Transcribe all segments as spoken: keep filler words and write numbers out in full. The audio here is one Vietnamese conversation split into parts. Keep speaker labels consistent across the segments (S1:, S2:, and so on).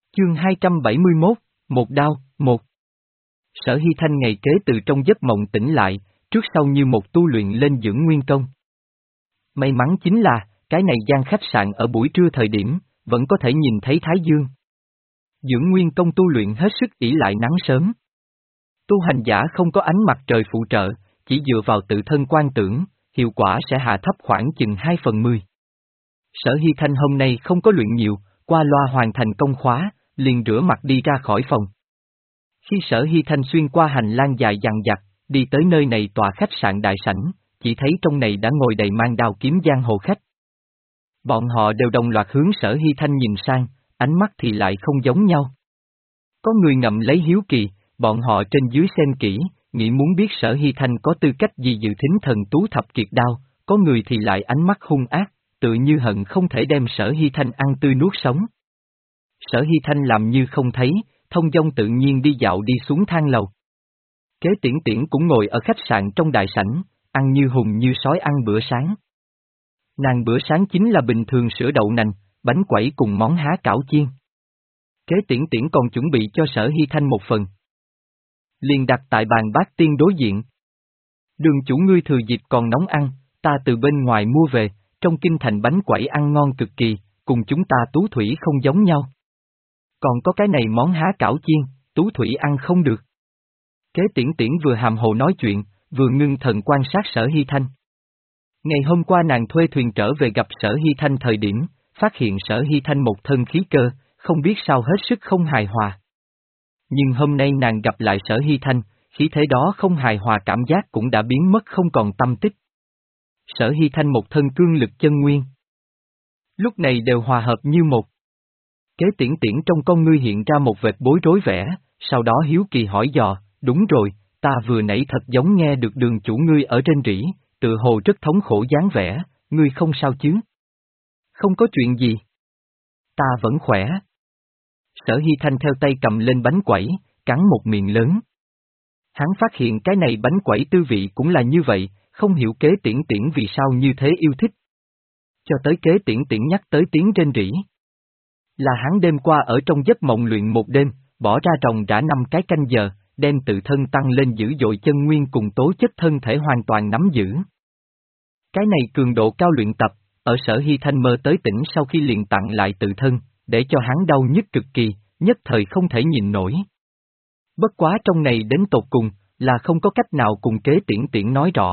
S1: Chương hai trăm bảy mươi mốt, một đao, một. Sở Hy Thanh ngày kế từ trong giấc mộng tỉnh lại, trước sau như một tu luyện lên dưỡng nguyên công. May mắn chính là, cái này gian khách sạn ở buổi trưa thời điểm, vẫn có thể nhìn thấy Thái Dương. Dưỡng nguyên công tu luyện hết sức ỷ lại nắng sớm. Tu hành giả không có ánh mặt trời phụ trợ, chỉ dựa vào tự thân quan tưởng, hiệu quả sẽ hạ thấp khoảng chừng hai phần mười. Sở Hy Thanh hôm nay không có luyện nhiều, qua loa hoàn thành công khóa, liền rửa mặt đi ra khỏi phòng. Khi Sở Hy Thanh xuyên qua hành lang dài dằng dặc, đi tới nơi này tòa khách sạn đại sảnh, chỉ thấy trong này đã ngồi đầy mang đao kiếm giang hồ khách. Bọn họ đều đồng loạt hướng Sở Hy Thanh nhìn sang, ánh mắt thì lại không giống nhau. Có người ngậm lấy hiếu kỳ, bọn họ trên dưới xem kỹ, nghĩ muốn biết Sở Hy Thanh có tư cách gì dự thính thần tú thập kiệt đao, có người thì lại ánh mắt hung ác, tự như hận không thể đem Sở Hy Thanh ăn tươi nuốt sống. Sở Hy Thanh làm như không thấy, thông dong tự nhiên đi dạo đi xuống thang lầu. Kế Tiễn Tiễn cũng ngồi ở khách sạn trong đại sảnh, ăn như hùng như sói ăn bữa sáng. Nàng bữa sáng chính là bình thường sữa đậu nành, bánh quẩy cùng món há cảo chiên. Kế Tiễn Tiễn còn chuẩn bị cho Sở Hy Thanh một phần. Liền đặt tại bàn bát tiên đối diện. Đường chủ ngươi thừa dịp còn nóng ăn, ta từ bên ngoài mua về, trong kinh thành bánh quẩy ăn ngon cực kỳ, cùng chúng ta Tú Thủy không giống nhau. Còn có cái này món há cảo chiên, Tú Thủy ăn không được. Kế Tiễn Tiễn vừa hàm hồ nói chuyện, vừa ngưng thần quan sát Sở Hy Thanh. Ngày hôm qua nàng thuê thuyền trở về gặp Sở Hy Thanh thời điểm, phát hiện Sở Hy Thanh một thân khí cơ, không biết sao hết sức không hài hòa. Nhưng hôm nay nàng gặp lại Sở Hy Thanh, khí thế đó không hài hòa cảm giác cũng đã biến mất không còn tâm tích. Sở Hy Thanh một thân cương lực chân nguyên. Lúc này đều hòa hợp như một. Kế Tiễn Tiễn trong con ngươi hiện ra một vệt bối rối vẻ, sau đó hiếu kỳ hỏi dò, đúng rồi, ta vừa nãy thật giống nghe được đường chủ ngươi ở trên rỉ, tự hồ rất thống khổ dáng vẻ, ngươi không sao chứ? Không có chuyện gì. Ta vẫn khỏe. Sở Hy Thanh theo tay cầm lên bánh quẩy, cắn một miệng lớn. Hắn phát hiện cái này bánh quẩy tư vị cũng là như vậy, không hiểu Kế Tiễn Tiễn vì sao như thế yêu thích. Cho tới Kế Tiễn Tiễn nhắc tới tiếng trên rỉ. Là hắn đêm qua ở trong giấc mộng luyện một đêm, bỏ ra ròng rã năm cái canh giờ, đem tự thân tăng lên dữ dội chân nguyên cùng tố chất thân thể hoàn toàn nắm giữ. Cái này cường độ cao luyện tập, ở Sở Hy Thanh mơ tới tỉnh sau khi liền tặng lại tự thân, để cho hắn đau nhức cực kỳ, nhất thời không thể nhìn nổi. Bất quá trong này đến tột cùng, là không có cách nào cùng Kế Tiễn Tiễn nói rõ.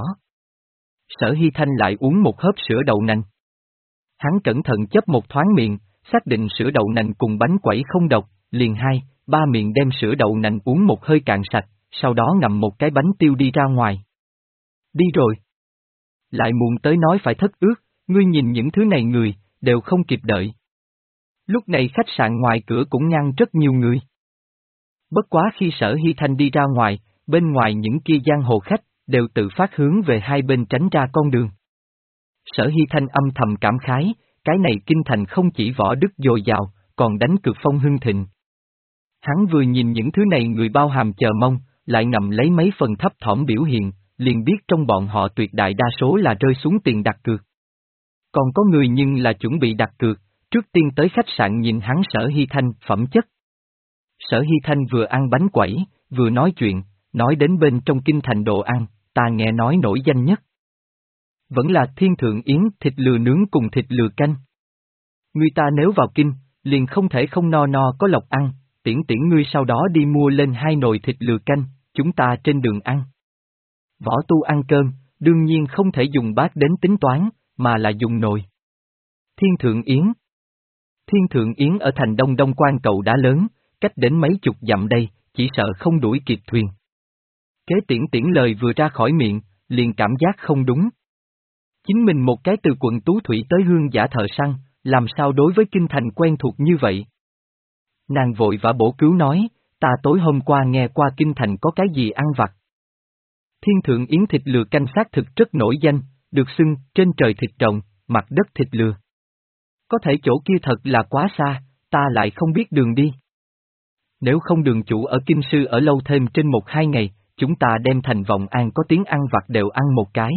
S1: Sở Hy Thanh lại uống một hớp sữa đậu nành. Hắn cẩn thận chớp một thoáng miệng, xác định sữa đậu nành cùng bánh quẩy không độc, liền hai, ba miệng đem sữa đậu nành uống một hơi cạn sạch, sau đó ngậm một cái bánh tiêu đi ra ngoài. Đi rồi. Lại muộn tới nói phải thất ước, ngươi nhìn những thứ này người, đều không kịp đợi. Lúc này khách sạn ngoài cửa cũng ngăn rất nhiều người. Bất quá khi Sở Hy Thanh đi ra ngoài, bên ngoài những kia giang hồ khách, đều tự phát hướng về hai bên tránh ra con đường. Sở Hy Thanh âm thầm cảm khái, cái này kinh thành không chỉ võ đức dồi dào, còn đánh cực phong hưng thịnh. Hắn vừa nhìn những thứ này người bao hàm chờ mong, lại ngậm lấy mấy phần thấp thỏm biểu hiện, liền biết trong bọn họ tuyệt đại đa số là rơi xuống tiền đặt cược. Còn có người nhưng là chuẩn bị đặt cược, trước tiên tới khách sạn nhìn hắn Sở Hy Thanh phẩm chất. Sở Hy Thanh vừa ăn bánh quẩy, vừa nói chuyện, nói đến bên trong kinh thành đồ ăn, ta nghe nói nổi danh nhất. Vẫn là Thiên Thượng Yến thịt lừa nướng cùng thịt lừa canh. Người ta nếu vào kinh, liền không thể không no no có lộc ăn, Tiễn Tiễn ngươi sau đó đi mua lên hai nồi thịt lừa canh, chúng ta trên đường ăn. Võ tu ăn cơm, đương nhiên không thể dùng bát đến tính toán, mà là dùng nồi. Thiên Thượng Yến. Thiên Thượng Yến ở thành Đông Đông Quan cầu đá lớn, cách đến mấy chục dặm đây, chỉ sợ không đuổi kịp thuyền. Kế Tiễn Tiễn lời vừa ra khỏi miệng, liền cảm giác không đúng. Chính mình một cái từ quận Tú Thủy tới hương giả thợ săn, làm sao đối với kinh thành quen thuộc như vậy? Nàng vội vã bổ cứu nói, ta tối hôm qua nghe qua kinh thành có cái gì ăn vặt. Thiên Thượng Yến thịt lừa canh xác thực rất nổi danh, được xưng trên trời thịt rồng, mặt đất thịt lừa. Có thể chỗ kia thật là quá xa, ta lại không biết đường đi. Nếu không đường chủ ở Kinh Sư ở lâu thêm trên một hai ngày, chúng ta đem thành Vọng An có tiếng ăn vặt đều ăn một cái.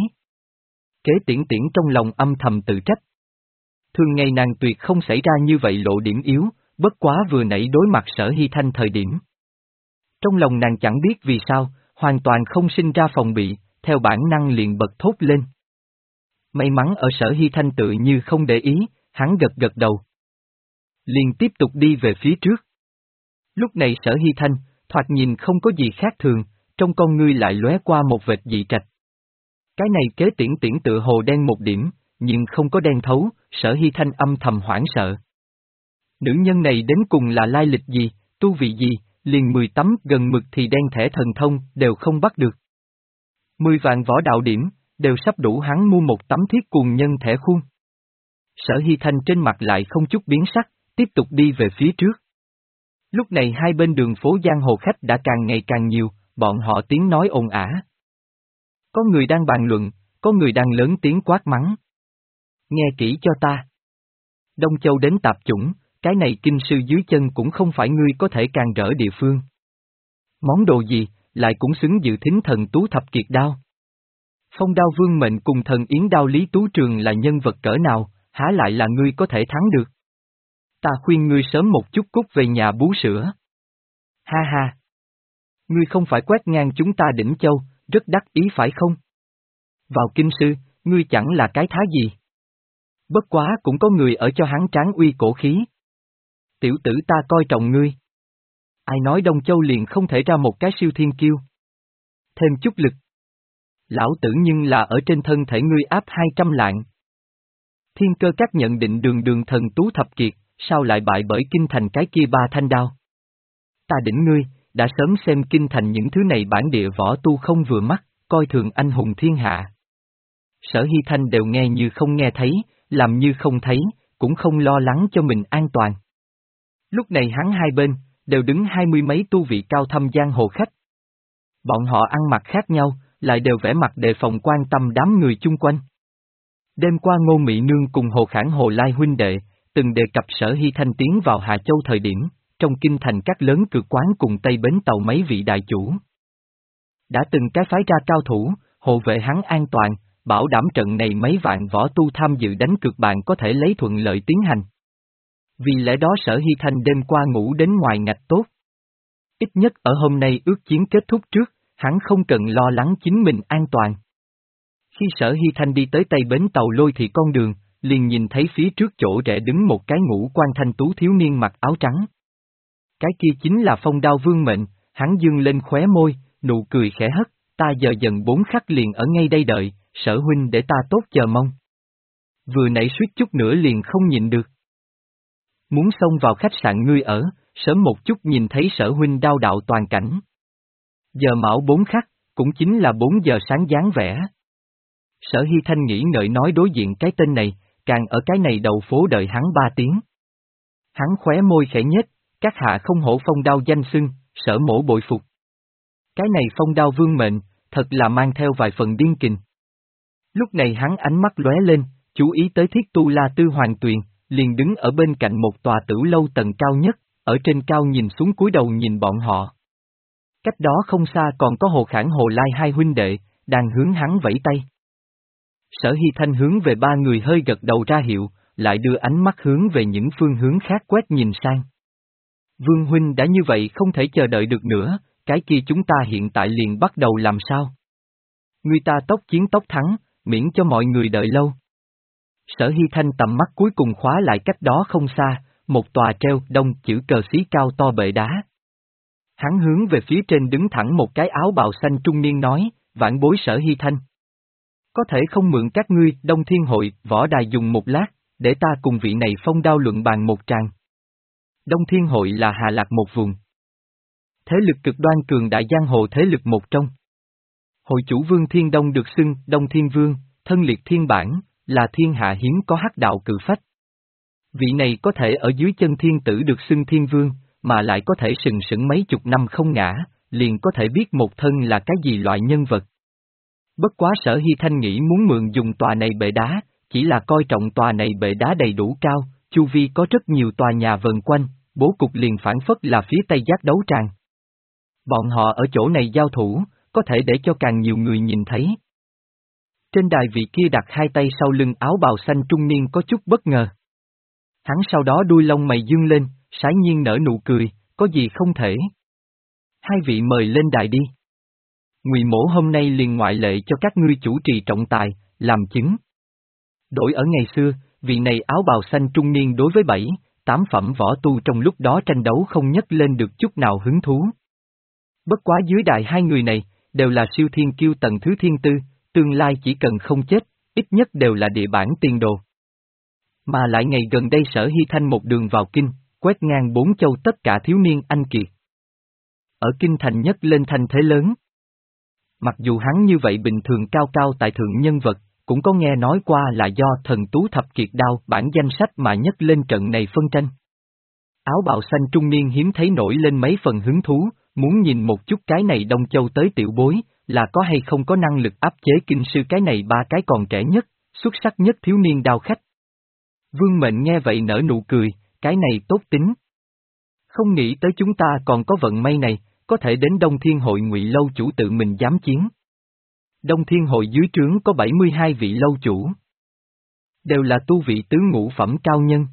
S1: Kế Tiễn Tiễn trong lòng âm thầm tự trách. Thường ngày nàng tuyệt không xảy ra như vậy lộ điểm yếu, bất quá vừa nãy đối mặt Sở Hy Thanh thời điểm. Trong lòng nàng chẳng biết vì sao, hoàn toàn không sinh ra phòng bị, theo bản năng liền bật thốt lên. May mắn ở Sở Hy Thanh tự như không để ý, hắn gật gật đầu. Liền tiếp tục đi về phía trước. Lúc này Sở Hy Thanh, thoạt nhìn không có gì khác thường, trong con ngươi lại lóe qua một vệt dị trạch. Cái này kế tiễn tiễn tựa hồ đen một điểm, nhưng không có đen thấu, Sở Hy Thanh âm thầm hoảng sợ. Nữ nhân này đến cùng là lai lịch gì, tu vị gì, liền mười tấm gần mực thì đen thẻ thần thông đều không bắt được. Mười vạn võ đạo điểm, đều sắp đủ hắn mua một tấm thiết cuồng nhân thẻ khuôn. Sở Hy Thanh trên mặt lại không chút biến sắc, tiếp tục đi về phía trước. Lúc này hai bên đường phố giang hồ khách đã càng ngày càng nhiều, bọn họ tiếng nói ồn ả. Có người đang bàn luận, có người đang lớn tiếng quát mắng. Nghe kỹ cho ta. Đông Châu đến tạp chủng, cái này kinh sư dưới chân cũng không phải ngươi có thể càng rỡ địa phương. Món đồ gì, lại cũng xứng dự thính thần tú thập kiệt đao. Phong đao vương mệnh cùng thần yến đao Lý Tú Trường là nhân vật cỡ nào, há lại là ngươi có thể thắng được. Ta khuyên ngươi sớm một chút cút về nhà bú sữa. Ha ha. Ngươi không phải quét ngang chúng ta Đỉnh Châu, rất đắc ý phải không? Vào kinh sư, ngươi chẳng là cái thá gì. Bất quá cũng có người ở cho hắn tráng uy cổ khí. Tiểu tử ta coi trọng ngươi. Ai nói Đông Châu liền không thể ra một cái siêu thiên kiêu. Thêm chút lực. Lão tử nhưng là ở trên thân thể ngươi áp hai trăm lạng. Thiên Cơ Các nhận định đường đường thần tú thập kiệt, sao lại bại bởi kinh thành cái kia ba thanh đao? Ta đỉnh ngươi, đã sớm xem kinh thành những thứ này bản địa võ tu không vừa mắt, coi thường anh hùng thiên hạ. Sở Hy Thanh đều nghe như không nghe thấy, làm như không thấy, cũng không lo lắng cho mình an toàn. Lúc này hắn hai bên, đều đứng hai mươi mấy tu vị cao thâm giang hồ khách. Bọn họ ăn mặc khác nhau, lại đều vẻ mặt đề phòng quan tâm đám người chung quanh. Đêm qua Ngô Mị Nương cùng Hồ Khản Hồ Lai huynh đệ, từng đề cập Sở Hy Thanh tiến vào Hà Châu thời điểm, trong kinh thành các lớn cược quán cùng Tây Bến Tàu mấy vị đại chủ. Đã từng cái phái ra cao thủ, hộ vệ hắn an toàn, bảo đảm trận này mấy vạn võ tu tham dự đánh cược bạn có thể lấy thuận lợi tiến hành. Vì lẽ đó Sở Hy Thanh đêm qua ngủ đến ngoài ngạch tốt. Ít nhất ở hôm nay ước chiến kết thúc trước, hắn không cần lo lắng chính mình an toàn. Khi Sở Hy Thanh đi tới Tây Bến Tàu Lôi Thị con đường, liền nhìn thấy phía trước chỗ rẽ đứng một cái ngũ quan thanh tú thiếu niên mặc áo trắng. Cái kia chính là Phong Đao Vương Mệnh, hắn dương lên khóe môi, nụ cười khẽ hất, ta giờ dần bốn khắc liền ở ngay đây đợi, Sở huynh để ta tốt chờ mong. Vừa nãy suýt chút nữa liền không nhịn được. Muốn xông vào khách sạn ngươi ở, sớm một chút nhìn thấy Sở huynh đao đạo toàn cảnh. Giờ mão bốn khắc, cũng chính là bốn giờ sáng dáng vẻ. Sở Hy Thanh nghĩ ngợi nói đối diện cái tên này, càng ở cái này đầu phố đợi hắn ba tiếng. Hắn khóe môi khẽ nhếch, các hạ không hổ Phong Đao danh xưng, Sở mổ bội phục. Cái này Phong Đao Vương Mệnh, thật là mang theo vài phần điên kình. Lúc này hắn ánh mắt lóe lên, chú ý tới Thiết Tu La Tư Hoàng Tuyền, liền đứng ở bên cạnh một tòa tử lâu tầng cao nhất, ở trên cao nhìn xuống cúi đầu nhìn bọn họ. Cách đó không xa còn có Hồ Khản Hồ Lai hai huynh đệ, đang hướng hắn vẫy tay. Sở Hy Thanh hướng về ba người hơi gật đầu ra hiệu, lại đưa ánh mắt hướng về những phương hướng khác quét nhìn sang. Vương huynh đã như vậy không thể chờ đợi được nữa, cái kia chúng ta hiện tại liền bắt đầu làm sao? Người ta tốc chiến tốc thắng, miễn cho mọi người đợi lâu. Sở Hy Thanh tầm mắt cuối cùng khóa lại cách đó không xa, một tòa treo đông chữ cờ xí cao to bệ đá. Hắn hướng về phía trên đứng thẳng một cái áo bào xanh trung niên nói, vãn bối Sở Hy Thanh. Có thể không mượn các ngươi Đông Thiên Hội, võ đài dùng một lát, để ta cùng vị này Phong Đao luận bàn một tràng. Đông Thiên Hội là Hà Lạc một vùng. Thế lực cực đoan cường đại giang hồ thế lực một trong. Hội chủ Vương Thiên Đông được xưng Đông Thiên Vương, thân liệt thiên bản, là thiên hạ hiếm có hắc đạo cự phách. Vị này có thể ở dưới chân thiên tử được xưng Thiên Vương, mà lại có thể sừng sững mấy chục năm không ngã, liền có thể biết một thân là cái gì loại nhân vật. Bất quá Sở Hy Thanh nghĩ muốn mượn dùng tòa này bệ đá, chỉ là coi trọng tòa này bệ đá đầy đủ cao, chu vi có rất nhiều tòa nhà vần quanh, bố cục liền phản phất là phía tây giác đấu tràng. Bọn họ ở chỗ này giao thủ, có thể để cho càng nhiều người nhìn thấy. Trên đài vị kia đặt hai tay sau lưng áo bào xanh trung niên có chút bất ngờ. Hắn sau đó đuôi lông mày dương lên, sái nhiên nở nụ cười, có gì không thể. Hai vị mời lên đài đi. Ngụy Mỗ hôm nay liền ngoại lệ cho các ngươi chủ trì trọng tài, làm chứng. Đổi ở ngày xưa, vị này áo bào xanh trung niên đối với bảy, tám phẩm võ tu trong lúc đó tranh đấu không nhấc lên được chút nào hứng thú. Bất quá dưới đài hai người này, đều là siêu thiên kiêu tầng thứ thiên tư, tương lai chỉ cần không chết, ít nhất đều là địa bản tiền đồ. Mà lại ngày gần đây Sở Hy Thanh một đường vào kinh, quét ngang bốn châu tất cả thiếu niên anh kiệt. Ở kinh thành nhất lên thành thế lớn. Mặc dù hắn như vậy bình thường cao cao tại thượng nhân vật, cũng có nghe nói qua là do thần tú thập kiệt đao bản danh sách mà nhất lên trận này phân tranh. Áo bào xanh trung niên hiếm thấy nổi lên mấy phần hứng thú, muốn nhìn một chút cái này Đông Châu tới tiểu bối, là có hay không có năng lực áp chế kinh sư cái này ba cái còn trẻ nhất, xuất sắc nhất thiếu niên đao khách. Vương Mệnh nghe vậy nở nụ cười, cái này tốt tính. Không nghĩ tới chúng ta còn có vận may này, có thể đến Đông Thiên Hội Ngụy lâu chủ tự mình giám chiến. Đông Thiên Hội dưới trướng có bảy mươi hai vị lâu chủ. Đều là tu vị tứ ngũ phẩm cao nhân.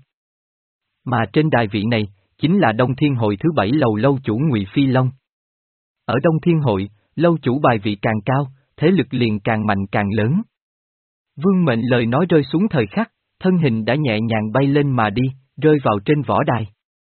S1: Mà trên đài vị này, chính là Đông Thiên Hội thứ bảy lầu lâu chủ Ngụy Phi Long. Ở Đông Thiên Hội, lâu chủ bài vị càng cao, thế lực liền càng mạnh càng lớn. Vương Mệnh lời nói rơi xuống thời khắc, thân hình đã nhẹ nhàng bay lên mà đi, rơi vào trên võ đài.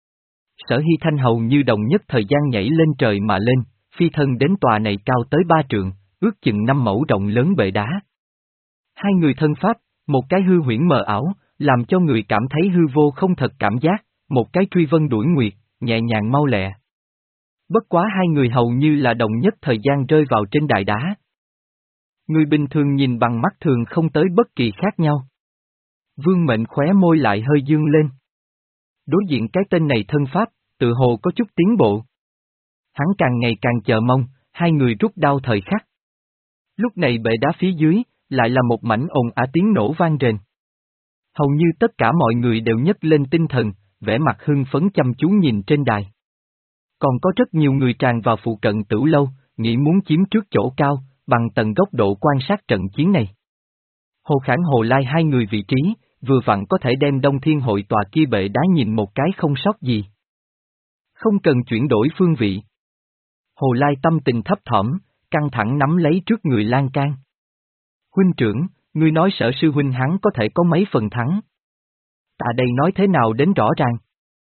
S1: Sở Hy Thanh hầu như đồng nhất thời gian nhảy lên trời mà lên, phi thân đến tòa này cao tới ba trượng, ước chừng năm mẫu rộng lớn bệ đá. Hai người thân pháp, một cái hư huyễn mờ ảo, làm cho người cảm thấy hư vô không thật cảm giác, một cái truy vân đuổi nguyệt, nhẹ nhàng mau lẹ. Bất quá hai người hầu như là đồng nhất thời gian rơi vào trên đài đá. Người bình thường nhìn bằng mắt thường không tới bất kỳ khác nhau. Vương Mệnh khóe môi lại hơi dương lên. Đối diện cái tên này thân pháp, tự hồ có chút tiến bộ. Hắn càng ngày càng chờ mong, hai người rút đao thời khắc. Lúc này bệ đá phía dưới, lại là một mảnh ồn ào tiếng nổ vang rền. Hầu như tất cả mọi người đều nhấc lên tinh thần, vẻ mặt hưng phấn chăm chú nhìn trên đài. Còn có rất nhiều người tràn vào phụ cận Tửu lâu, nghĩ muốn chiếm trước chỗ cao, bằng tầng góc độ quan sát trận chiến này. Hồ Khản Hồ Lai hai người vị trí, vừa vặn có thể đem Đông Thiên Hội tòa kia bệ đá nhìn một cái không sót gì. Không cần chuyển đổi phương vị. Hồ Lai tâm tình thấp thỏm, căng thẳng nắm lấy trước người lan can. Huynh trưởng, ngươi nói Sở sư huynh hắn có thể có mấy phần thắng. Ta đây nói thế nào đến rõ ràng.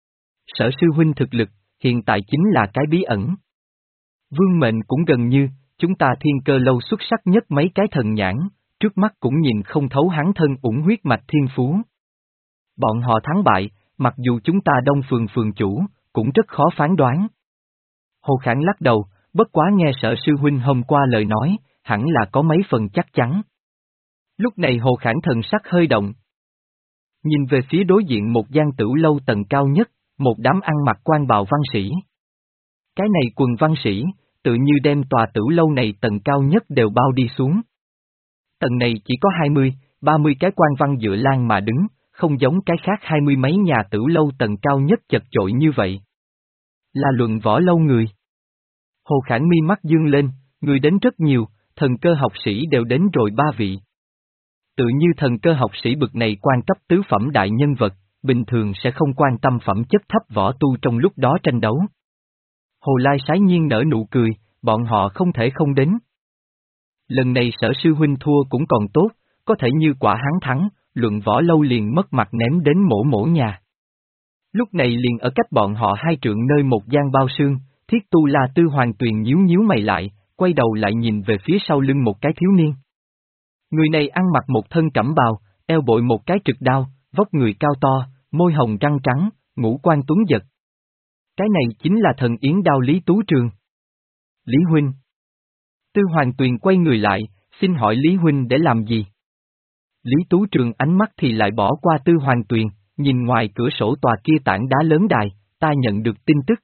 S1: Sở sư huynh thực lực, hiện tại chính là cái bí ẩn. Vương Mệnh cũng gần như, chúng ta Thiên Cơ lâu xuất sắc nhất mấy cái thần nhãn, trước mắt cũng nhìn không thấu hắn thân ủng huyết mạch thiên phú. Bọn họ thắng bại, mặc dù chúng ta Đông Phường phường chủ, cũng rất khó phán đoán. Hồ Khản lắc đầu, bất quá nghe Sở sư huynh hôm qua lời nói, hẳn là có mấy phần chắc chắn. Lúc này Hồ Khản thần sắc hơi động. Nhìn về phía đối diện một gian Tửu lâu tầng cao nhất, một đám ăn mặc quan bào văn sĩ. Cái này quần văn sĩ, tự như đem tòa Tửu lâu này tầng cao nhất đều bao đi xuống. Tầng này chỉ có hai mươi, ba mươi cái quan văn dựa lan mà đứng, không giống cái khác hai mươi mấy nhà Tửu lâu tầng cao nhất chật chội như vậy. Là luận võ lâu người. Hồ Khản mi mắt dương lên, người đến rất nhiều, thần cơ học sĩ đều đến rồi ba vị. Tự như thần cơ học sĩ bực này quan cấp tứ phẩm đại nhân vật, bình thường sẽ không quan tâm phẩm chất thấp võ tu trong lúc đó tranh đấu. Hồ Lai sái nhiên nở nụ cười, bọn họ không thể không đến. Lần này Sở sư huynh thua cũng còn tốt, có thể như quả hắn thắng, luận võ lâu liền mất mặt ném đến mổ mổ nhà. Lúc này liền ở cách bọn họ hai trượng nơi một gian bao sương, Thiết Tu La Tư Hoàng Tuyền nhíu nhíu mày lại, quay đầu lại nhìn về phía sau lưng một cái thiếu niên. Người này ăn mặc một thân cẩm bào, eo bội một cái trực đao, vóc người cao to, môi hồng răng trắng, ngũ quan tuấn giật. Cái này chính là thần yến đao Lý Tú Trường. Lý huynh. Tư Hoàng Tuyền quay người lại, xin hỏi Lý huynh để làm gì? Lý Tú Trường ánh mắt thì lại bỏ qua Tư Hoàng Tuyền, nhìn ngoài cửa sổ tòa kia tảng đá lớn đài, ta nhận được tin tức.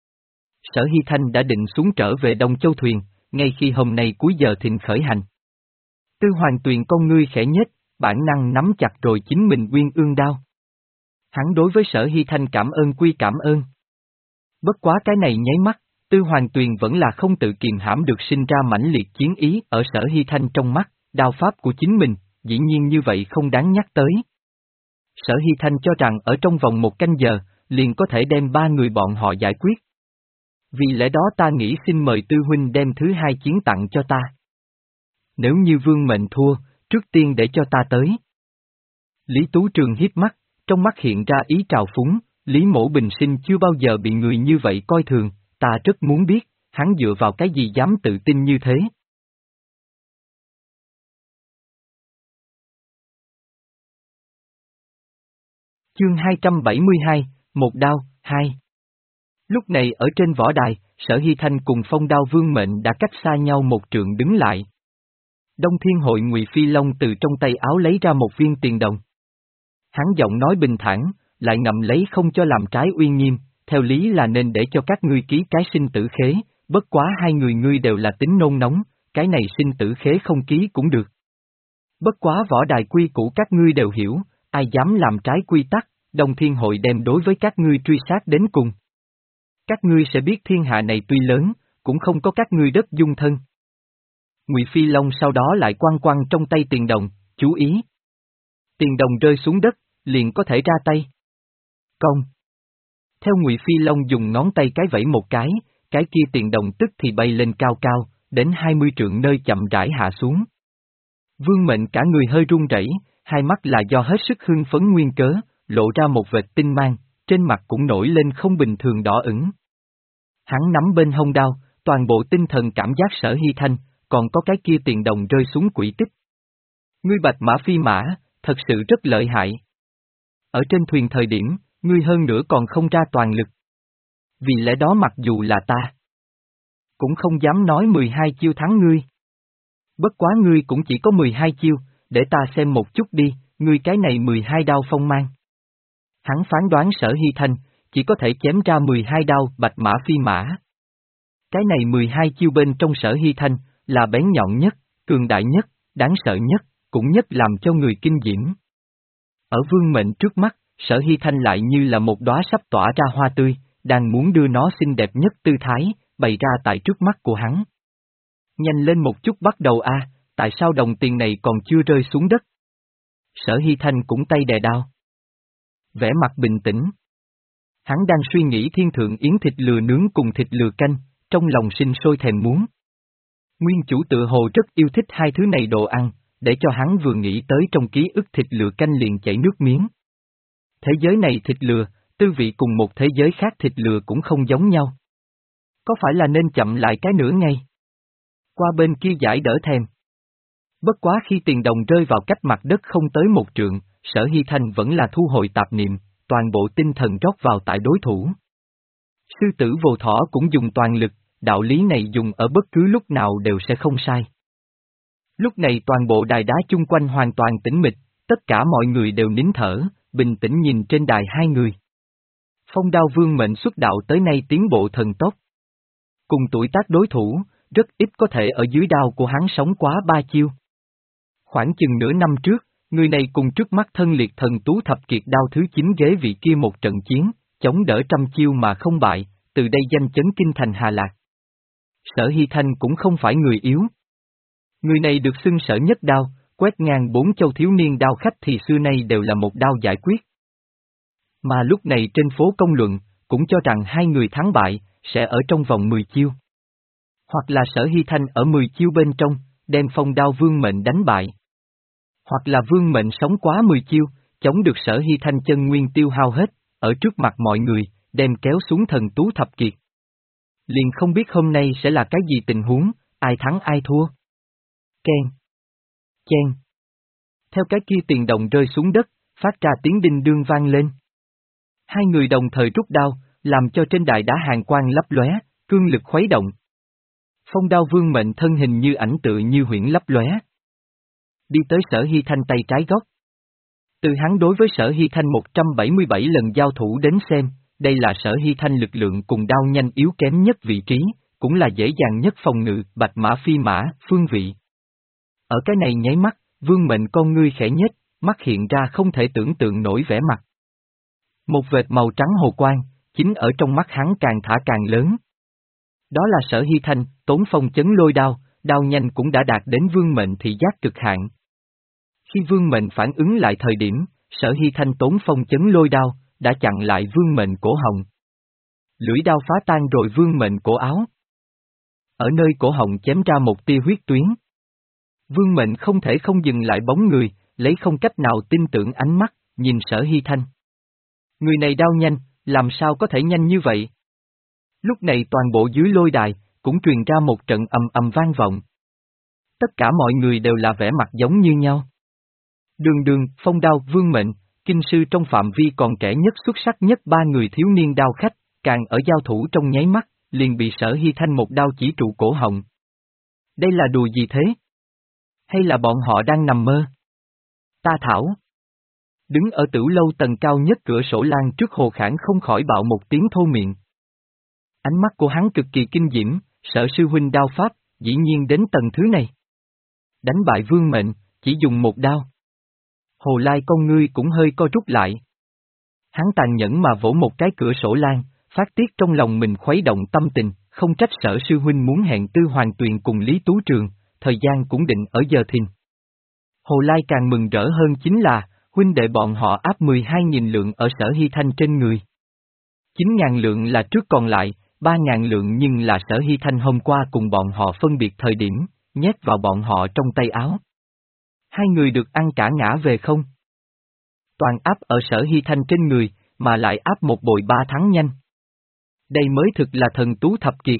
S1: Sở Hy Thanh đã định xuống trở về Đông Châu thuyền, ngay khi hôm nay cuối giờ thịnh khởi hành. Tư Hoàng Tuyền con ngươi khẽ nhếch, bản năng nắm chặt rồi chính mình uyên ương đao. Hắn đối với Sở Hy Thanh cảm ơn quy cảm ơn. Bất quá cái này nháy mắt, Tư Hoàng Tuyền vẫn là không tự kiềm hãm được sinh ra mãnh liệt chiến ý ở Sở Hy Thanh trong mắt, đao pháp của chính mình, dĩ nhiên như vậy không đáng nhắc tới. Sở Hy Thanh cho rằng ở trong vòng một canh giờ, liền có thể đem ba người bọn họ giải quyết. Vì lẽ đó ta nghĩ xin mời Tư huynh đem thứ hai chiến tặng cho ta. Nếu như Vương Mệnh thua, trước tiên để cho ta tới. Lý Tú Trường hiếp mắt, trong mắt hiện ra ý trào phúng, Lý Mỗ bình sinh chưa bao giờ bị người như vậy coi thường, ta rất muốn biết, hắn dựa vào cái gì dám tự tin như thế. Chương hai trăm bảy mươi hai, Một đao, hai. Lúc này ở trên võ đài, Sở Hy Thanh cùng Phong Đao Vương Mệnh đã cách xa nhau một trượng đứng lại. Đông Thiên Hội Ngụy Phi Long từ trong tay áo lấy ra một viên tiền đồng. Hắn giọng nói bình thản, lại ngậm lấy không cho làm trái uy nghiêm, theo lý là nên để cho các ngươi ký cái sinh tử khế, bất quá hai người ngươi đều là tính nôn nóng, cái này sinh tử khế không ký cũng được. Bất quá võ đài quy củ các ngươi đều hiểu, ai dám làm trái quy tắc, Đông Thiên Hội đem đối với các ngươi truy sát đến cùng. Các ngươi sẽ biết thiên hạ này tuy lớn, cũng không có các ngươi đất dung thân. Ngụy Phi Long sau đó lại quăng quăng trong tay tiền đồng, chú ý. Tiền đồng rơi xuống đất, liền có thể ra tay. Công. Theo Ngụy Phi Long dùng ngón tay cái vẫy một cái, cái kia tiền đồng tức thì bay lên cao cao, đến hai mươi trượng nơi chậm rãi hạ xuống. Vương Mệnh cả người hơi run rẩy, hai mắt là do hết sức hưng phấn nguyên cớ, lộ ra một vệt tinh mang, trên mặt cũng nổi lên không bình thường đỏ ửng. Hắn nắm bên hông đao, toàn bộ tinh thần cảm giác Sở Hy Thanh, còn có cái kia tiền đồng rơi xuống quỹ tích. Ngươi Bạch Mã Phi Mã, thật sự rất lợi hại. Ở trên thuyền thời điểm, ngươi hơn nữa còn không ra toàn lực. Vì lẽ đó mặc dù là ta, cũng không dám nói mười hai chiêu thắng ngươi. Bất quá ngươi cũng chỉ có mười hai chiêu, để ta xem một chút đi, ngươi cái này mười hai đao phong mang. Hắn phán đoán Sở Hy Thanh, chỉ có thể chém ra mười hai đao Bạch Mã Phi Mã. Cái này mười hai chiêu bên trong Sở Hy Thanh, là bén nhọn nhất, cường đại nhất, đáng sợ nhất, cũng nhất làm cho người kinh diễm. Ở Vương Mệnh trước mắt, Sở Hy Thanh lại như là một đóa sắp tỏa ra hoa tươi, đang muốn đưa nó xinh đẹp nhất tư thái, bày ra tại trước mắt của hắn. Nhanh lên một chút bắt đầu a, tại sao đồng tiền này còn chưa rơi xuống đất? Sở Hy Thanh cũng tay đè đao. Vẻ mặt bình tĩnh. Hắn đang suy nghĩ thiên thượng yến thịt lừa nướng cùng thịt lừa canh, trong lòng sinh sôi thèm muốn. Nguyên chủ tự hồ rất yêu thích hai thứ này đồ ăn, để cho hắn vừa nghĩ tới trong ký ức thịt lừa canh liền chảy nước miếng. Thế giới này thịt lừa, tư vị cùng một thế giới khác thịt lừa cũng không giống nhau. Có phải là nên chậm lại cái nửa ngày? Qua bên kia giải đỡ thèm. Bất quá khi tiền đồng rơi vào cách mặt đất không tới một trượng, Sở Hy Thanh vẫn là thu hồi tạp niệm, toàn bộ tinh thần rót vào tại đối thủ. Sư tử vô thỏ cũng dùng toàn lực, đạo lý này dùng ở bất cứ lúc nào đều sẽ không sai. Lúc này toàn bộ đài đá chung quanh hoàn toàn tĩnh mịch, tất cả mọi người đều nín thở, bình tĩnh nhìn trên đài hai người. Phong Đao Vương Mệnh xuất đạo tới nay tiến bộ thần tốc. Cùng tuổi tác đối thủ, rất ít có thể ở dưới đao của hắn sống quá ba chiêu. Khoảng chừng nửa năm trước, người này cùng trước mắt thân liệt thần tú thập kiệt đao thứ chín ghế vị kia một trận chiến, chống đỡ trăm chiêu mà không bại, từ đây danh chấn kinh thành Hà Lạc. Sở Hy Thanh cũng không phải người yếu. Người này được xưng sở nhất đao, quét ngang bốn châu thiếu niên đao khách thì xưa nay đều là một đao giải quyết. Mà lúc này trên phố công luận, cũng cho rằng hai người thắng bại, sẽ ở trong vòng mười chiêu. Hoặc là Sở Hy Thanh ở mười chiêu bên trong, đem Phong Đao Vương Mệnh đánh bại. Hoặc là Vương Mệnh sống quá mười chiêu, chống được Sở Hy Thanh chân nguyên tiêu hao hết, ở trước mặt mọi người, đem kéo xuống thần tú thập kiệt. Liền không biết hôm nay sẽ là cái gì tình huống, ai thắng ai thua. Ken. Chen. Theo cái kia tiền đồng rơi xuống đất, phát ra tiếng đinh đương vang lên. Hai người đồng thời rút đao, làm cho trên đài đá hàn quang lấp lóe, cương lực khuấy động. Phong Đao Vương Mệnh thân hình như ảnh tự như huyễn lấp lóe. Đi tới Sở Hy Thanh tay trái góc. Từ hắn đối với Sở Hy Thanh một trăm bảy mươi bảy lần giao thủ đến xem, đây là Sở Hy Thanh lực lượng cùng đao nhanh yếu kém nhất vị trí, cũng là dễ dàng nhất phòng ngự, Bạch Mã Phi Mã, phương vị. Ở cái này nháy mắt, Vương Mệnh con ngươi khẽ nhếch, mắt hiện ra không thể tưởng tượng nổi vẻ mặt. Một vệt màu trắng hồ quang, chính ở trong mắt hắn càng thả càng lớn. Đó là Sở Hy Thanh, tốn phong chấn lôi đao, đao nhanh cũng đã đạt đến Vương Mệnh thị giác cực hạn. Khi Vương Mệnh phản ứng lại thời điểm, Sở Hy Thanh tốn phong chấn lôi đao, đã chặn lại vương mệnh cổ họng. Lưỡi đao phá tan rồi vương mệnh cổ áo. Ở nơi cổ họng chém ra một tia huyết tuyến. Vương mệnh không thể không dừng lại bóng người, lấy không cách nào tin tưởng ánh mắt, nhìn Sở Hy Thanh. Người này đao nhanh, làm sao có thể nhanh như vậy? Lúc này toàn bộ dưới lôi đài, cũng truyền ra một trận ầm ầm vang vọng. Tất cả mọi người đều là vẻ mặt giống như nhau. Đường Đường, Phong Đao, Vương Mệnh, kinh sư trong phạm vi còn trẻ nhất xuất sắc nhất ba người thiếu niên đao khách, càng ở giao thủ trong nháy mắt, liền bị Sở Hy Thanh một đao chỉ trụ cổ họng. Đây là đùa gì thế? Hay là bọn họ đang nằm mơ? Ta thảo. Đứng ở tử lâu tầng cao nhất cửa sổ lan trước Hồ Khảng không khỏi bạo một tiếng thô miệng. Ánh mắt của hắn cực kỳ kinh diễm, Sở sư huynh đao pháp, dĩ nhiên đến tầng thứ này. Đánh bại Vương Mệnh, chỉ dùng một đao. Hồ Lai con ngươi cũng hơi co rút lại. Hắn tàn nhẫn mà vỗ một cái cửa sổ lan, phát tiết trong lòng mình khuấy động tâm tình, không trách Sở sư huynh muốn hẹn Tư Hoàng Tuyền cùng Lý Tú Trường, thời gian cũng định ở giờ thìn. Hồ Lai càng mừng rỡ hơn chính là, huynh đệ bọn họ áp mười hai nghìn lượng ở Sở Hy Thanh trên người. chín ngàn lượng là trước còn lại, ba ngàn lượng nhưng là Sở Hy Thanh hôm qua cùng bọn họ phân biệt thời điểm, nhét vào bọn họ trong tay áo. Hai người được ăn cả ngã về không? Toàn áp ở Sở Hy Thanh trên người, mà lại áp một bội ba tháng nhanh. Đây mới thực là thần tú thập kiệt.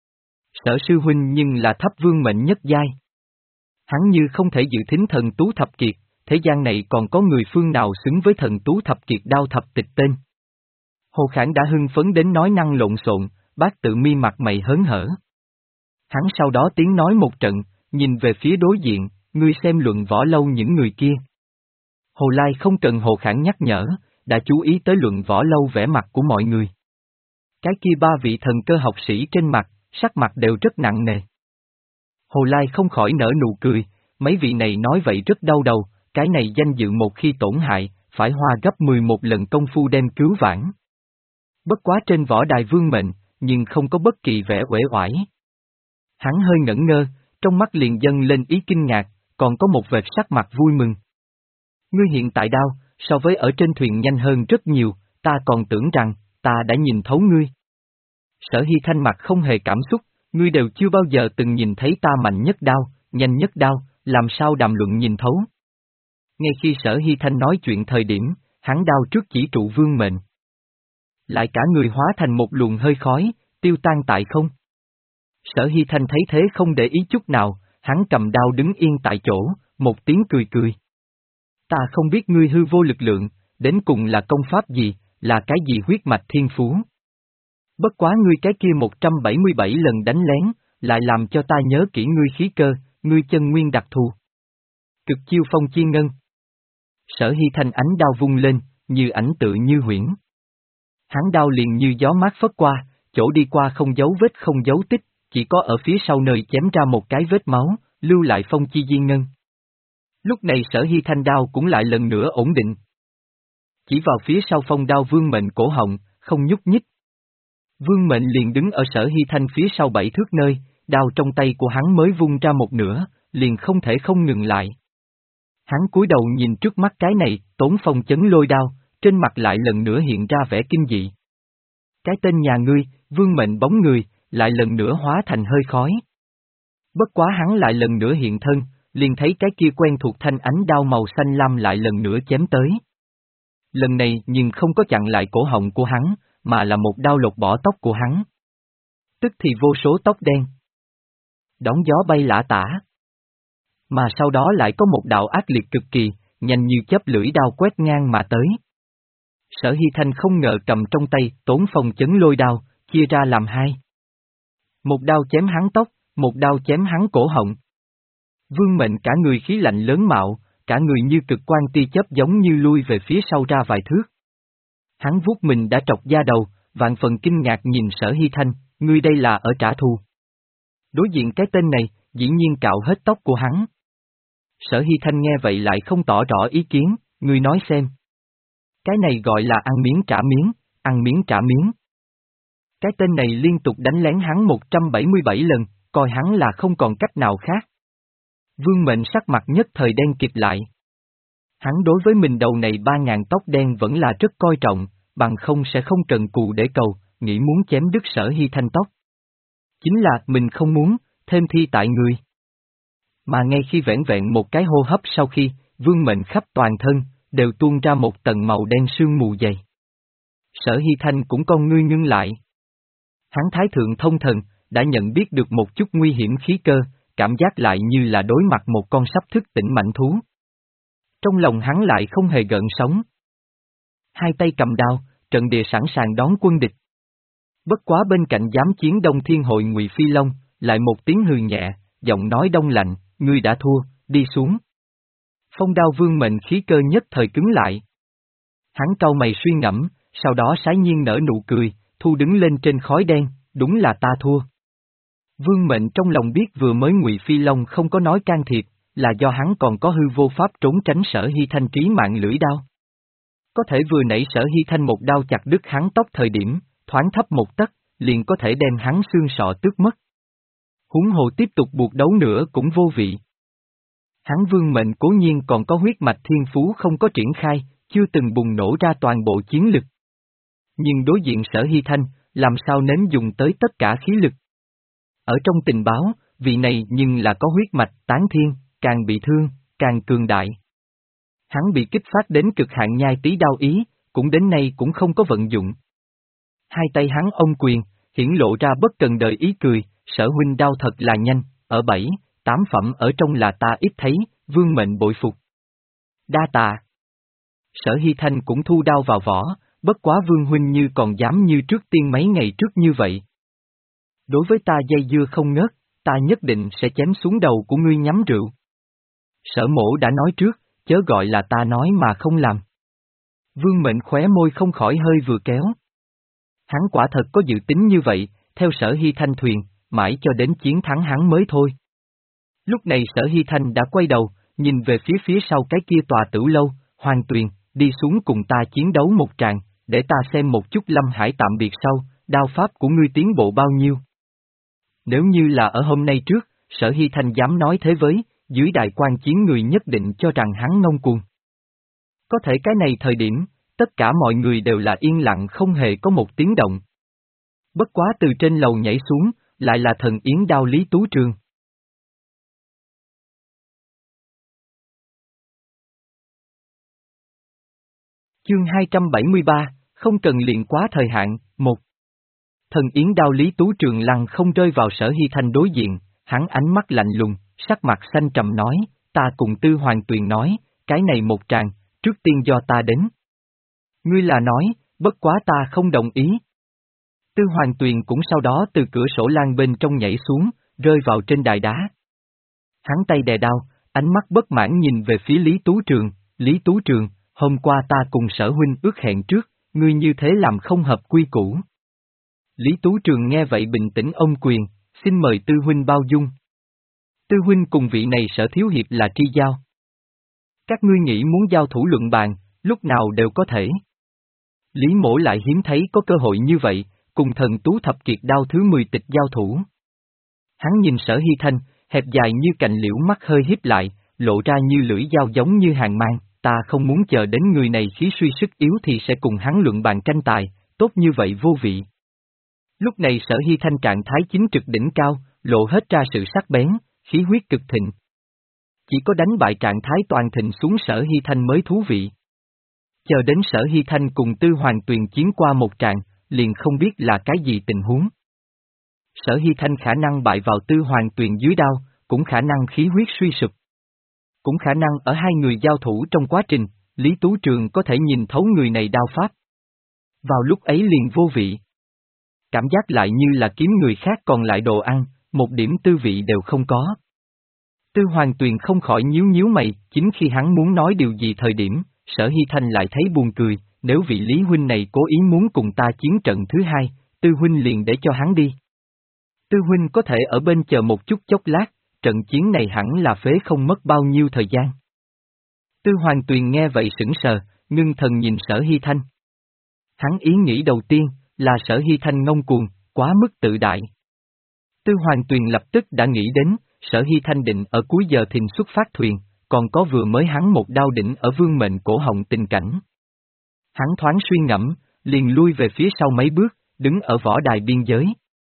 S1: Sở sư huynh nhưng là thấp vương mệnh nhất giai. Hắn như không thể dự thính thần tú thập kiệt, thế gian này còn có người phương nào xứng với thần tú thập kiệt đao thập tịch tên. Hồ Khảng đã hưng phấn đến nói năng lộn xộn, Bác Tự Mi mặt mày hớn hở. Hắn sau đó tiếng nói một trận, nhìn về phía đối diện, ngươi xem luận võ lâu những người kia. Hồ Lai không cần Hồ Khảng nhắc nhở, đã chú ý tới luận võ lâu vẻ mặt của mọi người. Cái kia ba vị thần cơ học sĩ trên mặt, sắc mặt đều rất nặng nề. Hồ Lai không khỏi nở nụ cười, mấy vị này nói vậy rất đau đầu, cái này danh dự một khi tổn hại, phải hoa gấp mười một lần công phu đem cứu vãn. Bất quá trên võ đài Vương Mệnh, nhưng không có bất kỳ vẻ uể oải. Hắn hơi ngẩn ngơ, trong mắt liền dâng lên ý kinh ngạc, còn có một vệt sắc mặt vui mừng. Ngươi hiện tại đao, so với ở trên thuyền nhanh hơn rất nhiều, ta còn tưởng rằng, ta đã nhìn thấu ngươi. Sở Hy Thanh mặt không hề cảm xúc, ngươi đều chưa bao giờ từng nhìn thấy ta mạnh nhất đao, nhanh nhất đao, làm sao đàm luận nhìn thấu. Ngay khi Sở Hy Thanh nói chuyện thời điểm, hắn đao trước chỉ trụ Vương Mệnh. Lại cả người hóa thành một luồng hơi khói, tiêu tan tại không. Sở Hy Thanh thấy thế không để ý chút nào, hắn cầm đao đứng yên tại chỗ, một tiếng cười cười. Ta không biết ngươi hư vô lực lượng, đến cùng là công pháp gì, là cái gì huyết mạch thiên phú. Bất quá ngươi cái kia một trăm bảy mươi bảy lần đánh lén, lại làm cho ta nhớ kỹ ngươi khí cơ, ngươi chân nguyên đặc thù. Cực chiêu phong chi ngân. Sở Hy Thanh ánh đao vung lên, như ảnh tự như huyễn. Hắn đao liền như gió mát phất qua, chỗ đi qua không dấu vết không dấu tích, chỉ có ở phía sau nơi chém ra một cái vết máu, lưu lại phong chi di ngân. Lúc này Sở Hy Thanh đao cũng lại lần nữa ổn định. Chỉ vào phía sau phong đao Vương Mệnh cổ họng, không nhúc nhích. Vương Mệnh liền đứng ở Sở Hy Thanh phía sau bảy thước nơi, đao trong tay của hắn mới vung ra một nửa, liền không thể không ngừng lại. Hắn cúi đầu nhìn trước mắt cái này, tốn phong chấn lôi đao, trên mặt lại lần nữa hiện ra vẻ kinh dị. Cái tên nhà ngươi, Vương Mệnh bóng người, lại lần nữa hóa thành hơi khói. Bất quá hắn lại lần nữa hiện thân, liền thấy cái kia quen thuộc thanh ánh đao màu xanh lam lại lần nữa chém tới. Lần này nhưng không có chặn lại cổ họng của hắn, mà là một đao lột bỏ tóc của hắn. Tức thì vô số tóc đen. Đón gió bay lả tả. Mà sau đó lại có một đạo ác liệt cực kỳ, nhanh như chớp lưỡi đao quét ngang mà tới. Sở Hy Thanh không ngờ cầm trong tay, tốn phong chấn lôi đao, chia ra làm hai. Một đao chém hắn tóc, một đao chém hắn cổ họng. Vương Mệnh cả người khí lạnh lớn mạo, cả người như cực quang tia chớp giống như lui về phía sau ra vài thước. Hắn vuốt mình đã trọc da đầu, vạn phần kinh ngạc nhìn Sở Hy Thanh, ngươi đây là ở trả thù. Đối diện cái tên này, dĩ nhiên cạo hết tóc của hắn. Sở Hy Thanh nghe vậy lại không tỏ rõ ý kiến, ngươi nói xem. Cái này gọi là ăn miếng trả miếng, ăn miếng trả miếng. Cái tên này liên tục đánh lén hắn một trăm bảy mươi bảy lần, coi hắn là không còn cách nào khác. Vương Mệnh sắc mặt nhất thời đen kịt lại. Hắn đối với mình đầu này ba ngàn tóc đen vẫn là rất coi trọng, bằng không sẽ không cần cù để cầu, nghĩ muốn chém đứt Sở Hy Thanh tóc. Chính là mình không muốn, thêm thi tại người. Mà ngay khi vẻn vẹn một cái hô hấp sau khi, Vương Mệnh khắp toàn thân, đều tuôn ra một tầng màu đen sương mù dày. Sở Hy Thanh cũng con ngươi ngưng lại. Hắn thái thượng thông thần, đã nhận biết được một chút nguy hiểm khí cơ, cảm giác lại như là đối mặt một con sắp thức tỉnh mạnh thú. Trong lòng hắn lại không hề gợn sóng. Hai tay cầm đao, trận địa sẵn sàng đón quân địch. Bất quá bên cạnh giám chiến Đông Thiên Hội Ngụy Phi Long, lại một tiếng hừ nhẹ, giọng nói đông lạnh, ngươi đã thua, đi xuống. Phong đao Vương Mệnh khí cơ nhất thời cứng lại. Hắn cau mày suy ngẫm, sau đó sái nhiên nở nụ cười, thu đứng lên trên khói đen, đúng là ta thua. Vương Mệnh trong lòng biết vừa mới Ngụy Phi Long không có nói can thiệp, là do hắn còn có hư vô pháp trốn tránh Sở Hy Thanh trí mạng lưỡi đao. Có thể vừa nãy Sở Hy Thanh một đao chặt đứt hắn tóc thời điểm, thoáng thấp một tấc, liền có thể đem hắn xương sọ tước mất. Huống hồ tiếp tục buộc đấu nữa cũng vô vị. Hắn Vương Mệnh cố nhiên còn có huyết mạch thiên phú không có triển khai, chưa từng bùng nổ ra toàn bộ chiến lực. Nhưng đối diện Sở Hy Thanh, làm sao nếm dùng tới tất cả khí lực. Ở trong tình báo, vị này nhưng là có huyết mạch tán thiên, càng bị thương, càng cường đại. Hắn bị kích phát đến cực hạn nhai tí đao ý, cũng đến nay cũng không có vận dụng. Hai tay hắn ôm quyền, hiển lộ ra bất cần đời ý cười, Sở huynh đao thật là nhanh, ở bảy, tám phẩm ở trong là ta ít thấy, Vương Mệnh bội phục. Đa tạ. Sở Hy Thanh cũng thu đao vào vỏ, bất quá Vương huynh như còn dám như trước tiên mấy ngày trước như vậy. Đối với ta dây dưa không ngớt, ta nhất định sẽ chém xuống đầu của ngươi nhắm rượu. Sở mổ đã nói trước, chớ gọi là ta nói mà không làm. Vương Mệnh khóe môi không khỏi hơi vừa kéo. Hắn quả thật có dự tính như vậy, theo Sở Hy Thanh thuyền, mãi cho đến chiến thắng hắn mới thôi. Lúc này Sở Hy Thanh đã quay đầu, nhìn về phía phía sau cái kia tòa tử lâu, Hoàng Tuyền, đi xuống cùng ta chiến đấu một tràng, để ta xem một chút Lâm Hải tạm biệt sau, đao pháp của ngươi tiến bộ bao nhiêu. Nếu như là ở hôm nay trước, Sở Hy Thanh dám nói thế với, dưới đại quan chiến người nhất định cho rằng hắn ngông cuồng. Có thể cái này thời điểm, tất cả mọi người đều là yên lặng không hề có một tiếng động. Bất quá từ trên lầu nhảy xuống, lại là thần yến đao Lý Tú Trường. Chương hai trăm bảy mươi ba, không cần luyện quá thời hạn, một. Thần yến đao Lý Tú Trường lăng không rơi vào Sở Hy Thanh đối diện, hắn ánh mắt lạnh lùng, sắc mặt xanh trầm nói, ta cùng Tư Hoàng Tuyền nói, cái này một tràng, trước tiên do ta đến. Ngươi là nói, bất quá ta không đồng ý. Tư Hoàng Tuyền cũng sau đó từ cửa sổ lan bên trong nhảy xuống, rơi vào trên đài đá. Hắn tay đè đao, ánh mắt bất mãn nhìn về phía Lý Tú Trường, Lý Tú Trường, hôm qua ta cùng Sở huynh ước hẹn trước, ngươi như thế làm không hợp quy củ. Lý Tú Trường nghe vậy bình tĩnh ôm quyền, xin mời Tư huynh bao dung. Tư huynh cùng vị này Sở thiếu hiệp là tri giao. Các ngươi nghĩ muốn giao thủ luận bàn, lúc nào đều có thể. Lý Mỗ lại hiếm thấy có cơ hội như vậy, cùng thần tú thập kiệt đao thứ mười tịch giao thủ. Hắn nhìn Sở Hy Thanh, hẹp dài như cành liễu mắt hơi híp lại, lộ ra như lưỡi dao giống như hàng mang, ta không muốn chờ đến người này khí suy sức yếu thì sẽ cùng hắn luận bàn tranh tài, tốt như vậy vô vị. Lúc này Sở Hy Thanh trạng thái chính trực đỉnh cao, lộ hết ra sự sắc bén, khí huyết cực thịnh. Chỉ có đánh bại trạng thái toàn thịnh xuống Sở Hy Thanh mới thú vị. Chờ đến Sở Hy Thanh cùng Tư Hoàng Tuyền chiến qua một tràng, liền không biết là cái gì tình huống. Sở Hy Thanh khả năng bại vào Tư Hoàng Tuyền dưới đao, cũng khả năng khí huyết suy sụp. Cũng khả năng ở hai người giao thủ trong quá trình, Lý Tú Trường có thể nhìn thấu người này đao pháp. Vào lúc ấy liền vô vị. Cảm giác lại như là kiếm người khác còn lại đồ ăn, một điểm tư vị đều không có. Tư Hoàng Tuyền không khỏi nhíu nhíu mày, chính khi hắn muốn nói điều gì thời điểm, Sở Hy Thanh lại thấy buồn cười, nếu vị Lý huynh này cố ý muốn cùng ta chiến trận thứ hai, Tư huynh liền để cho hắn đi. Tư huynh có thể ở bên chờ một chút chốc lát, trận chiến này hẳn là phế không mất bao nhiêu thời gian. Tư Hoàng Tuyền nghe vậy sững sờ, ngưng thần nhìn Sở Hy Thanh. Hắn ý nghĩ đầu tiên, là Sở Hy Thanh ngông cuồng, quá mức tự đại. Tư Hoàng Tuyền lập tức đã nghĩ đến, Sở Hy Thanh định ở cuối giờ thìn xuất phát thuyền, còn có vừa mới hắn một đao đỉnh ở Vương Mệnh cổ họng tình cảnh. Hắn thoáng suy ngẫm, liền lui về phía sau mấy bước, đứng ở võ đài biên giới.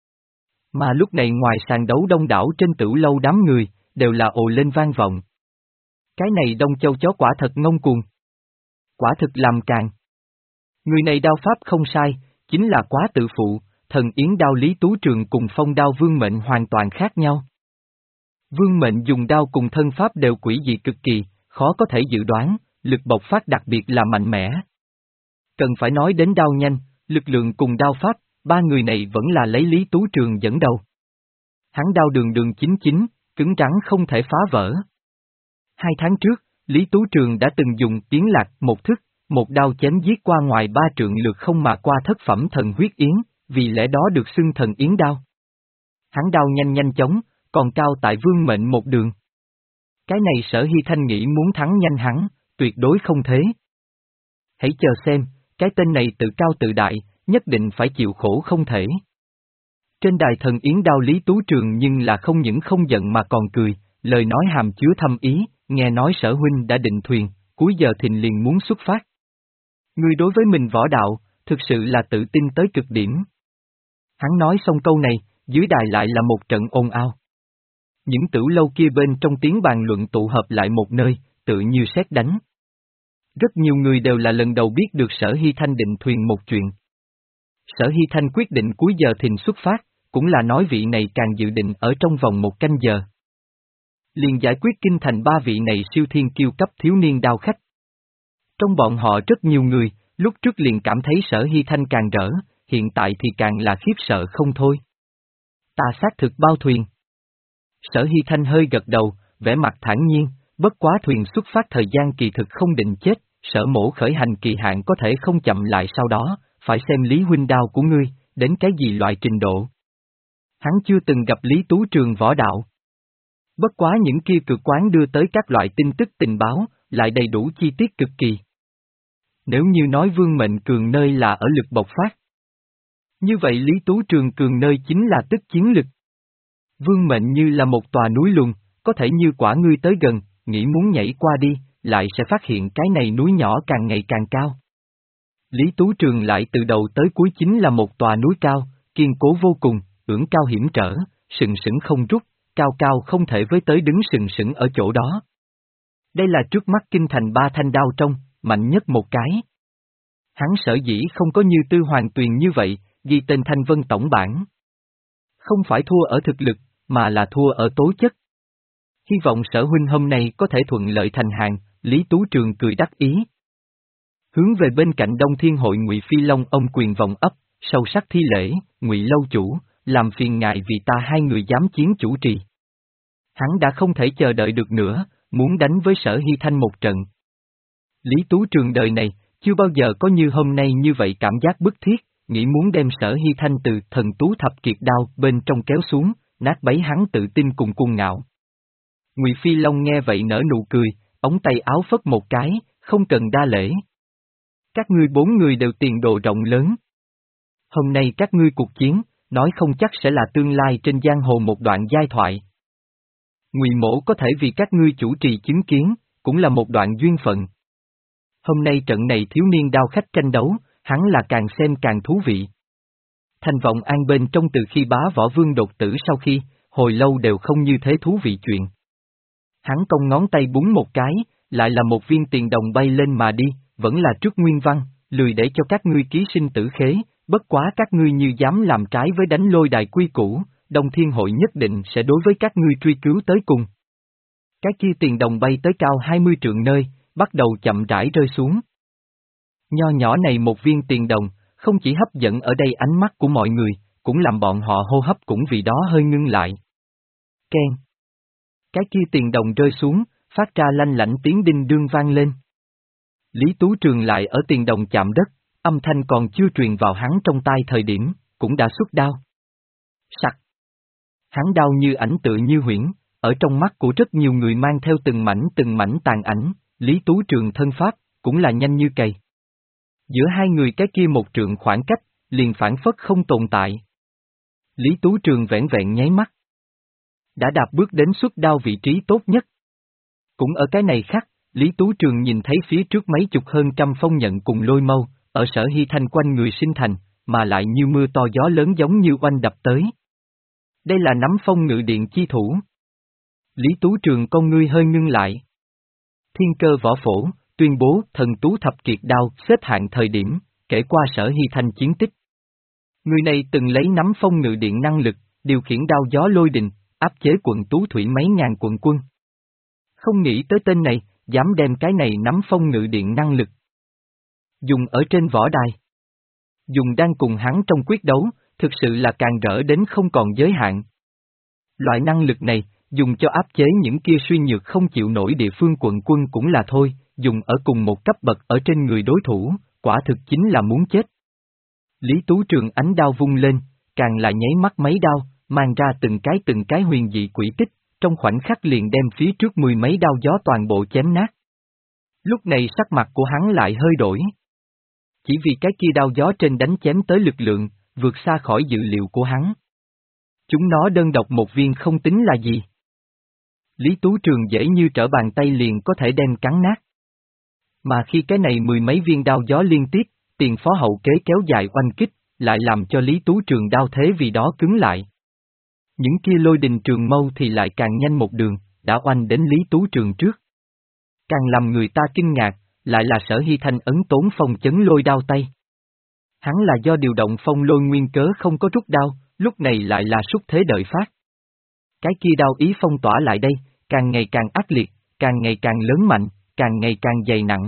S1: Mà lúc này ngoài sàn đấu đông đảo trên tửu lâu đám người, đều là ồ lên vang vọng. Cái này Đông Châu chó quả thật ngông cuồng. Quả thực làm càng. Người này đao pháp không sai, chính là quá tự phụ, thần yến đao Lý Tú Trường cùng phong đao Vương Mệnh hoàn toàn khác nhau. Vương Mệnh dùng đao cùng thân pháp đều quỷ dị cực kỳ, khó có thể dự đoán, lực bộc phát đặc biệt là mạnh mẽ. Cần phải nói đến đao nhanh, lực lượng cùng đao pháp, ba người này vẫn là lấy Lý Tú Trường dẫn đầu. Hắn đao đường đường chính chính, cứng rắn không thể phá vỡ. Hai tháng trước, Lý Tú Trường đã từng dùng Yến Lạc một thức, một đao chém giết qua ngoài ba trượng lượt không mà qua thất phẩm thần huyết yến, vì lẽ đó được xưng thần yến đao. Hắn đao nhanh nhanh chóng, còn cao tại Vương Mệnh một đường. Cái này Sở Hy Thanh nghĩ muốn thắng nhanh hắn, tuyệt đối không thế. Hãy chờ xem, cái tên này tự cao tự đại, nhất định phải chịu khổ không thể. Trên đài thần yến đao Lý Tú Trường nhưng là không những không giận mà còn cười, lời nói hàm chứa thâm ý, nghe nói Sở huynh đã định thuyền, cuối giờ thìn liền muốn xuất phát. Ngươi đối với mình võ đạo, thực sự là tự tin tới cực điểm. Hắn nói xong câu này, dưới đài lại là một trận ồn ào. Những tửu lâu kia bên trong tiếng bàn luận tụ hợp lại một nơi, tự như sét đánh. Rất nhiều người đều là lần đầu biết được Sở Hy Thanh định thuyền một chuyện. Sở Hy Thanh quyết định cuối giờ thìn xuất phát, cũng là nói vị này càng dự định ở trong vòng một canh giờ. Liền giải quyết kinh thành ba vị này siêu thiên kiêu cấp thiếu niên đao khách. Trong bọn họ rất nhiều người, lúc trước liền cảm thấy Sở Hy Thanh càng rỡ, hiện tại thì càng là khiếp sợ không thôi. Ta xác thực bao thuyền. Sở Hy Thanh hơi gật đầu, vẻ mặt thản nhiên, bất quá thuyền xuất phát thời gian kỳ thực không định chết, Sở mổ khởi hành kỳ hạn có thể không chậm lại sau đó, phải xem Lý huynh đao của ngươi, đến cái gì loại trình độ. Hắn chưa từng gặp Lý Tú Trường võ đạo. Bất quá những kia cực quán đưa tới các loại tin tức tình báo, lại đầy đủ chi tiết cực kỳ. Nếu như nói Vương Mệnh cường nơi là ở lực bộc phát, như vậy Lý Tú Trường cường nơi chính là tức chiến lực. Vương Mệnh như là một tòa núi lùn, có thể như quả ngươi tới gần, nghĩ muốn nhảy qua đi, lại sẽ phát hiện cái này núi nhỏ càng ngày càng cao. Lý Tú Trường lại từ đầu tới cuối chính là một tòa núi cao, kiên cố vô cùng, ưỡng cao hiểm trở, sừng sững không rút, cao cao không thể với tới đứng sừng sững ở chỗ đó. Đây là trước mắt kinh thành ba thanh đao trong, mạnh nhất một cái. Hắn sở dĩ không có như Tư Hoàng Tuyền như vậy, ghi tên Thanh Vân tổng bản. Không phải thua ở thực lực, mà là thua ở tố chất. Hy vọng Sở huynh hôm nay có thể thuận lợi thành hàng, Lý Tú Trường cười đắc ý. Hướng về bên cạnh Đông Thiên hội Ngụy Phi Long ông quyền vòng ấp, sâu sắc thi lễ, Ngụy lâu chủ, làm phiền ngại vì ta hai người dám chiến chủ trì. Hắn đã không thể chờ đợi được nữa, muốn đánh với Sở Hy Thanh một trận. Lý Tú Trường đời này, chưa bao giờ có như hôm nay như vậy cảm giác bức thiết, nghĩ muốn đem Sở Hy Thanh từ thần tú thập kiệt đao bên trong kéo xuống, nát bấy hắn tự tin cùng cuồng ngạo. Ngụy Phi Long nghe vậy nở nụ cười, ống tay áo phất một cái, không cần đa lễ. Các ngươi bốn người đều tiền đồ rộng lớn. Hôm nay các ngươi cuộc chiến, nói không chắc sẽ là tương lai trên giang hồ một đoạn giai thoại. Ngụy mổ có thể vì các ngươi chủ trì chứng kiến, cũng là một đoạn duyên phận. Hôm nay trận này thiếu niên đao khách tranh đấu, hắn là càng xem càng thú vị. Thành vọng an bên trong từ khi bá võ vương đột tử sau khi, hồi lâu đều không như thế thú vị chuyện. Hắn cong ngón tay búng một cái, lại là một viên tiền đồng bay lên mà đi, vẫn là trước nguyên văn, lười để cho các ngươi ký sinh tử khế, bất quá các ngươi như dám làm trái với đánh lôi đài quy củ, Đông Thiên hội nhất định sẽ đối với các ngươi truy cứu tới cùng. Cái kia tiền đồng bay tới cao hai mươi trượng nơi, bắt đầu chậm rãi rơi xuống. Nho nhỏ này một viên tiền đồng, không chỉ hấp dẫn ở đây ánh mắt của mọi người, cũng làm bọn họ hô hấp cũng vì đó hơi ngưng lại. Keng. Cái kia tiền đồng rơi xuống, phát ra lanh lảnh tiếng đinh đương vang lên. Lý Tú Trường lại ở tiền đồng chạm đất, âm thanh còn chưa truyền vào hắn trong tai thời điểm, cũng đã xuất đao. Sặc. Hắn đao như ảnh tự như huyễn, ở trong mắt của rất nhiều người mang theo từng mảnh từng mảnh tàn ảnh, Lý Tú Trường thân pháp, cũng là nhanh như cày. Giữa hai người cái kia một trượng khoảng cách, liền phản phất không tồn tại. Lý Tú Trường vẻn vẹn nháy mắt. Đã đạp bước đến xuất đao vị trí tốt nhất. Cũng ở cái này khác, Lý Tú Trường nhìn thấy phía trước mấy chục hơn trăm phong nhận cùng lôi mâu, ở Sở Hy Thanh quanh người sinh thành, mà lại như mưa to gió lớn giống như oanh đập tới. Đây là nắm phong ngự điện chi thủ. Lý Tú Trường con ngươi hơi ngưng lại. Thiên Cơ Võ Phổ, tuyên bố thần tú thập kiệt đao xếp hạng thời điểm, kể qua Sở Hy Thanh chiến tích. Người này từng lấy nắm phong ngự điện năng lực, điều khiển đao gió lôi đình, áp chế quận Tú Thủy mấy ngàn quận quân. Không nghĩ tới tên này, dám đem cái này nắm phong ngự điện năng lực dùng ở trên võ đài. Dùng đang cùng hắn trong quyết đấu, thực sự là càng rỡ đến không còn giới hạn. Loại năng lực này, dùng cho áp chế những kia suy nhược không chịu nổi địa phương quận quân cũng là thôi, dùng ở cùng một cấp bậc ở trên người đối thủ, quả thực chính là muốn chết. Lý Tú Trường ánh đao vung lên, càng là nháy mắt mấy đao, mang ra từng cái từng cái huyền dị quỷ tích, trong khoảnh khắc liền đem phía trước mười mấy đao gió toàn bộ chém nát. Lúc này sắc mặt của hắn lại hơi đổi. Chỉ vì cái kia đao gió trên đánh chém tới lực lượng, vượt xa khỏi dự liệu của hắn. Chúng nó đơn độc một viên không tính là gì. Lý Tú Trường dễ như trở bàn tay liền có thể đem cắn nát. Mà khi cái này mười mấy viên đao gió liên tiếp, tiền phó hậu kế kéo dài oanh kích, lại làm cho Lý Tú Trường đao thế vì đó cứng lại. Những kia lôi đình trường mâu thì lại càng nhanh một đường, đã oanh đến Lý Tú Trường trước. Càng làm người ta kinh ngạc, lại là Sở Hy Thanh ấn tốn phong chấn lôi đao tay. Hắn là do điều động phong lôi nguyên cớ không có rút đao, lúc này lại là xúc thế đợi phát. Cái kia đao ý phong tỏa lại đây, càng ngày càng ác liệt, càng ngày càng lớn mạnh, càng ngày càng dày nặng.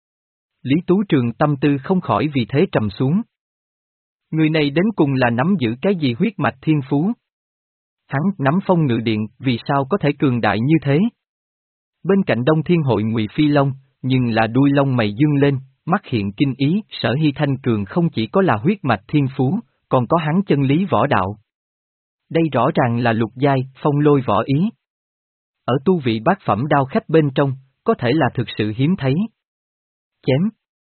S1: Lý Tú Trường tâm tư không khỏi vì thế trầm xuống. Người này đến cùng là nắm giữ cái gì huyết mạch thiên phú? Hắn nắm phong ngự điện, vì sao có thể cường đại như thế? Bên cạnh Đông Thiên Hội Ngụy Phi Long, nhưng là đuôi lông mày dương lên, mắt hiện kinh ý, Sở Hy Thanh cường không chỉ có là huyết mạch thiên phú, còn có hắn chân lý võ đạo. Đây rõ ràng là lục giai, phong lôi võ ý. Ở tu vị bát phẩm đao khách bên trong, có thể là thực sự hiếm thấy. Chém.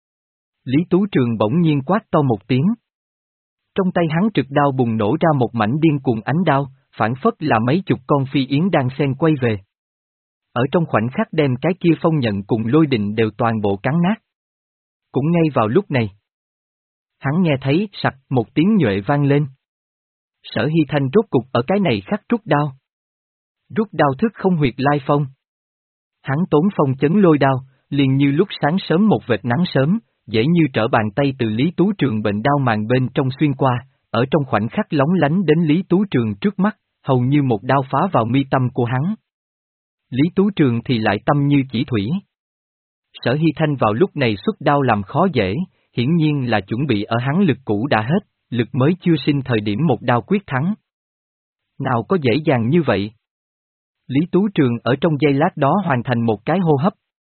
S1: Lý Tú Trường bỗng nhiên quát to một tiếng. Trong tay hắn trực đao bùng nổ ra một mảnh điên cuồng ánh đao, phản phất là mấy chục con phi yến đang xen quay về. Ở trong khoảnh khắc đem cái kia phong nhận cùng lôi định đều toàn bộ cắn nát. Cũng ngay vào lúc này, hắn nghe thấy sặc một tiếng nhuệ vang lên. Sở Hy Thanh rốt cục ở cái này khắc rút đao. Rút đao thức không huyệt lai phong. Hắn tốn phong chấn lôi đao, liền như lúc sáng sớm một vệt nắng sớm, dễ như trở bàn tay từ Lý Tú Trường bệnh đao màng bên trong xuyên qua, ở trong khoảnh khắc lóng lánh đến Lý Tú Trường trước mắt, hầu như một đao phá vào mi tâm của hắn. Lý Tú Trường thì lại tâm như chỉ thủy. Sở Hy Thanh vào lúc này xuất đao làm khó dễ, hiển nhiên là chuẩn bị ở hắn lực cũ đã hết, lực mới chưa sinh thời điểm một đao quyết thắng. Nào có dễ dàng như vậy? Lý Tú Trường ở trong giây lát đó hoàn thành một cái hô hấp.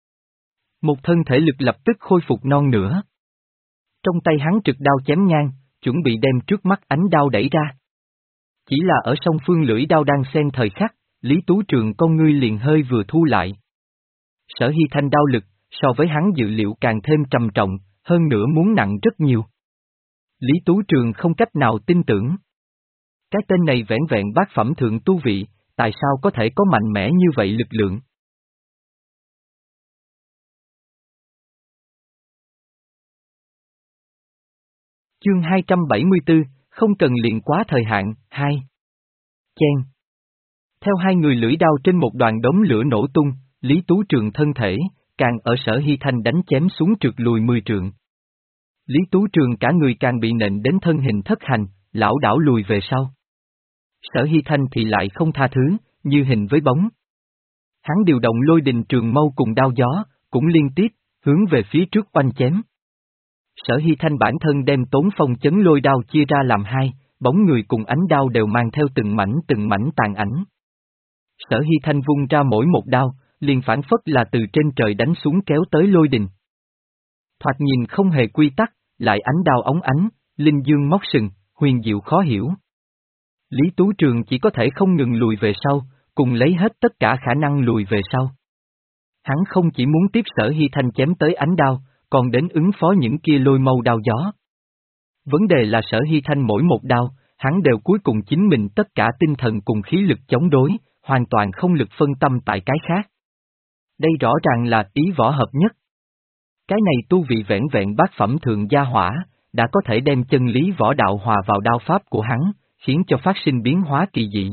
S1: Một thân thể lực lập tức khôi phục non nữa. Trong tay hắn trực đao chém ngang, chuẩn bị đem trước mắt ánh đao đẩy ra. Chỉ là ở song phương lưỡi đao đang xen thời khắc, Lý Tú Trường con ngươi liền hơi vừa thu lại. Sở Hy Thanh đao lực, so với hắn dự liệu càng thêm trầm trọng, hơn nữa muốn nặng rất nhiều. Lý Tú Trường không cách nào tin tưởng. Cái tên này vẻn vẹn bát phẩm thượng tu vị, tại sao có thể có mạnh mẽ như vậy lực lượng? Chương hai trăm bảy mươi tư, không cần luyện quá thời hạn, hai. Chen. Theo hai người lưỡi đao trên một đoàn đống lửa nổ tung, Lý Tú Trường thân thể, càng ở Sở Hy Thanh đánh chém xuống trượt lùi mười trượng. Lý Tú Trường cả người càng bị nện đến thân hình thất hành, lảo đảo lùi về sau. Sở Hy Thanh thì lại không tha thứ, như hình với bóng. Hắn điều động lôi đình trường mâu cùng đao gió, cũng liên tiếp, hướng về phía trước oanh chém. Sở Hy Thanh bản thân đem tốn phong chấn lôi đao chia ra làm hai, bóng người cùng ánh đao đều mang theo từng mảnh từng mảnh tàn ảnh. Sở Hy Thanh vung ra mỗi một đao, liền phản phất là từ trên trời đánh xuống kéo tới lôi đình. Thoạt nhìn không hề quy tắc, lại ánh đao óng ánh, linh dương móc sừng, huyền diệu khó hiểu. Lý Tú Trường chỉ có thể không ngừng lùi về sau, cùng lấy hết tất cả khả năng lùi về sau. Hắn không chỉ muốn tiếp Sở Hy Thanh chém tới ánh đao, còn đến ứng phó những kia lôi mâu đao gió. Vấn đề là Sở Hy Thanh mỗi một đao, hắn đều cuối cùng chính mình tất cả tinh thần cùng khí lực chống đối, hoàn toàn không lực phân tâm tại cái khác. Đây rõ ràng là ý võ hợp nhất. Cái này tu vị vẻn vẹn bát phẩm thượng gia hỏa, đã có thể đem chân lý võ đạo hòa vào đao pháp của hắn, khiến cho phát sinh biến hóa kỳ dị.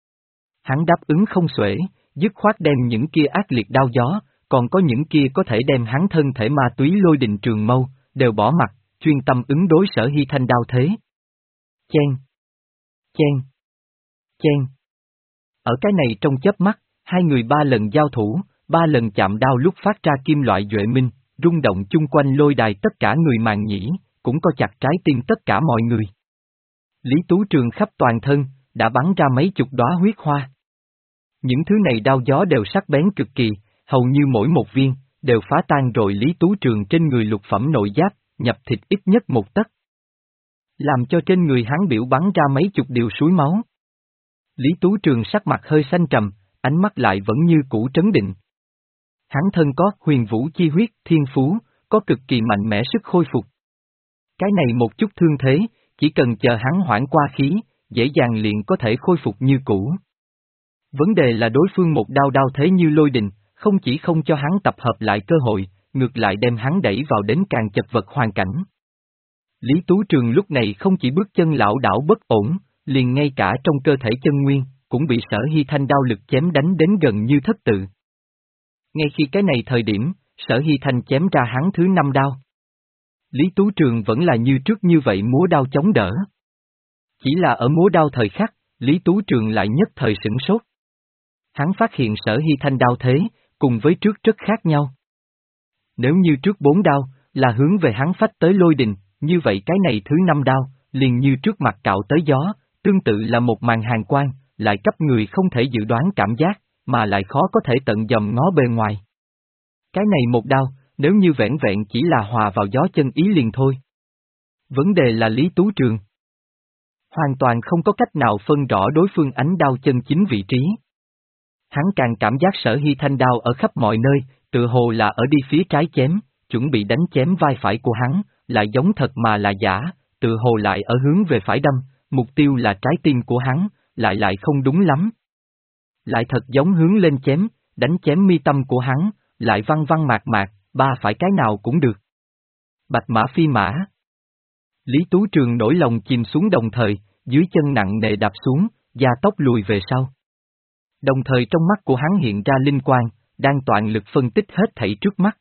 S1: Hắn đáp ứng không xuể, dứt khoát đem những kia ác liệt đao gió, còn có những kia có thể đem hắn thân thể ma túy lôi đình trường mâu, đều bỏ mặt, chuyên tâm ứng đối Sở Hy Thanh đao thế. Chen! Chen! Chen! Ở cái này trong chớp mắt, hai người ba lần giao thủ, ba lần chạm đao lúc phát ra kim loại duệ minh, rung động chung quanh lôi đài tất cả người màng nhĩ, cũng có chặt trái tim tất cả mọi người. Lý Tú Trường khắp toàn thân, đã bắn ra mấy chục đóa huyết hoa. Những thứ này đao gió đều sắc bén cực kỳ, hầu như mỗi một viên, đều phá tan rồi Lý Tú Trường trên người lục phẩm nội giáp, nhập thịt ít nhất một tấc. Làm cho trên người hắn biểu bắn ra mấy chục điều suối máu. Lý Tú Trường sắc mặt hơi xanh trầm, ánh mắt lại vẫn như cũ trấn định. Hắn thân có huyền vũ chi huyết, thiên phú, có cực kỳ mạnh mẽ sức khôi phục. Cái này một chút thương thế, chỉ cần chờ hắn hoãn qua khí, dễ dàng liền có thể khôi phục như cũ. Vấn đề là đối phương một đao đao thế như lôi đình, không chỉ không cho hắn tập hợp lại cơ hội, ngược lại đem hắn đẩy vào đến càng chật vật hoàn cảnh. Lý Tú Trường lúc này không chỉ bước chân lảo đảo bất ổn, liền ngay cả trong cơ thể chân nguyên, cũng bị Sở Hy Thanh đao lực chém đánh đến gần như thất tự. Ngay khi cái này thời điểm, Sở Hy Thanh chém ra hắn thứ năm đao. Lý Tú Trường vẫn là như trước như vậy múa đao chống đỡ. Chỉ là ở múa đao thời khắc, Lý Tú Trường lại nhất thời sửng sốt. Hắn phát hiện Sở Hy Thanh đao thế, cùng với trước rất khác nhau. Nếu như trước bốn đao, là hướng về hắn phách tới lôi đình, như vậy cái này thứ năm đao, liền như trước mặt cạo tới gió, tương tự là một màn hàn quang, lại cấp người không thể dự đoán cảm giác, mà lại khó có thể tận dòm ngó bề ngoài. Cái này một đao, nếu như vẻn vẹn chỉ là hòa vào gió chân ý liền thôi. Vấn đề là Lý Tú Trường hoàn toàn không có cách nào phân rõ đối phương ánh đao chân chính vị trí. Hắn càng cảm giác Sở Hy Thanh đao ở khắp mọi nơi, tự hồ là ở đi phía trái chém, chuẩn bị đánh chém vai phải của hắn, lại giống thật mà là giả, tự hồ lại ở hướng về phải đâm, mục tiêu là trái tim của hắn, lại lại không đúng lắm. Lại thật giống hướng lên chém, đánh chém mi tâm của hắn, lại văng văng mạc mạc, ba phải cái nào cũng được. Bạch mã phi mã. Lý Tú Trường nổi lòng chìm xuống đồng thời, dưới chân nặng nề đạp xuống, gia tốc lùi về sau. Đồng thời trong mắt của hắn hiện ra linh quang, đang toàn lực phân tích hết thảy trước mắt.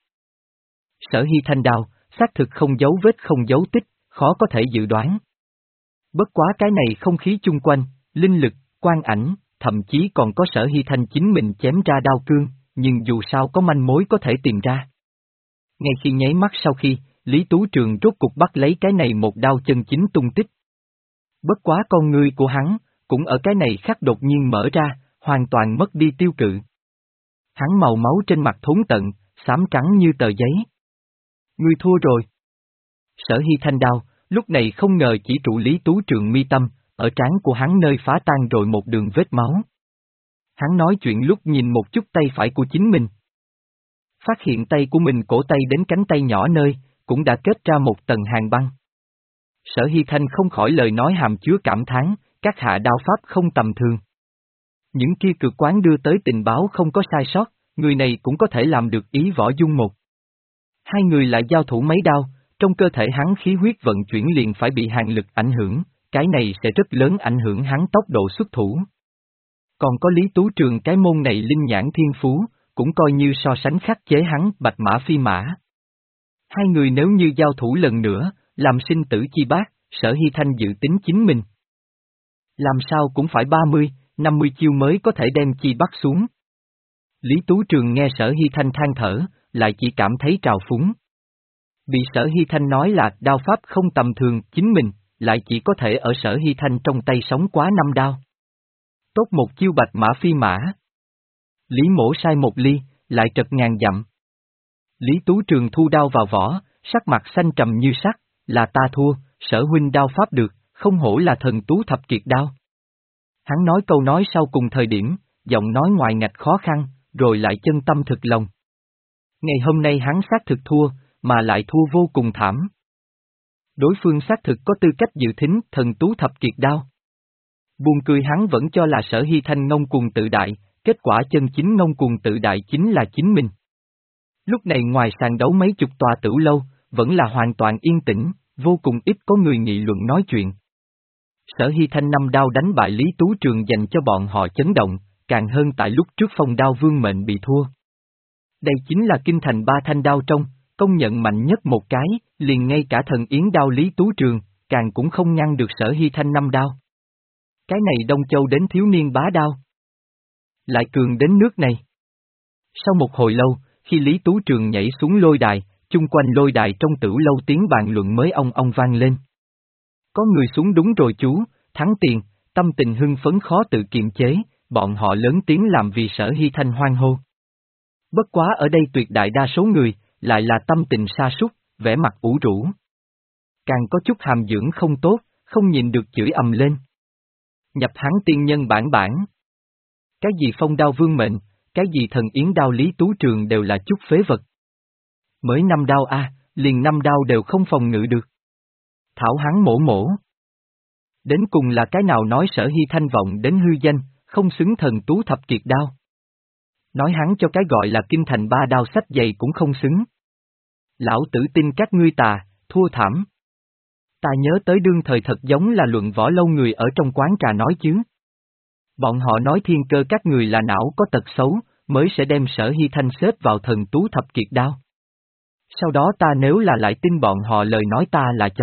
S1: Sở Hy Thanh đao, xác thực không dấu vết không dấu tích, khó có thể dự đoán. Bất quá cái này không khí chung quanh, linh lực, quang ảnh, thậm chí còn có Sở Hy Thanh chính mình chém ra đao cương, nhưng dù sao có manh mối có thể tìm ra. Ngay khi nháy mắt sau khi, Lý Tú Trường rốt cục bắt lấy cái này một đao chân chính tung tích. Bất quá con ngươi của hắn, cũng ở cái này khắc đột nhiên mở ra, hoàn toàn mất đi tiêu cự. Hắn màu máu trên mặt thốn tận, xám trắng như tờ giấy. Ngươi thua rồi. Sở Hy Thanh đao, lúc này không ngờ chỉ trụ Lý Tú Trường mi tâm, ở trán của hắn nơi phá tan rồi một đường vết máu. Hắn nói chuyện lúc nhìn một chút tay phải của chính mình. Phát hiện tay của mình cổ tay đến cánh tay nhỏ nơi, cũng đã kết ra một tầng hàng băng. Sở Hy Thanh không khỏi lời nói hàm chứa cảm thán, các hạ đao pháp không tầm thường. Những kia cực quán đưa tới tình báo không có sai sót, người này cũng có thể làm được ý võ dung một. Hai người lại giao thủ mấy đao, trong cơ thể hắn khí huyết vận chuyển liền phải bị hàn lực ảnh hưởng, cái này sẽ rất lớn ảnh hưởng hắn tốc độ xuất thủ. Còn có Lý Tú Trường cái môn này linh nhãn thiên phú, cũng coi như so sánh khắc chế hắn bạch mã phi mã. Hai người nếu như giao thủ lần nữa, làm sinh tử chi bát, Sở Hy Thanh dự tính chính mình. Làm sao cũng phải ba mươi, năm mươi chiêu mới có thể đem chi bắt xuống. Lý Tú Trường nghe Sở Hy Thanh than thở, lại chỉ cảm thấy trào phúng. Bị Sở Hy Thanh nói là đao pháp không tầm thường, chính mình, lại chỉ có thể ở Sở Hy Thanh trong tay sống quá năm đao. Tốt một chiêu bạch mã phi mã. Lý mổ sai một ly, lại trật ngàn dặm. Lý Tú Trường thu đao vào vỏ, sắc mặt xanh trầm như sắt, là ta thua, Sở huynh đao pháp được, không hổ là thần tú thập kiệt đao. Hắn nói câu nói sau cùng thời điểm, giọng nói ngoài ngạch khó khăn, rồi lại chân tâm thực lòng. Ngày hôm nay hắn xác thực thua, mà lại thua vô cùng thảm. Đối phương xác thực có tư cách dự thính thần tú thập kiệt đao. Buồn cười hắn vẫn cho là Sở Hy Thanh ngông cuồng tự đại, kết quả chân chính ngông cuồng tự đại chính là chính mình. Lúc này ngoài sàn đấu mấy chục tòa tửu lâu, vẫn là hoàn toàn yên tĩnh, vô cùng ít có người nghị luận nói chuyện. Sở Hy Thanh năm đao đánh bại Lý Tú Trường dành cho bọn họ chấn động, càng hơn tại lúc trước phong đao vương mệnh bị thua. Đây chính là kinh thành ba thanh đao trong, công nhận mạnh nhất một cái, liền ngay cả thần yến đao Lý Tú Trường, càng cũng không ngăn được Sở Hy Thanh năm đao. Cái này Đông Châu đến thiếu niên bá đao. Lại cường đến nước này. Sau một hồi lâu, khi Lý Tú Trường nhảy xuống lôi đài, chung quanh lôi đài trong tửu lâu tiếng bàn luận mới ong ong vang lên. Có người xuống đúng rồi chú, thắng tiền, tâm tình hưng phấn khó tự kiềm chế, bọn họ lớn tiếng làm vì Sở Hy Thanh hoan hô. Bất quá ở đây tuyệt đại đa số người, lại là tâm tình sa sút, vẻ mặt ủ rũ. Càng có chút hàm dưỡng không tốt, không nhìn được chửi ầm lên. Nhập hắn tiên nhân bản bản. Cái gì phong đao vương mệnh, cái gì thần yến đao Lý Tú Trường đều là chút phế vật. Mới năm đao a, liền năm đao đều không phòng ngự được. Thảo hắn mổ mổ. Đến cùng là cái nào nói Sở Hy Thanh vọng đến hư danh, không xứng thần tú thập kiệt đao. Nói hắn cho cái gọi là kinh thành ba đao sách dày cũng không xứng. Lão tử tin các ngươi tà, thua thảm. Ta nhớ tới đương thời thật giống là luận võ lâu người ở trong quán trà nói chứ. Bọn họ nói thiên cơ các người là não có tật xấu, mới sẽ đem Sở Hy Thanh xếp vào thần tú thập kiệt đao. Sau đó ta nếu là lại tin bọn họ lời nói ta là chó.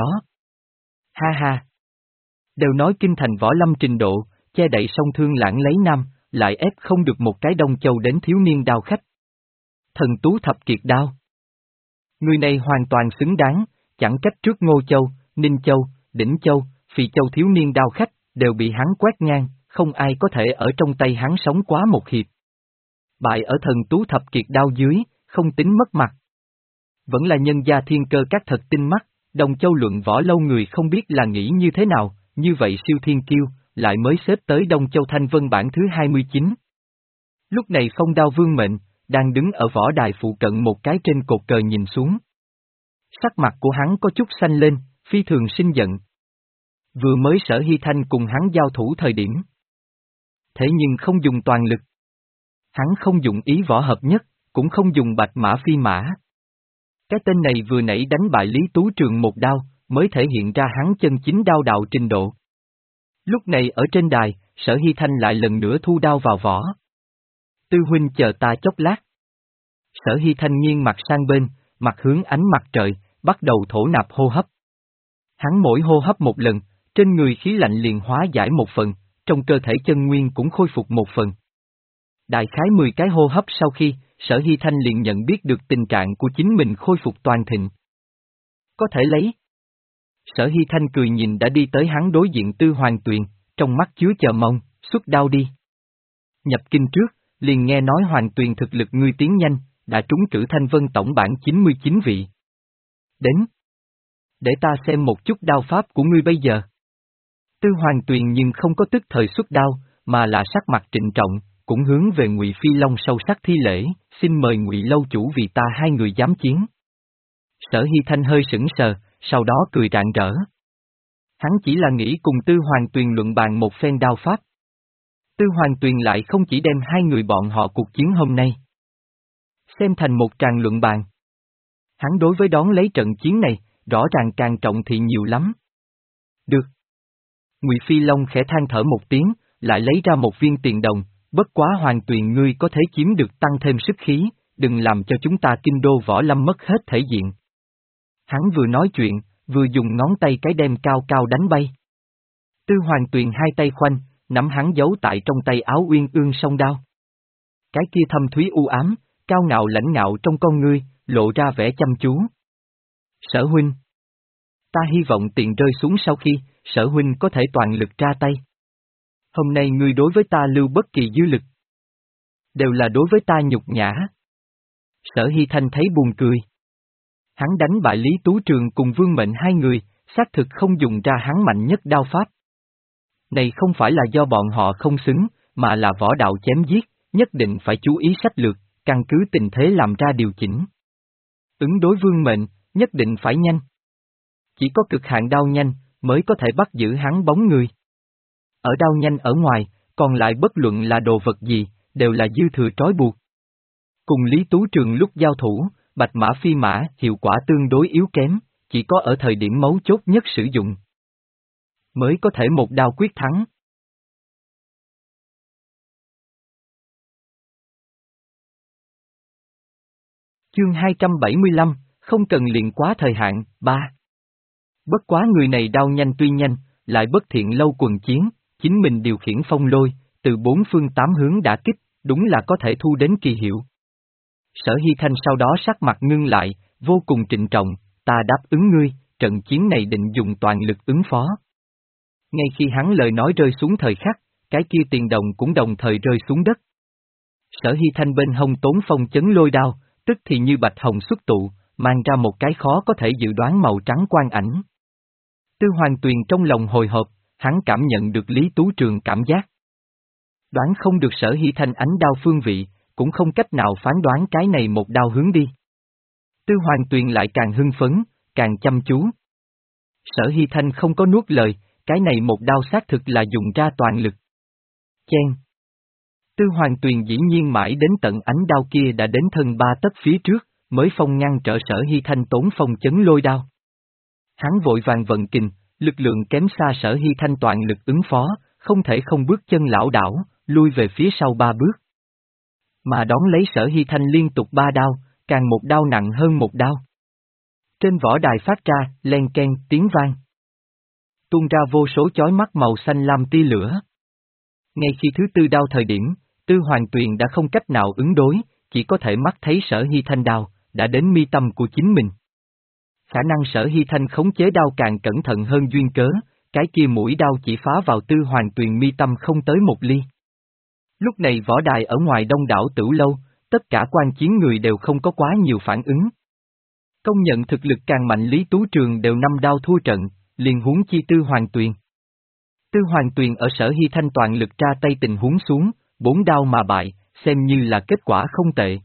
S1: Ha ha. Đều nói kinh thành võ lâm trình độ, che đậy song thương lãng lấy nam, lại ép không được một cái Đông Châu đến thiếu niên đao khách. Thần tú thập kiệt đao. Người này hoàn toàn xứng đáng, chẳng cách trước Ngô Châu, Ninh Châu, Đỉnh Châu, Phì Châu thiếu niên đao khách, đều bị hắn quét ngang, không ai có thể ở trong tay hắn sống quá một hiệp. Bại ở thần tú thập kiệt đao dưới, không tính mất mặt. Vẫn là nhân gia thiên cơ các thật tinh mắt, Đông Châu luận võ lâu người không biết là nghĩ như thế nào, như vậy siêu thiên kiêu, lại mới xếp tới Đông Châu Thanh Vân bảng thứ hai mươi chín. Lúc này phong đao vương mệnh, đang đứng ở võ đài phụ cận một cái trên cột cờ nhìn xuống. Sắc mặt của hắn có chút xanh lên, phi thường sinh giận. Vừa mới Sở Hy Thanh cùng hắn giao thủ thời điểm. Thế nhưng không dùng toàn lực. Hắn không dùng ý võ hợp nhất, cũng không dùng bạch mã phi mã. Cái tên này vừa nãy đánh bại Lý Tú Trường một đao, mới thể hiện ra hắn chân chính đao đạo trình độ. Lúc này ở trên đài, Sở Hy Thanh lại lần nữa thu đao vào vỏ. Tư huynh chờ ta chốc lát. Sở Hy Thanh nghiêng mặt sang bên, mặt hướng ánh mặt trời, bắt đầu thổ nạp hô hấp. Hắn mỗi hô hấp một lần, trên người khí lạnh liền hóa giải một phần, trong cơ thể chân nguyên cũng khôi phục một phần. Đại khái mười cái hô hấp sau khi, Sở Hy Thanh liền nhận biết được tình trạng của chính mình khôi phục toàn thịnh. Có thể lấy. Sở Hy Thanh cười nhìn đã đi tới hắn đối diện Tư Hoàng Tuyền, trong mắt chứa chờ mong, xuất đao đi. Nhập kinh trước, liền nghe nói Hoàng Tuyền thực lực ngươi tiến nhanh, đã trúng cử Thanh Vân tổng bảng chín mươi chín vị. Đến. Để ta xem một chút đao pháp của ngươi bây giờ. Tư Hoàng Tuyền nhưng không có tức thời xuất đao, mà là sắc mặt trịnh trọng, cũng hướng về Ngụy Phi Long sâu sắc thi lễ, xin mời Ngụy lâu chủ vì ta hai người dám chiến. Sở Hy Thanh hơi sững sờ, sau đó cười rạng rỡ. Hắn chỉ là nghĩ cùng Tư Hoàng Tuyền luận bàn một phen đao pháp. Tư Hoàng Tuyền lại không chỉ đem hai người bọn họ cuộc chiến hôm nay xem thành một tràng luận bàn. Hắn đối với đón lấy trận chiến này, rõ ràng càng trọng thị nhiều lắm. Được. Ngụy Phi Long khẽ than thở một tiếng, lại lấy ra một viên tiền đồng, bất quá Hoàng Tuyền ngươi có thể chiếm được tăng thêm sức khí, đừng làm cho chúng ta kinh đô võ lâm mất hết thể diện. Hắn vừa nói chuyện, vừa dùng ngón tay cái đem cao cao đánh bay. Tư Hoàng Tuyền hai tay khoanh, nắm hắn giấu tại trong tay áo uyên ương song đao. Cái kia thâm thúy u ám, cao ngạo lãnh ngạo trong con ngươi, lộ ra vẻ chăm chú. Sở huynh. Ta hy vọng tiền rơi xuống sau khi, Sở huynh có thể toàn lực ra tay. Hôm nay ngươi đối với ta lưu bất kỳ dư lực. Đều là đối với ta nhục nhã. Sở Hy Thanh thấy buồn cười. Hắn đánh bại Lý Tú Trường cùng Vương Mệnh hai người, xác thực không dùng ra hắn mạnh nhất đao pháp. Này không phải là do bọn họ không xứng, mà là võ đạo chém giết, nhất định phải chú ý sách lược, căn cứ tình thế làm ra điều chỉnh. Ứng đối Vương Mệnh, nhất định phải nhanh. Chỉ có cực hạn đao nhanh, mới có thể bắt giữ hắn bóng người. Ở đao nhanh ở ngoài, còn lại bất luận là đồ vật gì, đều là dư thừa trói buộc. Cùng Lý Tú Trường lúc giao thủ, bạch mã phi mã hiệu quả tương đối yếu kém, chỉ có ở thời điểm mấu chốt nhất sử dụng mới có thể một đao quyết thắng. Chương hai trăm bảy mươi lăm, không cần luyện quá thời hạn, ba. Bất quá người này đao nhanh tuy nhanh, lại bất thiện lâu quần chiến, chính mình điều khiển phong lôi, từ bốn phương tám hướng đả kích, đúng là có thể thu đến kỳ hiệu. Sở Hy Thanh sau đó sắc mặt ngưng lại, vô cùng trịnh trọng, ta đáp ứng ngươi, trận chiến này định dùng toàn lực ứng phó. Ngay khi hắn lời nói rơi xuống thời khắc, cái kia tiền đồng cũng đồng thời rơi xuống đất. Sở Hy Thanh bên hông Tốn Phong chấn lôi đao, tức thì như bạch hồng xuất tụ, mang ra một cái khó có thể dự đoán màu trắng quang ảnh. Tư Hoàng Tuyền trong lòng hồi hộp, hắn cảm nhận được Lý Tú Trường cảm giác. Đoán không được Sở Hy Thanh ánh đao phương vị, cũng không cách nào phán đoán cái này một đao hướng đi. Tư Hoàng Tuyền lại càng hưng phấn, càng chăm chú. Sở Hy Thanh không có nuốt lời, cái này một đao xác thực là dùng ra toàn lực. Chen. Tư Hoàng Tuyền dĩ nhiên mãi đến tận ánh đao kia đã đến thân ba tấc phía trước, mới phong ngăn trở Sở Hy Thanh Tốn Phong chấn lôi đao. Hắn vội vàng vận kình, lực lượng kém xa Sở Hy Thanh toàn lực ứng phó, không thể không bước chân lảo đảo, lui về phía sau ba bước. Mà đón lấy Sở Hy Thanh liên tục ba đao, càng một đao nặng hơn một đao. Trên võ đài phát ra, len ken, tiếng vang. Tuôn ra vô số chói mắt màu xanh lam tia lửa. Ngay khi thứ tư đao thời điểm, Tư Hoàng Tuyền đã không cách nào ứng đối, chỉ có thể mắt thấy Sở Hy Thanh đao, đã đến mi tâm của chính mình. Khả năng Sở Hy Thanh khống chế đao càng cẩn thận hơn duyên cớ, cái kia mũi đao chỉ phá vào Tư Hoàng Tuyền mi tâm không tới một ly. Lúc này võ đài ở ngoài đông đảo Tửu Lâu, tất cả quan chiến người đều không có quá nhiều phản ứng. Công nhận thực lực càng mạnh Lý Tú Trường đều năm đao thua trận, liền huống chi Tư Hoàng Tuyền. Tư Hoàng Tuyền ở Sở Hy Thanh toàn lực ra tay tình huống xuống, bốn đao mà bại, xem như là kết quả không tệ.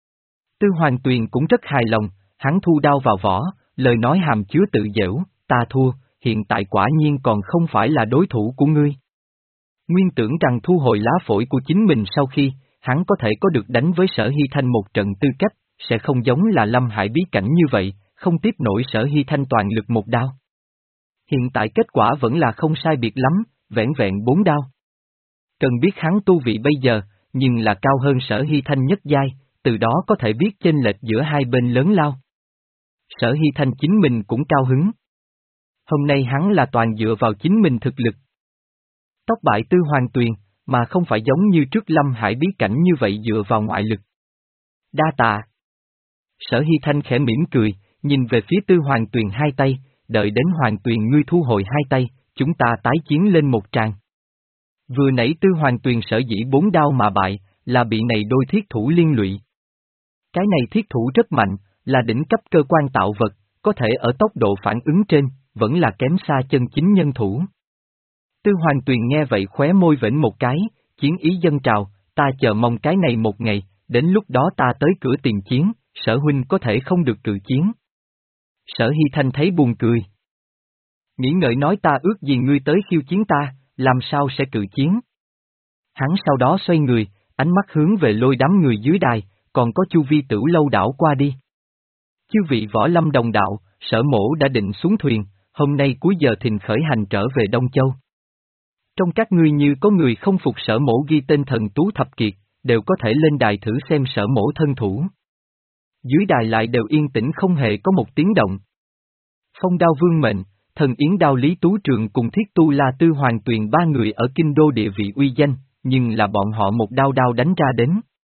S1: Tư Hoàng Tuyền cũng rất hài lòng, hắn thu đao vào vỏ, lời nói hàm chứa tự giễu, ta thua, hiện tại quả nhiên còn không phải là đối thủ của ngươi. Nguyên tưởng rằng thu hồi lá phổi của chính mình sau khi, hắn có thể có được đánh với Sở Hy Thanh một trận tư cách, sẽ không giống là Lâm Hải bí cảnh như vậy, không tiếp nổi Sở Hy Thanh toàn lực một đao. Hiện tại kết quả vẫn là không sai biệt lắm, vẻn vẹn bốn đao. Cần biết hắn tu vị bây giờ, nhưng là cao hơn Sở Hy Thanh nhất giai, từ đó có thể biết chênh lệch giữa hai bên lớn lao. Sở Hy Thanh chính mình cũng cao hứng. Hôm nay hắn là toàn dựa vào chính mình thực lực. Tóc bại Tư Hoàng Tuyền, mà không phải giống như trước Lâm Hải bí cảnh như vậy dựa vào ngoại lực. Đa tạ. Sở Hy Thanh khẽ mỉm cười, nhìn về phía Tư Hoàng Tuyền hai tay, đợi đến Hoàng Tuyền ngươi thu hồi hai tay, chúng ta tái chiến lên một tràng. Vừa nãy Tư Hoàng Tuyền sở dĩ bốn đao mà bại, là bị này đôi thiết thủ liên lụy. Cái này thiết thủ rất mạnh, là đỉnh cấp cơ quan tạo vật, có thể ở tốc độ phản ứng trên, vẫn là kém xa chân chính nhân thủ. Tư Hoàng Tuyền nghe vậy khóe môi vểnh một cái, chiến ý dâng trào, ta chờ mong cái này một ngày, đến lúc đó ta tới cửa tiền chiến, Sở huynh có thể không được cự chiến. Sở Hy Thanh thấy buồn cười. Nghĩ ngợi nói ta ước gì ngươi tới khiêu chiến ta, làm sao sẽ cự chiến. Hắn sau đó xoay người, ánh mắt hướng về lôi đám người dưới đài, còn có Chu Vi Tửu Lâu đảo qua đi. Chư vị võ lâm đồng đạo, Sở mỗ đã định xuống thuyền, hôm nay cuối giờ thìn khởi hành trở về Đông Châu. Trong các ngươi như có người không phục Sở mỗ ghi tên thần tú thập kiệt, đều có thể lên đài thử xem Sở mỗ thân thủ. Dưới đài lại đều yên tĩnh không hề có một tiếng động. Phong Đao Vương Mệnh, Thần Yến Đao Lý Tú Trường cùng Thiết Tu La Tư Hoàng Tuyền ba người ở kinh đô địa vị uy danh, nhưng là bọn họ một đao đao đánh ra đến.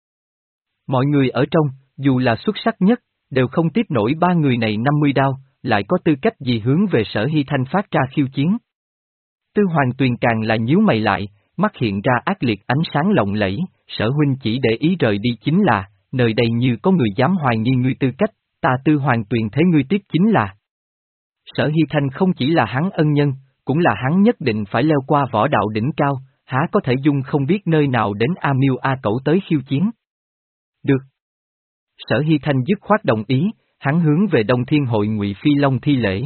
S1: Mọi người ở trong, dù là xuất sắc nhất, đều không tiếp nổi ba người này năm mươi đao, lại có tư cách gì hướng về Sở Hy Thanh phát ra khiêu chiến. Tư Hoàng Tuyền càng là nhíu mày lại, mắt hiện ra ác liệt ánh sáng lộng lẫy, Sở huynh chỉ để ý rời đi chính là, nơi đây như có người dám hoài nghi ngươi tư cách, ta Tư Hoàng Tuyền thấy ngươi tiếp chính là. Sở Hy Thanh không chỉ là hắn ân nhân, cũng là hắn nhất định phải leo qua võ đạo đỉnh cao, há có thể dung không biết nơi nào đến A Miêu A Cẩu tới khiêu chiến. Được. Sở Hy Thanh dứt khoát đồng ý, hắn hướng về Đông Thiên Hội Ngụy Phi Long thi lễ.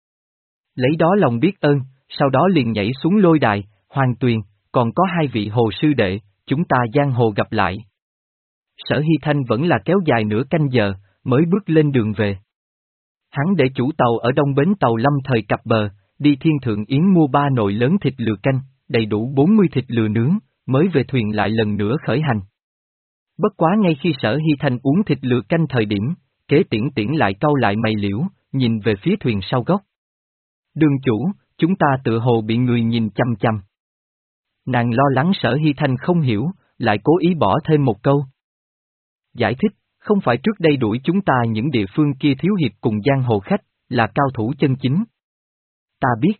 S1: Lấy đó lòng biết ơn, sau đó liền nhảy xuống lôi đài, Hoàng Tuyền, còn có hai vị hồ sư đệ, chúng ta giang hồ gặp lại. Sở Hy Thanh vẫn là kéo dài nửa canh giờ, mới bước lên đường về. Hắn để chủ tàu ở đông bến tàu lâm thời cập bờ, đi Thiên Thượng Yến mua ba nồi lớn thịt lừa canh, đầy đủ bốn mươi thịt lừa nướng, mới về thuyền lại lần nữa khởi hành. Bất quá ngay khi Sở Hy Thanh uống thịt lừa canh thời điểm, Kế Tiễn Tiễn lại cau lại mày liễu, nhìn về phía thuyền sau góc. Đường chủ, chúng ta tựa hồ bị người nhìn chăm chăm. Nàng lo lắng Sở Hy Thanh không hiểu, lại cố ý bỏ thêm một câu. Giải thích, không phải trước đây đuổi chúng ta những địa phương kia thiếu hiệp cùng giang hồ khách, là cao thủ chân chính. Ta biết.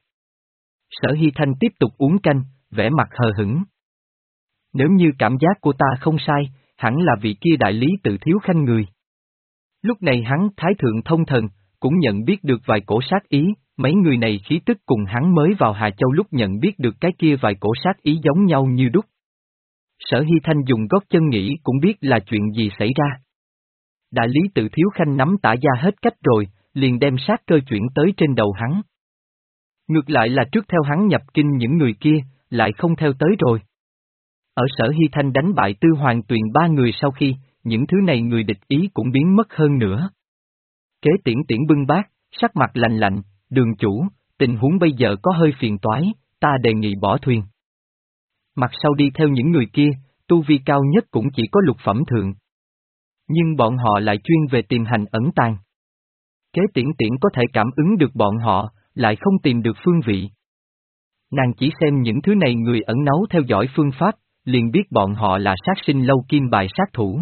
S1: Sở Hy Thanh tiếp tục uống canh, vẻ mặt hờ hững. Nếu như cảm giác của ta không sai, hẳn là vị kia đại lý tự thiếu khanh người. Lúc này hắn thái thượng thông thần, cũng nhận biết được vài cổ sát ý, mấy người này khí tức cùng hắn mới vào Hà Châu lúc nhận biết được cái kia vài cổ sát ý giống nhau như đúc. Sở Hy Thanh dùng gót chân nghĩ cũng biết là chuyện gì xảy ra. Đại lý tự thiếu khanh nắm tả gia hết cách rồi, liền đem sát cơ chuyển tới trên đầu hắn. Ngược lại là trước theo hắn nhập kinh những người kia, lại không theo tới rồi. Ở Sở Hy Thanh đánh bại Tư Hoàng Tuyền ba người sau khi, những thứ này người địch ý cũng biến mất hơn nữa. Kế Tiễn Tiễn bưng bát, sắc mặt lạnh lạnh, đường chủ, tình huống bây giờ có hơi phiền toái, ta đề nghị bỏ thuyền. Mặt sau đi theo những người kia, tu vi cao nhất cũng chỉ có lục phẩm thượng. Nhưng bọn họ lại chuyên về tìm hành ẩn tàng. Kế Tiễn Tiễn có thể cảm ứng được bọn họ, lại không tìm được phương vị. Nàng chỉ xem những thứ này người ẩn náu theo dõi phương pháp, liền biết bọn họ là sát sinh lâu kim bài sát thủ.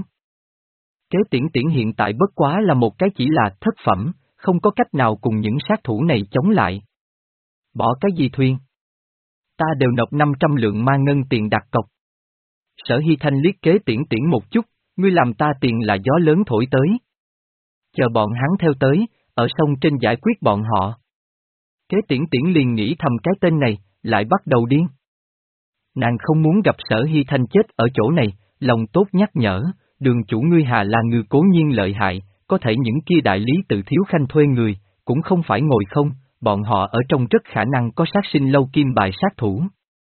S1: Kế Tiễn Tiễn hiện tại bất quá là một cái chỉ là thất phẩm, không có cách nào cùng những sát thủ này chống lại. Bỏ cái gì thuyền? Ta đều nộp năm trăm lượng ma ngân tiền đặt cọc. Sở Hy Thanh liếc Kế Tiễn Tiễn một chút, ngươi làm ta tiền là gió lớn thổi tới. Chờ bọn hắn theo tới, ở sông trên giải quyết bọn họ. Kế Tiễn Tiễn liền nghĩ thầm cái tên này, lại bắt đầu điên. Nàng không muốn gặp Sở Hy Thanh chết ở chỗ này, lòng tốt nhắc nhở, đường chủ ngươi Hà là người cố nhiên lợi hại, có thể những kia đại lý tự thiếu khanh thuê người, cũng không phải ngồi không, bọn họ ở trong rất khả năng có sát sinh lâu kim bài sát thủ.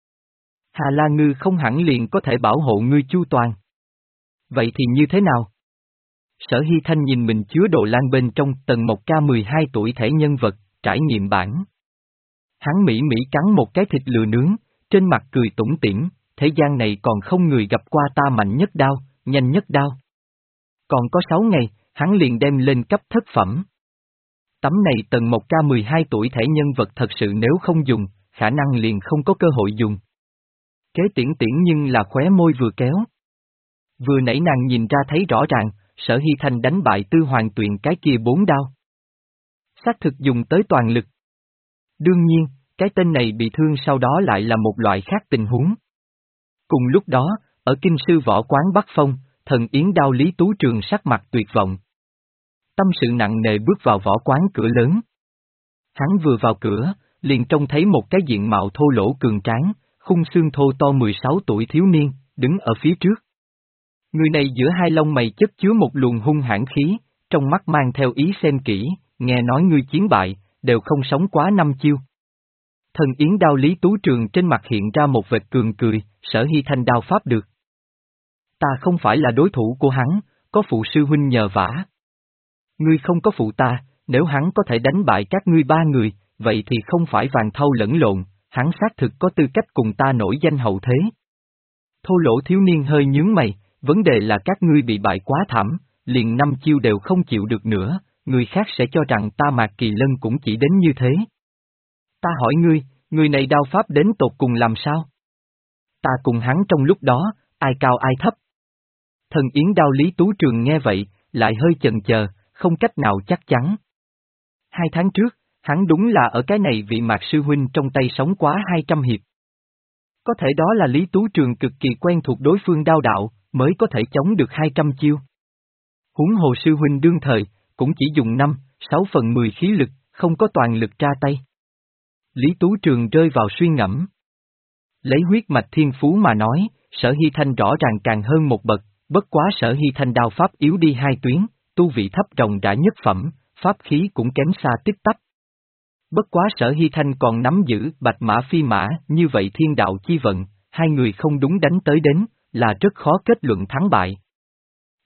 S1: Hà La Ngư không hẳn liền có thể bảo hộ ngươi chu toàn. Vậy thì như thế nào? Sở Hy Thanh nhìn mình chứa đồ lan bên trong tầng một K mười hai tuổi thẻ nhân vật, trải nghiệm bản. Hắn mỹ mỹ cắn một cái thịt lừa nướng, trên mặt cười tủm tỉm, thế gian này còn không người gặp qua ta mạnh nhất đao, nhanh nhất đao. Còn có sáu ngày, hắn liền đem lên cấp thất phẩm. Tấm này tầng một K mười hai tuổi thẻ nhân vật thật sự nếu không dùng, khả năng liền không có cơ hội dùng. Kế Tiễn Tiễn nhưng là khóe môi vừa kéo. Vừa nãy nàng nhìn ra thấy rõ ràng, Sở Hy Thanh đánh bại Tư Hoàng Tuyền cái kia bốn đao. Xác thực dùng tới toàn lực. Đương nhiên, cái tên này bị thương sau đó lại là một loại khác tình huống. Cùng lúc đó, ở kinh sư võ quán Bắc Phong, thần Yến Đao Lý Tú Trường sắc mặt tuyệt vọng. Tâm sự nặng nề bước vào võ quán cửa lớn. Hắn vừa vào cửa, liền trông thấy một cái diện mạo thô lỗ cường tráng, khung xương thô to mười sáu tuổi thiếu niên, đứng ở phía trước. Người này giữa hai lông mày chất chứa một luồng hung hãn khí, trong mắt mang theo ý xem kỹ, nghe nói ngươi chiến bại, đều không sống quá năm chiêu. Thần Yến Đao Lý Tú Trường trên mặt hiện ra một vệt cường cười, Sở Hy Thanh đao pháp được. Ta không phải là đối thủ của hắn, có phụ sư huynh nhờ vả. Ngươi không có phụ ta, nếu hắn có thể đánh bại các ngươi ba người, vậy thì không phải vàng thau lẫn lộn, hắn xác thực có tư cách cùng ta nổi danh hậu thế. Thô lỗ thiếu niên hơi nhướng mày, vấn đề là các ngươi bị bại quá thảm, liền năm chiêu đều không chịu được nữa, người khác sẽ cho rằng ta Mạc Kỳ Lân cũng chỉ đến như thế. Ta hỏi ngươi, người này đao pháp đến tột cùng làm sao? Ta cùng hắn trong lúc đó, ai cao ai thấp? Thần Yến Đao Lý Tú Trường nghe vậy, lại hơi chần chờ, không cách nào chắc chắn. Hai tháng trước, hắn đúng là ở cái này vị Mạc sư huynh trong tay sống quá hai trăm hiệp. Có thể đó là Lý Tú Trường cực kỳ quen thuộc đối phương đao đạo, mới có thể chống được hai trăm chiêu. Huống hồ sư huynh đương thời, cũng chỉ dùng năm, sáu phần mười khí lực, không có toàn lực ra tay. Lý Tú Trường rơi vào suy ngẫm. Lấy huyết mạch thiên phú mà nói, Sở Hy Thanh rõ ràng càng hơn một bậc, bất quá Sở Hy Thanh đao pháp yếu đi hai tuyến, tu vị thấp rộng rãi nhất phẩm, pháp khí cũng kém xa tích tắp. Bất quá Sở Hy Thanh còn nắm giữ bạch mã phi mã, như vậy thiên đạo chi vận, hai người không đúng đánh tới đến, là rất khó kết luận thắng bại.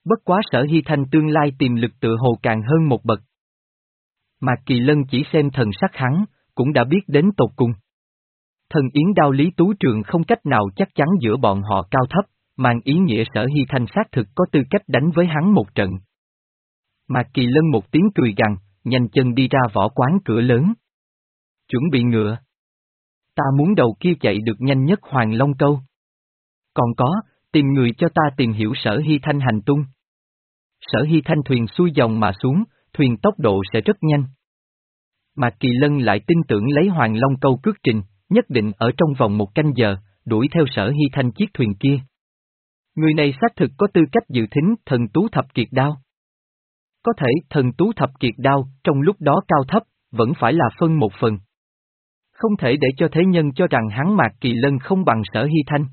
S1: Bất quá Sở Hy Thanh tương lai tiềm lực tự hồ càng hơn một bậc. Mạc Kỳ Lân chỉ xem thần sắc hắn, cũng đã biết đến tột cùng. Thần Yến Đao Lý Tú Trường không cách nào chắc chắn giữa bọn họ cao thấp, mang ý nghĩa Sở Hy Thanh xác thực có tư cách đánh với hắn một trận. Mạc Kỳ Lân một tiếng cười gằn, nhanh chân đi ra võ quán cửa lớn. Chuẩn bị ngựa. Ta muốn đầu kia chạy được nhanh nhất Hoàng Long Câu. Còn có, tìm người cho ta tìm hiểu Sở Hy Thanh hành tung. Sở Hy Thanh thuyền xuôi dòng mà xuống, thuyền tốc độ sẽ rất nhanh. Mạc Kỳ Lân lại tin tưởng lấy Hoàng Long Câu cước trình, nhất định ở trong vòng một canh giờ, đuổi theo Sở Hy Thanh chiếc thuyền kia. Người này xác thực có tư cách dự thính thần tú thập kiệt đao. Có thể thần tú thập kiệt đao, trong lúc đó cao thấp, vẫn phải là phân một phần. Không thể để cho thế nhân cho rằng hắn Mạc Kỳ Lân không bằng Sở Hy Thanh.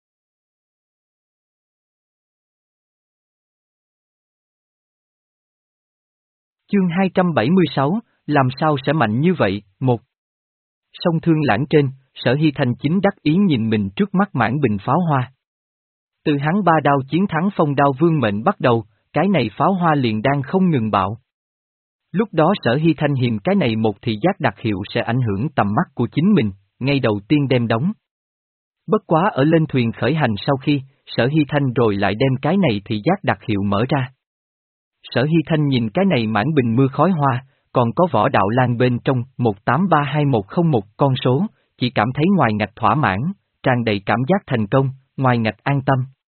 S1: Chương hai trăm bảy mươi sáu, làm sao sẽ mạnh như vậy? Một. Sông Thương Lãng trên, Sở Hy Thanh chính đắc ý nhìn mình trước mắt mãn bình pháo hoa. Từ hắn ba đao chiến thắng Phong Đao Vương mệnh bắt đầu, cái này pháo hoa liền đang không ngừng bạo. Lúc đó Sở Hy Thanh hiềm cái này một thị giác đặc hiệu sẽ ảnh hưởng tầm mắt của chính mình, ngay đầu tiên đem đóng. Bất quá ở lên thuyền khởi hành sau khi, Sở Hy Thanh rồi lại đem cái này thị giác đặc hiệu mở ra. Sở Hy Thanh nhìn cái này mãn bình mưa khói hoa, còn có võ đạo lan bên trong một tám ba hai một không một con số, chỉ cảm thấy ngoài ngạch thỏa mãn, tràn đầy cảm giác thành công, ngoài ngạch an tâm.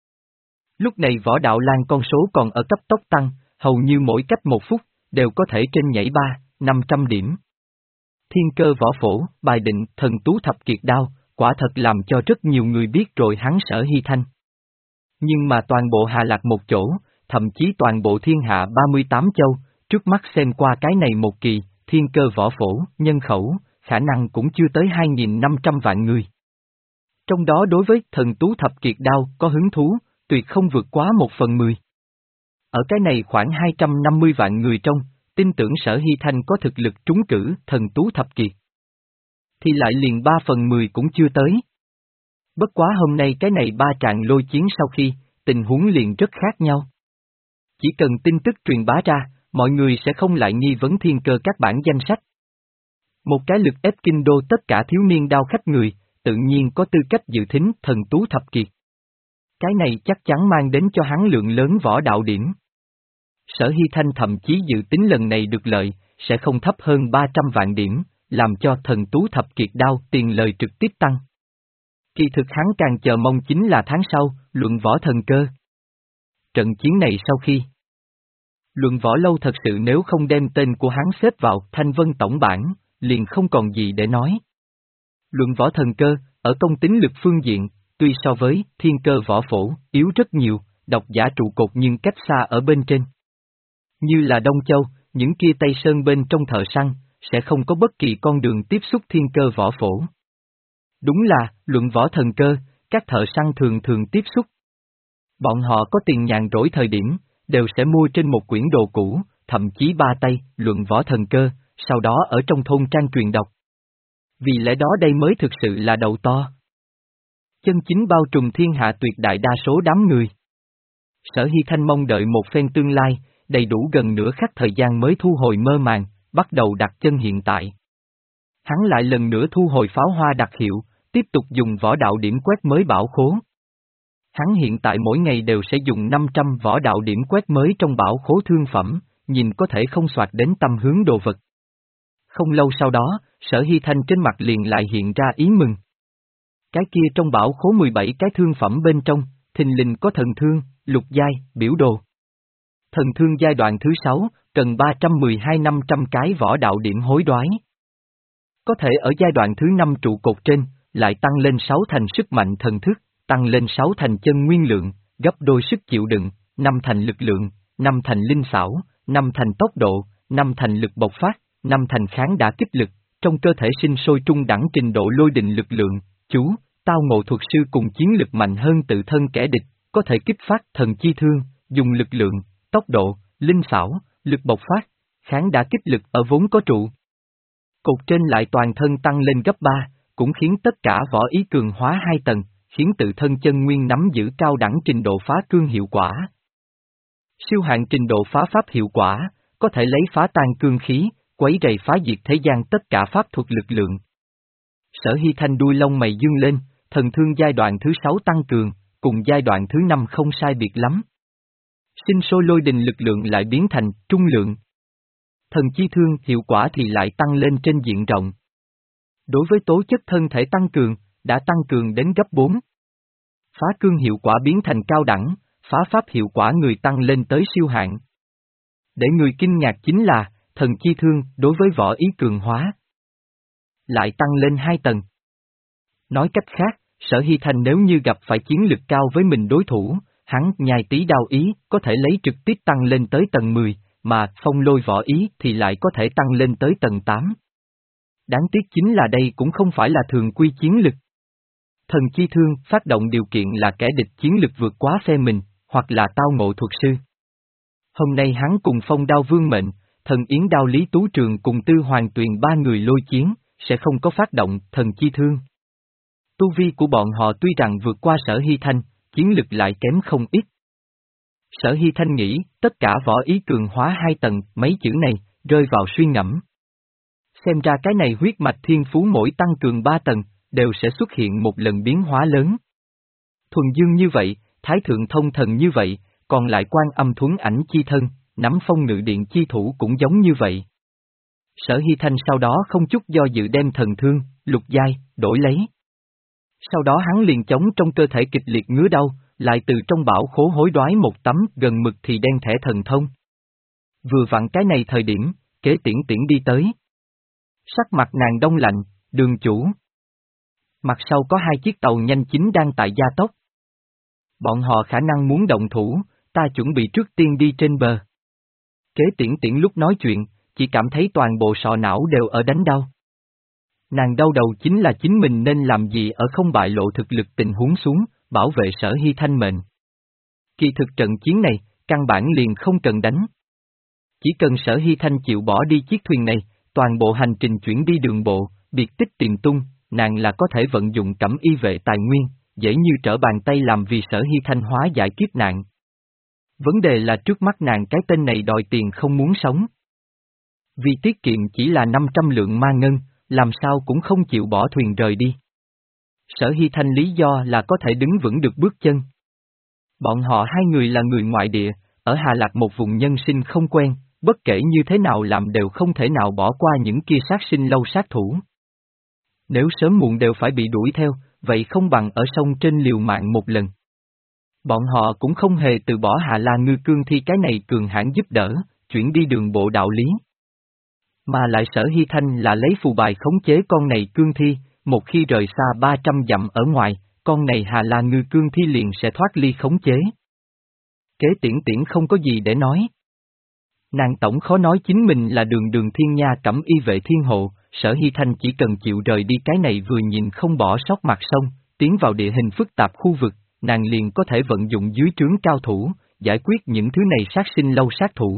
S1: Lúc này võ đạo lan con số còn ở cấp tốc tăng, hầu như mỗi cách một phút, đều có thể trên nhảy ba, năm trăm điểm. Thiên cơ võ phổ, bài định, thần tú thập kiệt đao, quả thật làm cho rất nhiều người biết rồi hắn Sở Hy Thanh. Nhưng mà toàn bộ Hà Lạc một chỗ, thậm chí toàn bộ thiên hạ ba mươi tám châu, trước mắt xem qua cái này một kỳ, thiên cơ võ phổ, nhân khẩu, khả năng cũng chưa tới hai nghìn năm trăm vạn người. Trong đó đối với thần tú thập kiệt đao có hứng thú, tuyệt không vượt quá một phần mười. Ở cái này khoảng hai trăm năm mươi vạn người trong, tin tưởng Sở Hy Thanh có thực lực trúng cử thần tú thập kiệt. Thì lại liền ba phần mười cũng chưa tới. Bất quá hôm nay cái này ba trạng lôi chiến sau khi, tình huống liền rất khác nhau. Chỉ cần tin tức truyền bá ra, mọi người sẽ không lại nghi vấn thiên cơ các bản danh sách. Một cái lực ép kinh đô tất cả thiếu niên đao khách người, tự nhiên có tư cách dự thính thần tú thập kiệt. Cái này chắc chắn mang đến cho hắn lượng lớn võ đạo điểm. Sở Hy Thanh thậm chí dự tính lần này được lợi, sẽ không thấp hơn ba trăm vạn điểm, làm cho thần tú thập kiệt đao tiền lời trực tiếp tăng. Kỳ thực hắn càng chờ mong chính là tháng sau, luận võ thần cơ. Trận chiến này sau khi luận võ lâu thật sự nếu không đem tên của hắn xếp vào Thanh Vân tổng bản, liền không còn gì để nói. Luận võ thần cơ, ở công tính lực phương diện, tuy so với thiên cơ võ phổ, yếu rất nhiều, độc giả trụ cột nhưng cách xa ở bên trên. Như là Đông Châu, những kia Tây Sơn bên trong thợ săn, sẽ không có bất kỳ con đường tiếp xúc thiên cơ võ phổ. Đúng là, luận võ thần cơ, các thợ săn thường thường tiếp xúc. Bọn họ có tiền nhàn rỗi thời điểm, đều sẽ mua trên một quyển đồ cũ, thậm chí ba tay, luận võ thần cơ, sau đó ở trong thôn trang truyền đọc. Vì lẽ đó đây mới thực sự là đầu to. Chân chính bao trùm thiên hạ tuyệt đại đa số đám người. Sở Hy Thanh mong đợi một phen tương lai, đầy đủ gần nửa khắc thời gian mới thu hồi mơ màng, bắt đầu đặt chân hiện tại. Hắn lại lần nữa thu hồi pháo hoa đặc hiệu, tiếp tục dùng võ đạo điểm quét mới bảo khố. Hắn hiện tại mỗi ngày đều sẽ dùng năm trăm võ đạo điểm quét mới trong bảo khố thương phẩm, nhìn có thể không soạt đến tâm hướng đồ vật. Không lâu sau đó, Sở Hy Thanh trên mặt liền lại hiện ra ý mừng. Cái kia trong bảo khố mười bảy cái thương phẩm bên trong, thình lình có thần thương, lục giai, biểu đồ. Thần thương giai đoạn thứ sáu, cần ba trăm mười hai năm trăm cái võ đạo điểm hối đoái. Có thể ở giai đoạn thứ năm trụ cột trên, lại tăng lên sáu thành sức mạnh thần thức, tăng lên sáu thành chân nguyên lượng, gấp đôi sức chịu đựng, năm thành lực lượng, năm thành linh xảo, năm thành tốc độ, năm thành lực bộc phát, năm thành kháng đả kích lực, trong cơ thể sinh sôi trung đẳng trình độ lôi đình lực lượng, chú, tao ngộ thuật sư cùng chiến lực mạnh hơn tự thân kẻ địch, có thể kích phát thần chi thương, dùng lực lượng, tốc độ, linh xảo, lực bộc phát, kháng đả kích lực ở vốn có trụ. Cột trên lại toàn thân tăng lên gấp ba, cũng khiến tất cả võ ý cường hóa hai tầng, khiến tự thân chân nguyên nắm giữ cao đẳng trình độ phá cương hiệu quả. Siêu hạn trình độ phá pháp hiệu quả, có thể lấy phá tan cương khí, quấy rầy phá diệt thế gian tất cả pháp thuật lực lượng. Sở Hy Thanh đuôi lông mày dương lên, thần thương giai đoạn thứ sáu tăng cường, cùng giai đoạn thứ năm không sai biệt lắm. Sinh sôi lôi đình lực lượng lại biến thành trung lượng. Thần chi thương hiệu quả thì lại tăng lên trên diện rộng. Đối với tố chất thân thể tăng cường, đã tăng cường đến gấp bốn. Phá cương hiệu quả biến thành cao đẳng, phá pháp hiệu quả người tăng lên tới siêu hạn. Để người kinh ngạc chính là, thần chi thương đối với võ ý cường hóa lại tăng lên hai tầng. Nói cách khác, Sở Hy Thanh nếu như gặp phải chiến lực cao với mình đối thủ, hắn nhai tí đao ý có thể lấy trực tiếp tăng lên tới tầng mười, mà phong lôi võ ý thì lại có thể tăng lên tới tầng tám. Đáng tiếc chính là đây cũng không phải là thường quy chiến lực. Thần chi thương phát động điều kiện là kẻ địch chiến lực vượt quá phe mình, hoặc là tao ngộ thuật sư. Hôm nay hắn cùng phong đao vương mệnh, thần yến đao Lý Tú Trường cùng Tư Hoàng Tuyền ba người lôi chiến, sẽ không có phát động thần chi thương. Tu vi của bọn họ tuy rằng vượt qua Sở Hy Thanh, chiến lực lại kém không ít. Sở Hy Thanh nghĩ, tất cả võ ý cường hóa hai tầng, mấy chữ này, rơi vào suy ngẫm. Xem ra cái này huyết mạch thiên phú mỗi tăng cường ba tầng, đều sẽ xuất hiện một lần biến hóa lớn. Thuần dương như vậy, thái thượng thông thần như vậy, còn lại quan âm thuấn ảnh chi thân, nắm phong ngự điện chi thủ cũng giống như vậy. Sở Hy Thanh sau đó không chút do dự đem thần thương, lục giai, đổi lấy. Sau đó hắn liền chống trong cơ thể kịch liệt ngứa đau, lại từ trong bảo khố hối đoái một tấm gần mực thì đen thẻ thần thông. Vừa vặn cái này thời điểm, Kế Tiễn Tiễn đi tới. Sắc mặt nàng đông lạnh, đường chủ. Mặt sau có hai chiếc tàu nhanh chính đang tại gia tốc. Bọn họ khả năng muốn động thủ, ta chuẩn bị trước tiên đi trên bờ. Kế Tiễn Tiễn lúc nói chuyện, chỉ cảm thấy toàn bộ sọ não đều ở đánh đau. Nàng đau đầu chính là chính mình nên làm gì ở không bại lộ thực lực tình huống xuống, bảo vệ Sở Hy Thanh mệnh. Kỳ thực trận chiến này, căn bản liền không cần đánh. Chỉ cần Sở Hy Thanh chịu bỏ đi chiếc thuyền này, toàn bộ hành trình chuyển đi đường bộ, biệt tích tìm tung, nàng là có thể vận dụng cẩm y vệ tài nguyên, dễ như trở bàn tay làm vì Sở Hy Thanh hóa giải kiếp nạn. Vấn đề là trước mắt nàng cái tên này đòi tiền không muốn sống. Vì tiết kiệm chỉ là năm trăm lượng ma ngân, làm sao cũng không chịu bỏ thuyền rời đi. Sở Hy Thanh lý do là có thể đứng vững được bước chân. Bọn họ hai người là người ngoại địa, ở Hà Lạc một vùng nhân sinh không quen, bất kể như thế nào làm đều không thể nào bỏ qua những kia sát sinh lâu sát thủ. Nếu sớm muộn đều phải bị đuổi theo, vậy không bằng ở sông trên liều mạng một lần. Bọn họ cũng không hề từ bỏ Hạ La Ngư Cương Thi cái này cường hãn giúp đỡ, chuyển đi đường bộ đạo lý. Mà lại Sở Hy Thanh là lấy phù bài khống chế con này Cương Thi, một khi rời xa ba trăm dặm ở ngoài, con này Hà La Ngư Cương Thi liền sẽ thoát ly khống chế. Kế Tiễn Tiễn không có gì để nói. Nàng tổng khó nói chính mình là đường đường thiên nha cẩm y vệ thiên hộ, Sở Hy Thanh chỉ cần chịu rời đi cái này vừa nhìn không bỏ sót mặt sông, tiến vào địa hình phức tạp khu vực, nàng liền có thể vận dụng dưới trướng cao thủ, giải quyết những thứ này sát sinh lâu sát thủ.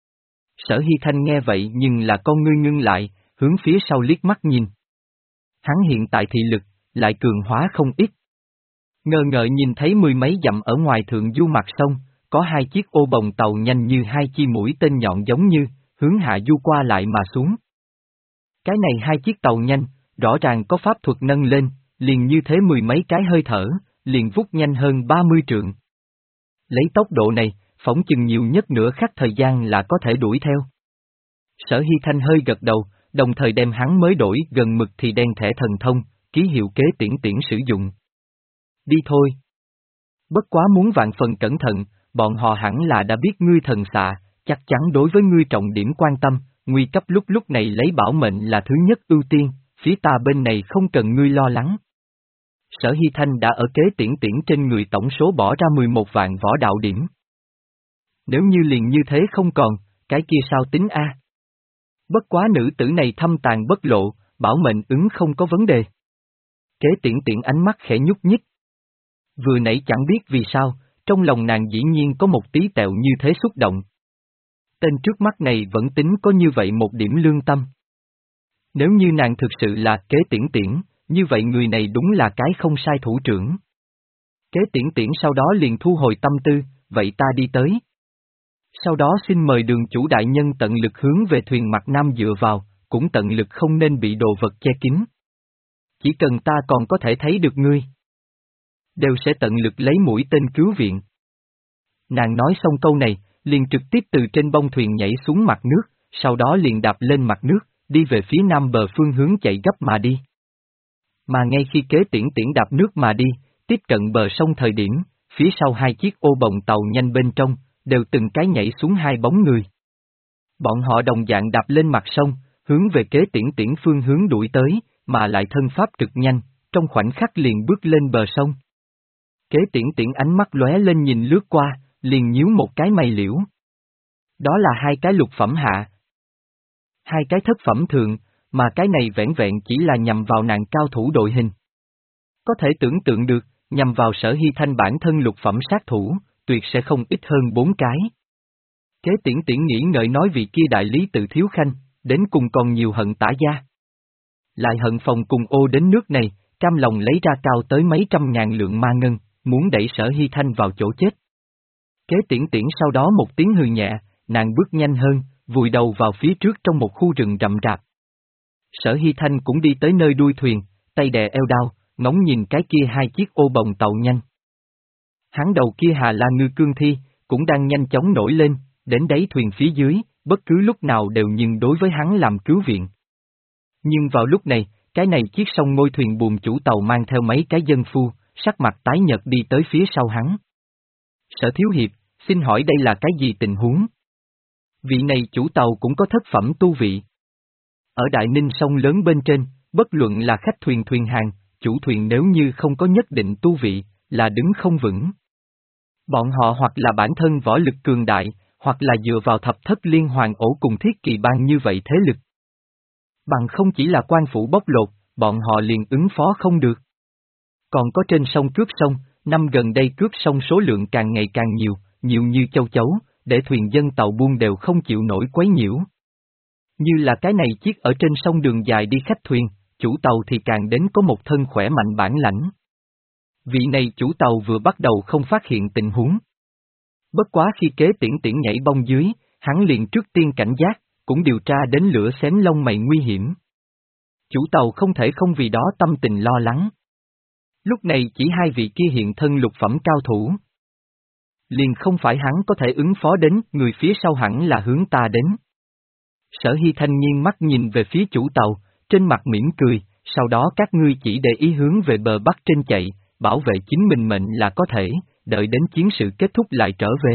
S1: Sở Hy Thanh nghe vậy nhưng là con ngươi ngưng lại, hướng phía sau liếc mắt nhìn. Hắn hiện tại thị lực, lại cường hóa không ít. Ngờ ngợ nhìn thấy mười mấy dặm ở ngoài thượng du mặt sông, có hai chiếc ô bồng tàu nhanh như hai chi mũi tên nhọn giống như, hướng hạ du qua lại mà xuống. Cái này hai chiếc tàu nhanh, rõ ràng có pháp thuật nâng lên, liền như thế mười mấy cái hơi thở, liền vút nhanh hơn ba mươi trượng. Lấy tốc độ này, phỏng chừng nhiều nhất nửa khắc thời gian là có thể đuổi theo. Sở Hy Thanh hơi gật đầu, đồng thời đem hắn mới đổi gần mực thì đen thẻ thần thông, ký hiệu Kế Tiễn Tiễn sử dụng. Đi thôi. Bất quá muốn vạn phần cẩn thận, bọn họ hẳn là đã biết ngươi thần xạ, chắc chắn đối với ngươi trọng điểm quan tâm, nguy cấp lúc lúc này lấy bảo mệnh là thứ nhất ưu tiên, phía ta bên này không cần ngươi lo lắng. Sở Hy Thanh đã ở Kế Tiễn Tiễn trên người tổng số bỏ ra mười một vạn võ đạo điểm. Nếu như liền như thế không còn, cái kia sao tính a? Bất quá nữ tử này thâm tàn bất lộ, bảo mệnh ứng không có vấn đề. Kế Tiễn Tiễn ánh mắt khẽ nhúc nhích. Vừa nãy chẳng biết vì sao, trong lòng nàng dĩ nhiên có một tí tẹo như thế xúc động. Tên trước mắt này vẫn tính có như vậy một điểm lương tâm. Nếu như nàng thực sự là Kế Tiễn Tiễn, như vậy người này đúng là cái không sai thủ trưởng. Kế Tiễn Tiễn sau đó liền thu hồi tâm tư, vậy ta đi tới. Sau đó xin mời đường chủ đại nhân tận lực hướng về thuyền mặt nam dựa vào, cũng tận lực không nên bị đồ vật che kín. Chỉ cần ta còn có thể thấy được ngươi, đều sẽ tận lực lấy mũi tên cứu viện. Nàng nói xong câu này, liền trực tiếp từ trên bông thuyền nhảy xuống mặt nước, sau đó liền đạp lên mặt nước, đi về phía nam bờ phương hướng chạy gấp mà đi. Mà ngay khi Kế Tiễn Tiễn đạp nước mà đi, tiếp cận bờ sông thời điểm, phía sau hai chiếc ô bồng tàu nhanh bên trong, đều từng cái nhảy xuống hai bóng người. Bọn họ đồng dạng đạp lên mặt sông, hướng về Kế Tiễn Tiễn phương hướng đuổi tới, mà lại thân pháp cực nhanh, trong khoảnh khắc liền bước lên bờ sông. Kế Tiễn Tiễn ánh mắt lóe lên nhìn lướt qua, liền nhíu một cái mày liễu. Đó là hai cái lục phẩm hạ. Hai cái thất phẩm thượng, mà cái này vẻn vẹn chỉ là nhằm vào nàng cao thủ đội hình. Có thể tưởng tượng được, nhằm vào Sở Hy Thanh bản thân lục phẩm sát thủ, tuyệt sẽ không ít hơn bốn cái. Kế Tiễn Tiễn nghĩ ngợi nói vị kia đại lý tự thiếu khanh, đến cùng còn nhiều hận Tả gia. Lại hận phòng cùng ô đến nước này, cam lòng lấy ra cao tới mấy trăm ngàn lượng ma ngân, muốn đẩy Sở Hy Thanh vào chỗ chết. Kế Tiễn Tiễn sau đó một tiếng hừ nhẹ, nàng bước nhanh hơn, vùi đầu vào phía trước trong một khu rừng rậm rạp. Sở Hy Thanh cũng đi tới nơi đuôi thuyền, tay đè eo đao, ngóng nhìn cái kia hai chiếc ô bồng tàu nhanh. Hắn đầu kia Hà La Ngư Cương Thi, cũng đang nhanh chóng nổi lên, đến đáy thuyền phía dưới, bất cứ lúc nào đều nhưng đối với hắn làm cứu viện. Nhưng vào lúc này, cái này chiếc sông ngôi thuyền buồm chủ tàu mang theo mấy cái dân phu, sắc mặt tái nhợt đi tới phía sau hắn. Sở Thiếu Hiệp, xin hỏi đây là cái gì tình huống? Vị này chủ tàu cũng có thất phẩm tu vị. Ở Đại Ninh sông lớn bên trên, bất luận là khách thuyền thuyền hàng, chủ thuyền nếu như không có nhất định tu vị, là đứng không vững. Bọn họ hoặc là bản thân võ lực cường đại, hoặc là dựa vào thập thất liên hoàn ổ cùng thiết kỳ ban như vậy thế lực. Bằng không chỉ là quan phủ bóc lột, bọn họ liền ứng phó không được. Còn có trên sông cướp sông, năm gần đây cướp sông số lượng càng ngày càng nhiều, nhiều như châu chấu, để thuyền dân tàu buôn đều không chịu nổi quấy nhiễu. Như là cái này chiếc ở trên sông đường dài đi khách thuyền, chủ tàu thì càng đến có một thân khỏe mạnh bản lãnh. Vị này chủ tàu vừa bắt đầu không phát hiện tình huống. Bất quá khi Kế Tiễn Tiễn nhảy bông dưới, hắn liền trước tiên cảnh giác, cũng điều tra đến lửa xém lông mày nguy hiểm. Chủ tàu không thể không vì đó tâm tình lo lắng. Lúc này chỉ hai vị kia hiện thân lục phẩm cao thủ. Liền không phải hắn có thể ứng phó đến, người phía sau hẳn là hướng ta đến. Sở Hy Thanh nhiên mắt nhìn về phía chủ tàu, trên mặt mỉm cười, sau đó các ngươi chỉ để ý hướng về bờ bắc trên chạy, bảo vệ chính mình mệnh là có thể, đợi đến chiến sự kết thúc lại trở về.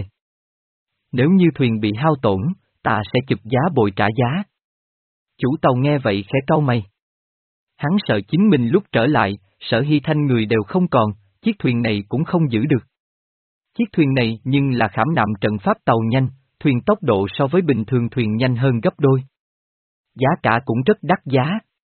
S1: Nếu như thuyền bị hao tổn, ta sẽ chụp giá bồi trả giá. Chủ tàu nghe vậy khẽ cau mày. Hắn sợ chính mình lúc trở lại, Sở Hy Thanh người đều không còn, chiếc thuyền này cũng không giữ được. Chiếc thuyền này nhưng là khảm nạm trận pháp tàu nhanh, thuyền tốc độ so với bình thường thuyền nhanh hơn gấp đôi. Giá cả cũng rất đắt giá.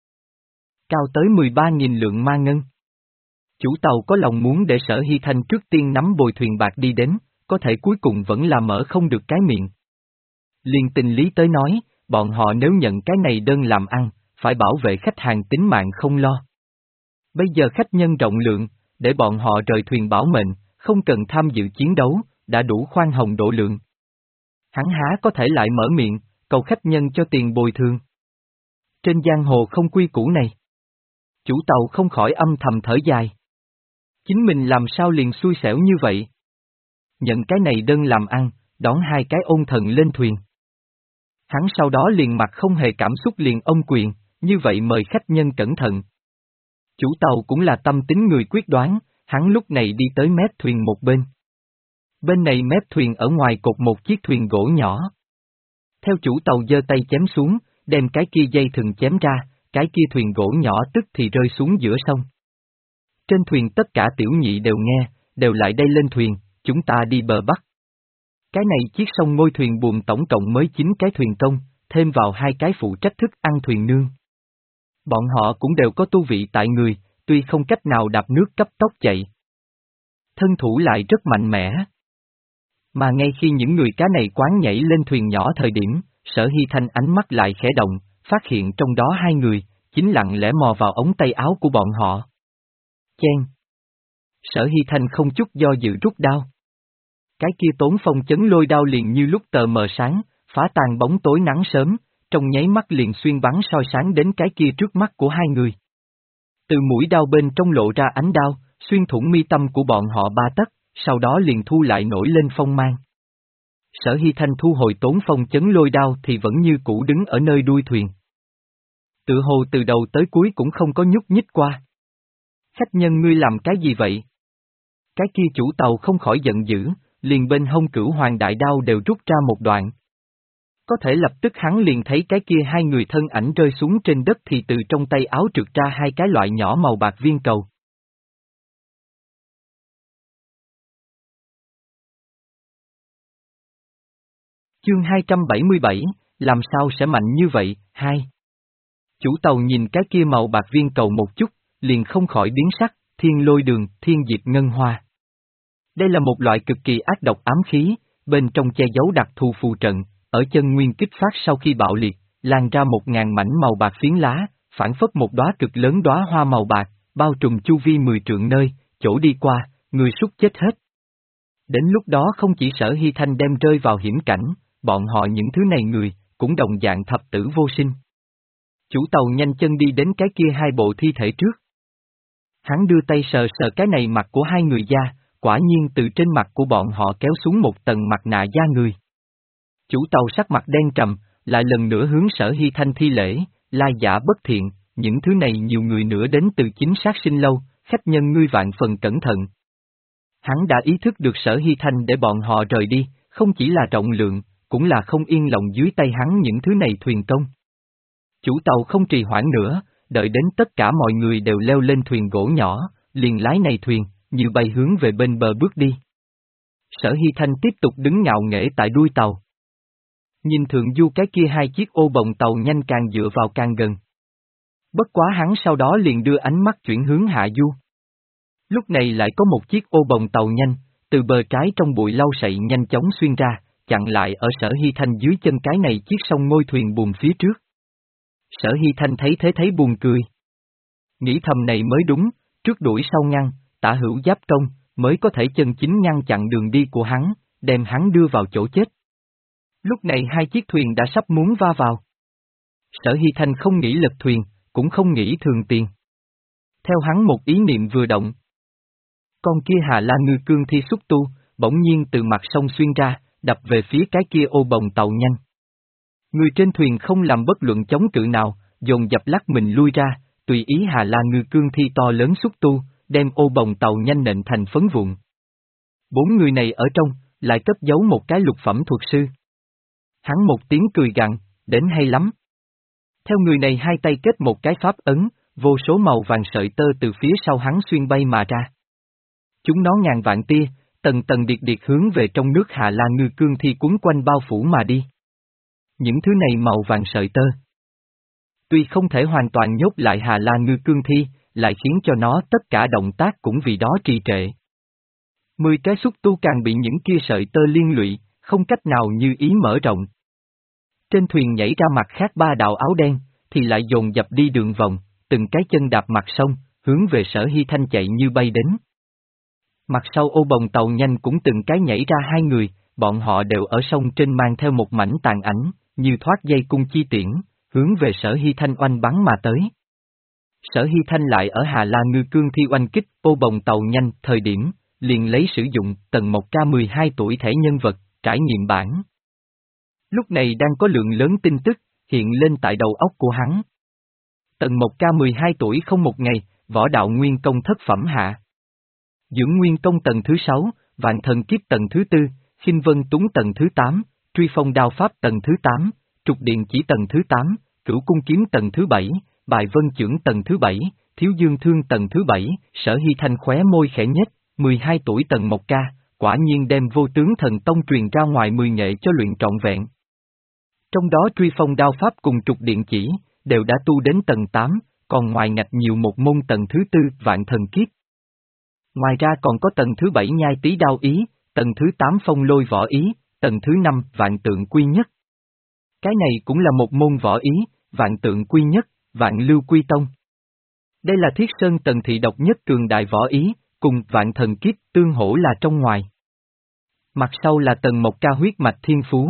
S1: Cao tới mười ba nghìn lượng ma ngân. Chủ tàu có lòng muốn để Sở Hy Thanh trước tiên nắm bồi thuyền bạc đi đến, có thể cuối cùng vẫn là mở không được cái miệng. Liên tình lý tới nói, bọn họ nếu nhận cái này đơn làm ăn, phải bảo vệ khách hàng tính mạng không lo. Bây giờ khách nhân rộng lượng, để bọn họ rời thuyền bảo mệnh, không cần tham dự chiến đấu, đã đủ khoan hồng độ lượng. Hắn há có thể lại mở miệng, cầu khách nhân cho tiền bồi thường. Trên giang hồ không quy củ này. Chủ tàu không khỏi âm thầm thở dài. Chính mình làm sao liền xui xẻo như vậy? Nhận cái này đơn làm ăn, đón hai cái ôn thần lên thuyền. Hắn sau đó liền mặt không hề cảm xúc liền ôm quyền, như vậy mời khách nhân cẩn thận. Chủ tàu cũng là tâm tính người quyết đoán, hắn lúc này đi tới mép thuyền một bên. Bên này mép thuyền ở ngoài cột một chiếc thuyền gỗ nhỏ. Theo chủ tàu giơ tay chém xuống, đem cái kia dây thừng chém ra, cái kia thuyền gỗ nhỏ tức thì rơi xuống giữa sông. Trên thuyền tất cả tiểu nhị đều nghe, đều lại đây lên thuyền, chúng ta đi bờ bắc. Cái này chiếc sông ngôi thuyền buồm tổng cộng mới chín cái thuyền công, thêm vào hai cái phụ trách thức ăn thuyền nương. Bọn họ cũng đều có tu vị tại người, tuy không cách nào đạp nước cấp tốc chạy. Thân thủ lại rất mạnh mẽ. Mà ngay khi những người cá này quán nhảy lên thuyền nhỏ thời điểm, Sở Hy Thanh ánh mắt lại khẽ động, phát hiện trong đó hai người, chính lặng lẽ mò vào ống tay áo của bọn họ. Chen! Sở Hy Thanh không chút do dự rút đao. cái kia Tốn Phong chấn lôi đao liền như lúc tờ mờ sáng, phá tan bóng tối nắng sớm, trong nháy mắt liền xuyên bắn soi sáng đến cái kia trước mắt của hai người. Từ mũi đao bên trong lộ ra ánh đao, xuyên thủng mi tâm của bọn họ ba tấc, sau đó liền thu lại nổi lên phong mang. Sở Hy Thanh thu hồi Tốn Phong chấn lôi đao thì vẫn như cũ đứng ở nơi đuôi thuyền. Tự hồ từ đầu tới cuối cũng không có nhúc nhích qua. Khách nhân ngươi làm cái gì vậy? Cái kia chủ tàu không khỏi giận dữ, liền bên hông Cửu Hoàng đại đao đều rút ra một đoạn. Có thể lập tức hắn liền thấy cái kia hai người thân ảnh rơi xuống trên đất thì từ trong tay áo trượt ra hai cái loại nhỏ màu bạc viên cầu. Chương hai trăm bảy mươi bảy, làm sao sẽ mạnh như vậy, hai. Chủ tàu nhìn cái kia màu bạc viên cầu một chút, liền không khỏi biến sắc, thiên lôi đường, thiên diệp ngân hoa. Đây là một loại cực kỳ ác độc ám khí, bên trong che giấu đặc thù phù trận, ở chân nguyên kích phát sau khi bạo liệt, lan ra một ngàn mảnh màu bạc phiến lá, phản phất một đóa cực lớn đóa hoa màu bạc, bao trùm chu vi mười trượng nơi, chỗ đi qua, người súc chết hết. Đến lúc đó không chỉ Sở Hy Thanh đem rơi vào hiểm cảnh, bọn họ những thứ này người, cũng đồng dạng thập tử vô sinh. Chủ tàu nhanh chân đi đến cái kia hai bộ thi thể trước. Hắn đưa tay sờ sờ cái này mặt của hai người da, quả nhiên từ trên mặt của bọn họ kéo xuống một tầng mặt nạ da người. Chủ tàu sắc mặt đen trầm, lại lần nữa hướng Sở Hy Thanh thi lễ, lai giả bất thiện, những thứ này nhiều người nữa đến từ chính sát sinh lâu, khách nhân ngươi vạn phần cẩn thận. Hắn đã ý thức được Sở Hy Thanh để bọn họ rời đi, không chỉ là rộng lượng, cũng là không yên lòng dưới tay hắn những thứ này thuyền công. Chủ tàu không trì hoãn nữa, đợi đến tất cả mọi người đều leo lên thuyền gỗ nhỏ, liền lái này thuyền, như bay hướng về bên bờ bước đi. Sở Hy Thanh tiếp tục đứng ngạo nghễ tại đuôi tàu. Nhìn thượng du cái kia hai chiếc ô bồng tàu nhanh càng dựa vào càng gần. Bất quá hắn sau đó liền đưa ánh mắt chuyển hướng hạ du. Lúc này lại có một chiếc ô bồng tàu nhanh, từ bờ trái trong bụi lau sậy nhanh chóng xuyên ra, chặn lại ở Sở Hy Thanh dưới chân cái này chiếc sông ngôi thuyền buồm phía trước. Sở Hy Thanh thấy thế thấy buồn cười. Nghĩ thầm này mới đúng, trước đuổi sau ngăn, tả hữu giáp công, mới có thể chân chính ngăn chặn đường đi của hắn, đem hắn đưa vào chỗ chết. Lúc này hai chiếc thuyền đã sắp muốn va vào. Sở Hy Thanh không nghĩ lật thuyền, cũng không nghĩ thường tiền. Theo hắn một ý niệm vừa động. Con kia Hà La Ngư Cương Thi xúc tu, bỗng nhiên từ mặt sông xuyên ra, đập về phía cái kia ô bồng tàu nhanh. Người trên thuyền không làm bất luận chống cự nào, dồn dập lắc mình lui ra, tùy ý Hà La Ngư Cương Thi to lớn xúc tu, đem ô bồng tàu nhanh nện thành phấn vụn. Bốn người này ở trong, lại cất giấu một cái lục phẩm thuật sư. Hắn một tiếng cười gằn, đến hay lắm. Theo người này hai tay kết một cái pháp ấn, vô số màu vàng sợi tơ từ phía sau hắn xuyên bay mà ra. Chúng nó ngàn vạn tia, tầng tầng điệt điệt hướng về trong nước Hà La Ngư Cương Thi cuốn quanh bao phủ mà đi. Những thứ này màu vàng sợi tơ. Tuy không thể hoàn toàn nhốt lại Hà La Ngư Cương Thi, lại khiến cho nó tất cả động tác cũng vì đó trì trệ. Mười cái xúc tu càng bị những kia sợi tơ liên lụy, không cách nào như ý mở rộng. Trên thuyền nhảy ra mặt khác ba đạo áo đen, thì lại dồn dập đi đường vòng, từng cái chân đạp mặt sông, hướng về Sở Hy Thanh chạy như bay đến. Mặt sau ô bồng tàu nhanh cũng từng cái nhảy ra hai người, bọn họ đều ở sông trên mang theo một mảnh tàn ảnh, như thoát dây cung chi tiễn, hướng về Sở Hy Thanh oanh bắn mà tới. Sở Hy Thanh lại ở Hà La Ngư Cương Thi oanh kích ô bồng tàu nhanh thời điểm, liền lấy sử dụng tầng một K mười hai tuổi thẻ nhân vật, trải nghiệm bản. Lúc này đang có lượng lớn tin tức, hiện lên tại đầu óc của hắn. Tầng một K mười hai tuổi không một ngày, võ đạo nguyên công thất phẩm hạ. Dưỡng nguyên công tầng thứ sáu, vạn thần kiếp tầng thứ tư, khinh vân túng tầng thứ tám, truy phong đao pháp tầng thứ tám, trục điện chỉ tầng thứ tám, cửu cung kiếm tầng thứ bảy, bài vân chưởng tầng thứ bảy, thiếu dương thương tầng thứ bảy, Sở Hy Thanh khóe môi khẽ nhếch, mười hai tuổi tầng một K, quả nhiên đem vô tướng thần tông truyền ra ngoài mười nghệ cho luyện trọn vẹn. Trong đó truy phong đao pháp cùng trục điện chỉ, đều đã tu đến tầng tám, còn ngoài ngạch nhiều một môn tầng thứ tư vạn thần kiếp. Ngoài ra còn có tầng thứ bảy nhai tý đao ý, tầng thứ tám phong lôi võ ý, tầng thứ năm vạn tượng quy nhất. Cái này cũng là một môn võ ý, vạn tượng quy nhất, vạn lưu quy tông. Đây là Thiết Sơn tầng thị độc nhất cường đại võ ý, cùng vạn thần kiếp tương hỗ là trong ngoài. Mặt sau là Tần Mộc Ca huyết mạch thiên phú.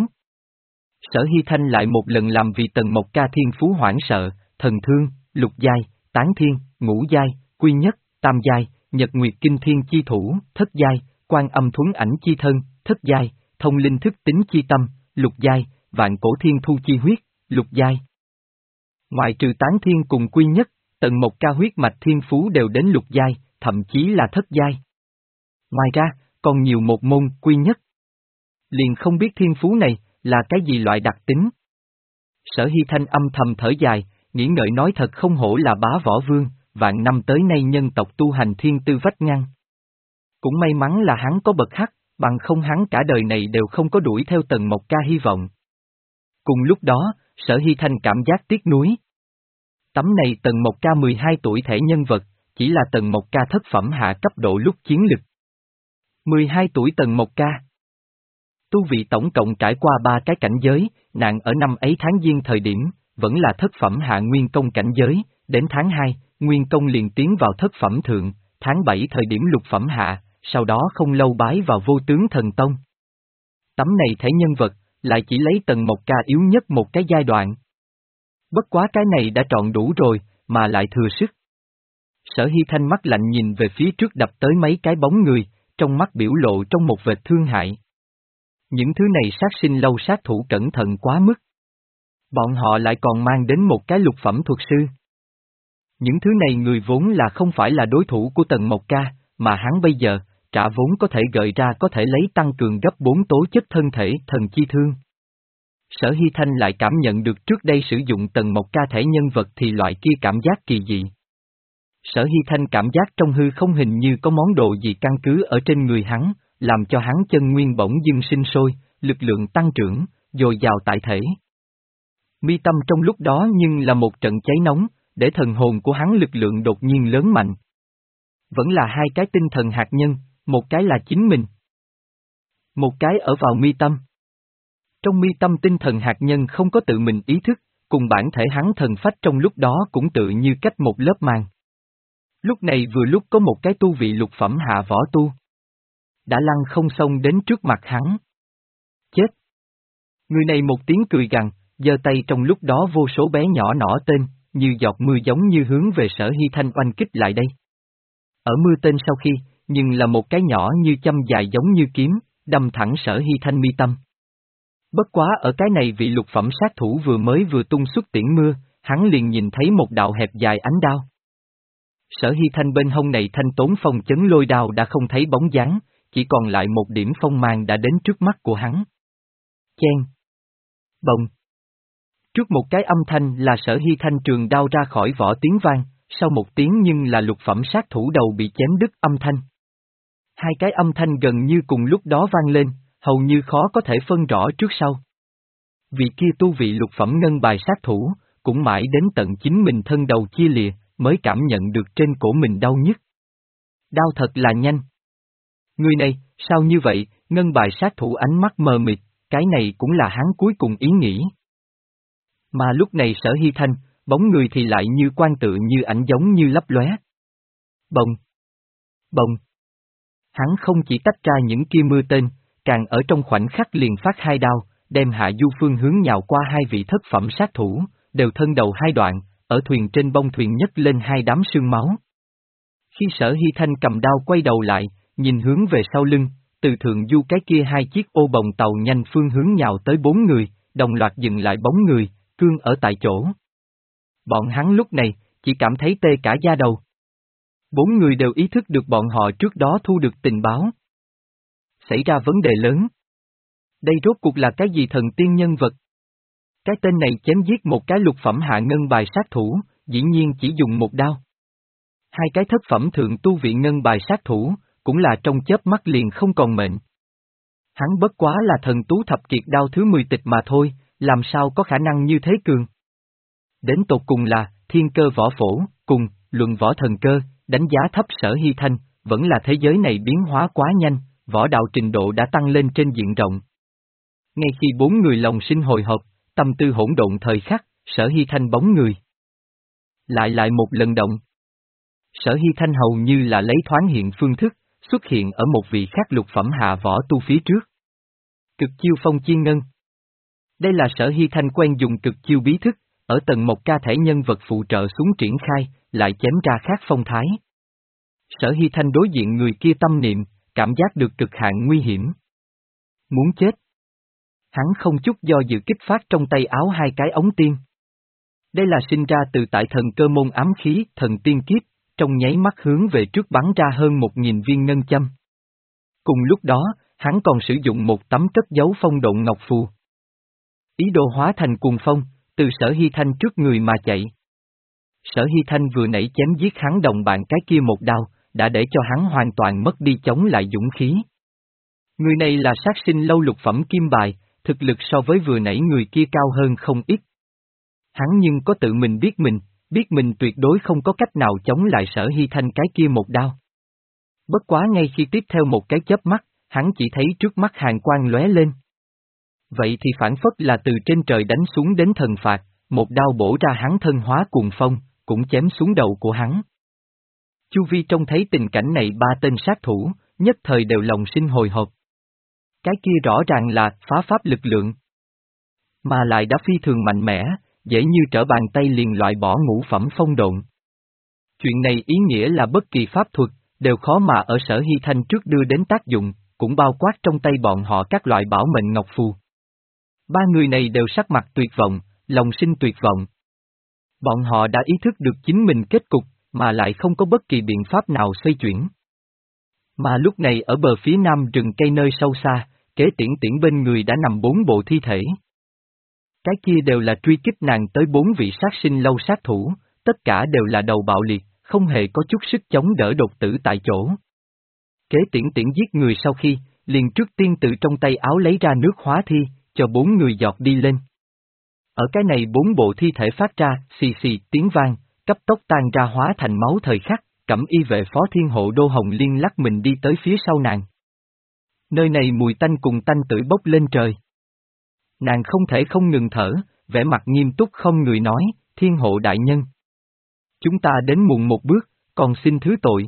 S1: Sở Hy Thanh lại một lần làm vì Tần Mộc Ca thiên phú hoảng sợ, thần thương, lục giai, tán thiên, ngũ giai, quy nhất, tam giai, nhật nguyệt kinh thiên chi thủ, thất giai, quan âm thuấn ảnh chi thân, thất giai, thông linh thức tính chi tâm, lục giai, vạn cổ thiên thu chi huyết, lục giai. Ngoại trừ tán thiên cùng quy nhất, Tần Mộc Ca huyết mạch thiên phú đều đến lục giai, thậm chí là thất giai. Ngoài ra, còn nhiều một môn quy nhất. Liền không biết thiên phú này là cái gì loại đặc tính. Sở Hy Thanh âm thầm thở dài, nghĩ ngợi nói thật không hổ là bá võ vương, vạn năm tới nay nhân tộc tu hành thiên tư vách ngăn. Cũng may mắn là hắn có bậc hắc, bằng không hắn cả đời này đều không có đuổi theo Tần Mộc Ca hy vọng. Cùng lúc đó, Sở Hy Thanh cảm giác tiếc nuối. Tấm này Tần Mộc Ca mười hai tuổi thể nhân vật, chỉ là Tần Mộc Ca thất phẩm hạ cấp độ lúc chiến lực. mười hai tuổi Tần Mộc Ca. Tu vị tổng cộng trải qua ba cái cảnh giới, nạn ở năm ấy tháng giêng thời điểm, vẫn là thất phẩm hạ nguyên công cảnh giới, đến tháng hai, nguyên công liền tiến vào thất phẩm thượng, tháng bảy thời điểm lục phẩm hạ, sau đó không lâu bái vào vô tướng thần tông. Tấm này thể nhân vật, lại chỉ lấy Tần Mộc Ca yếu nhất một cái giai đoạn. Bất quá cái này đã trọn đủ rồi, mà lại thừa sức. Sở Hy Thanh mắt lạnh nhìn về phía trước đập tới mấy cái bóng người, trong mắt biểu lộ trong một vệt thương hại. Những thứ này sát sinh lâu sát thủ cẩn thận quá mức. Bọn họ lại còn mang đến một cái lục phẩm thuật sư. Những thứ này người vốn là không phải là đối thủ của Tần Mộc Ca, mà hắn bây giờ, trả vốn có thể gợi ra có thể lấy tăng cường gấp bốn tố chất thân thể thần chi thương. Sở Hy Thanh lại cảm nhận được trước đây sử dụng Tần Mộc Ca thể nhân vật thì loại kia cảm giác kỳ dị. Sở Hy Thanh cảm giác trong hư không hình như có món đồ gì căn cứ ở trên người hắn, làm cho hắn chân nguyên bỗng dưng sinh sôi, lực lượng tăng trưởng, dồi dào tại thể. Mi tâm trong lúc đó nhưng là một trận cháy nóng, để thần hồn của hắn lực lượng đột nhiên lớn mạnh. Vẫn là hai cái tinh thần hạt nhân, một cái là chính mình. Một cái ở vào mi tâm. Trong mi tâm tinh thần hạt nhân không có tự mình ý thức, cùng bản thể hắn thần phách trong lúc đó cũng tự như cách một lớp màng. Lúc này vừa lúc có một cái tu vị lục phẩm hạ võ tu. Đã lăn không xông đến trước mặt hắn. Chết! Người này một tiếng cười gằn, giơ tay trong lúc đó vô số bé nhỏ nỏ tên, như giọt mưa giống như hướng về Sở Hy Thanh oanh kích lại đây. Ở mưa tên sau khi, nhưng là một cái nhỏ như châm dài giống như kiếm, đâm thẳng Sở Hy Thanh mi tâm. Bất quá ở cái này vị lục phẩm sát thủ vừa mới vừa tung xuất tiễn mưa, hắn liền nhìn thấy một đạo hẹp dài ánh đao. Sở Hy Thanh bên hông này thanh tốn phong chấn lôi đao đã không thấy bóng dáng, chỉ còn lại một điểm phong mang đã đến trước mắt của hắn. Chen! Bồng! Trước một cái âm thanh là Sở Hy Thanh trường đao ra khỏi vỏ tiếng vang, sau một tiếng nhưng là lục phẩm sát thủ đầu bị chém đứt âm thanh. Hai cái âm thanh gần như cùng lúc đó vang lên, hầu như khó có thể phân rõ trước sau. Vị kia tu vị lục phẩm ngân bài sát thủ, cũng mãi đến tận chính mình thân đầu chia lìa, mới cảm nhận được trên cổ mình đau nhức. Đau thật là nhanh. Người này, sao như vậy, ngân bài sát thủ ánh mắt mờ mịt, cái này cũng là hắn cuối cùng ý nghĩ. Mà lúc này Sở Hy Thanh, bóng người thì lại như quan tự như ảnh giống như lấp lóe. Bồng! Bồng! Hắn không chỉ tách ra những kia mưa tên, càng ở trong khoảnh khắc liền phát hai đao, đem Hạ Du phương hướng nhào qua hai vị thất phẩm sát thủ, đều thân đầu hai đoạn, ở thuyền trên bông thuyền nhấc lên hai đám sương máu. Khi Sở Hy Thanh cầm đao quay đầu lại, nhìn hướng về sau lưng, từ thượng du cái kia hai chiếc ô bồng tàu nhanh phương hướng nhào tới bốn người, đồng loạt dừng lại bóng người, cương ở tại chỗ. Bọn hắn lúc này, chỉ cảm thấy tê cả da đầu. Bốn người đều ý thức được bọn họ trước đó thu được tình báo. Xảy ra vấn đề lớn. Đây rốt cuộc là cái gì thần tiên nhân vật? Cái tên này chém giết một cái lục phẩm hạ ngân bài sát thủ, dĩ nhiên chỉ dùng một đao. Hai cái thất phẩm thượng tu vị ngân bài sát thủ, cũng là trong chớp mắt liền không còn mệnh. Hắn bất quá là thần tú thập kiệt đao thứ mười tịch mà thôi, làm sao có khả năng như thế cường? Đến tột cùng là, thiên cơ võ phổ, cùng, luận võ thần cơ, đánh giá thấp Sở Hy Thanh, vẫn là thế giới này biến hóa quá nhanh, võ đạo trình độ đã tăng lên trên diện rộng. Ngay khi bốn người lòng sinh hồi hộp, tâm tư hỗn độn thời khắc, Sở Hy Thanh bóng người. Lại lại một lần động. Sở Hy Thanh hầu như là lấy thoáng hiện phương thức, xuất hiện ở một vị khác lục phẩm hạ võ tu phía trước. Cực chiêu phong chiên ngân. Đây là Sở Hy Thanh quen dùng cực chiêu bí thức, ở tầng một ca thể nhân vật phụ trợ xuống triển khai, lại chém ra khác phong thái. Sở Hy Thanh đối diện người kia tâm niệm, cảm giác được cực hạn nguy hiểm. Muốn chết. Hắn không chút do dự kích phát trong tay áo hai cái ống tiên. Đây là sinh ra từ tại thần cơ môn ám khí, thần tiên kiếp, trong nháy mắt hướng về trước bắn ra hơn một nghìn viên ngân châm. Cùng lúc đó, hắn còn sử dụng một tấm cất dấu phong độn ngọc phù. Ý đồ hóa thành cuồng phong, từ Sở Hy Thanh trước người mà chạy. Sở Hy Thanh vừa nãy chém giết hắn đồng bạn cái kia một đao, đã để cho hắn hoàn toàn mất đi chống lại dũng khí. Người này là sát sinh lâu lục phẩm kim bài, thực lực so với vừa nãy người kia cao hơn không ít. Hắn nhưng có tự mình biết mình, biết mình tuyệt đối không có cách nào chống lại Sở Hy Thanh cái kia một đao. Bất quá ngay khi tiếp theo một cái chớp mắt, hắn chỉ thấy trước mắt hàn quang lóe lên. Vậy thì phản phất là từ trên trời đánh xuống đến thần phạt, một đao bổ ra hắn thân hóa cuồng phong, cũng chém xuống đầu của hắn. Chu Vi trông thấy tình cảnh này ba tên sát thủ, nhất thời đều lòng sinh hồi hộp. Cái kia rõ ràng là phá pháp lực lượng. Mà lại đã phi thường mạnh mẽ, dễ như trở bàn tay liền loại bỏ ngũ phẩm phong độn. Chuyện này ý nghĩa là bất kỳ pháp thuật, đều khó mà ở Sở Hy Thanh trước đưa đến tác dụng, cũng bao quát trong tay bọn họ các loại bảo mệnh ngọc phù. Ba người này đều sắc mặt tuyệt vọng, lòng sinh tuyệt vọng. Bọn họ đã ý thức được chính mình kết cục, mà lại không có bất kỳ biện pháp nào xoay chuyển. Mà lúc này ở bờ phía nam rừng cây nơi sâu xa, Kế Tiễn Tiễn bên người đã nằm bốn bộ thi thể. Cái kia đều là truy kích nàng tới bốn vị sát sinh lâu sát thủ, tất cả đều là đầu bạo liệt, không hề có chút sức chống đỡ đột tử tại chỗ. Kế Tiễn Tiễn giết người sau khi, liền trước tiên từ trong tay áo lấy ra nước hóa thi, cho bốn người giọt đi lên. Ở cái này bốn bộ thi thể phát ra, xì xì tiếng vang, cấp tốc tan ra hóa thành máu thời khắc, Cẩm y vệ phó thiên hộ Đô Hồng Liên lắc mình đi tới phía sau nàng. Nơi này mùi tanh cùng tanh tưởi bốc lên trời. Nàng không thể không ngừng thở, vẻ mặt nghiêm túc không người nói, thiên hộ đại nhân. Chúng ta đến muộn một bước, còn xin thứ tội.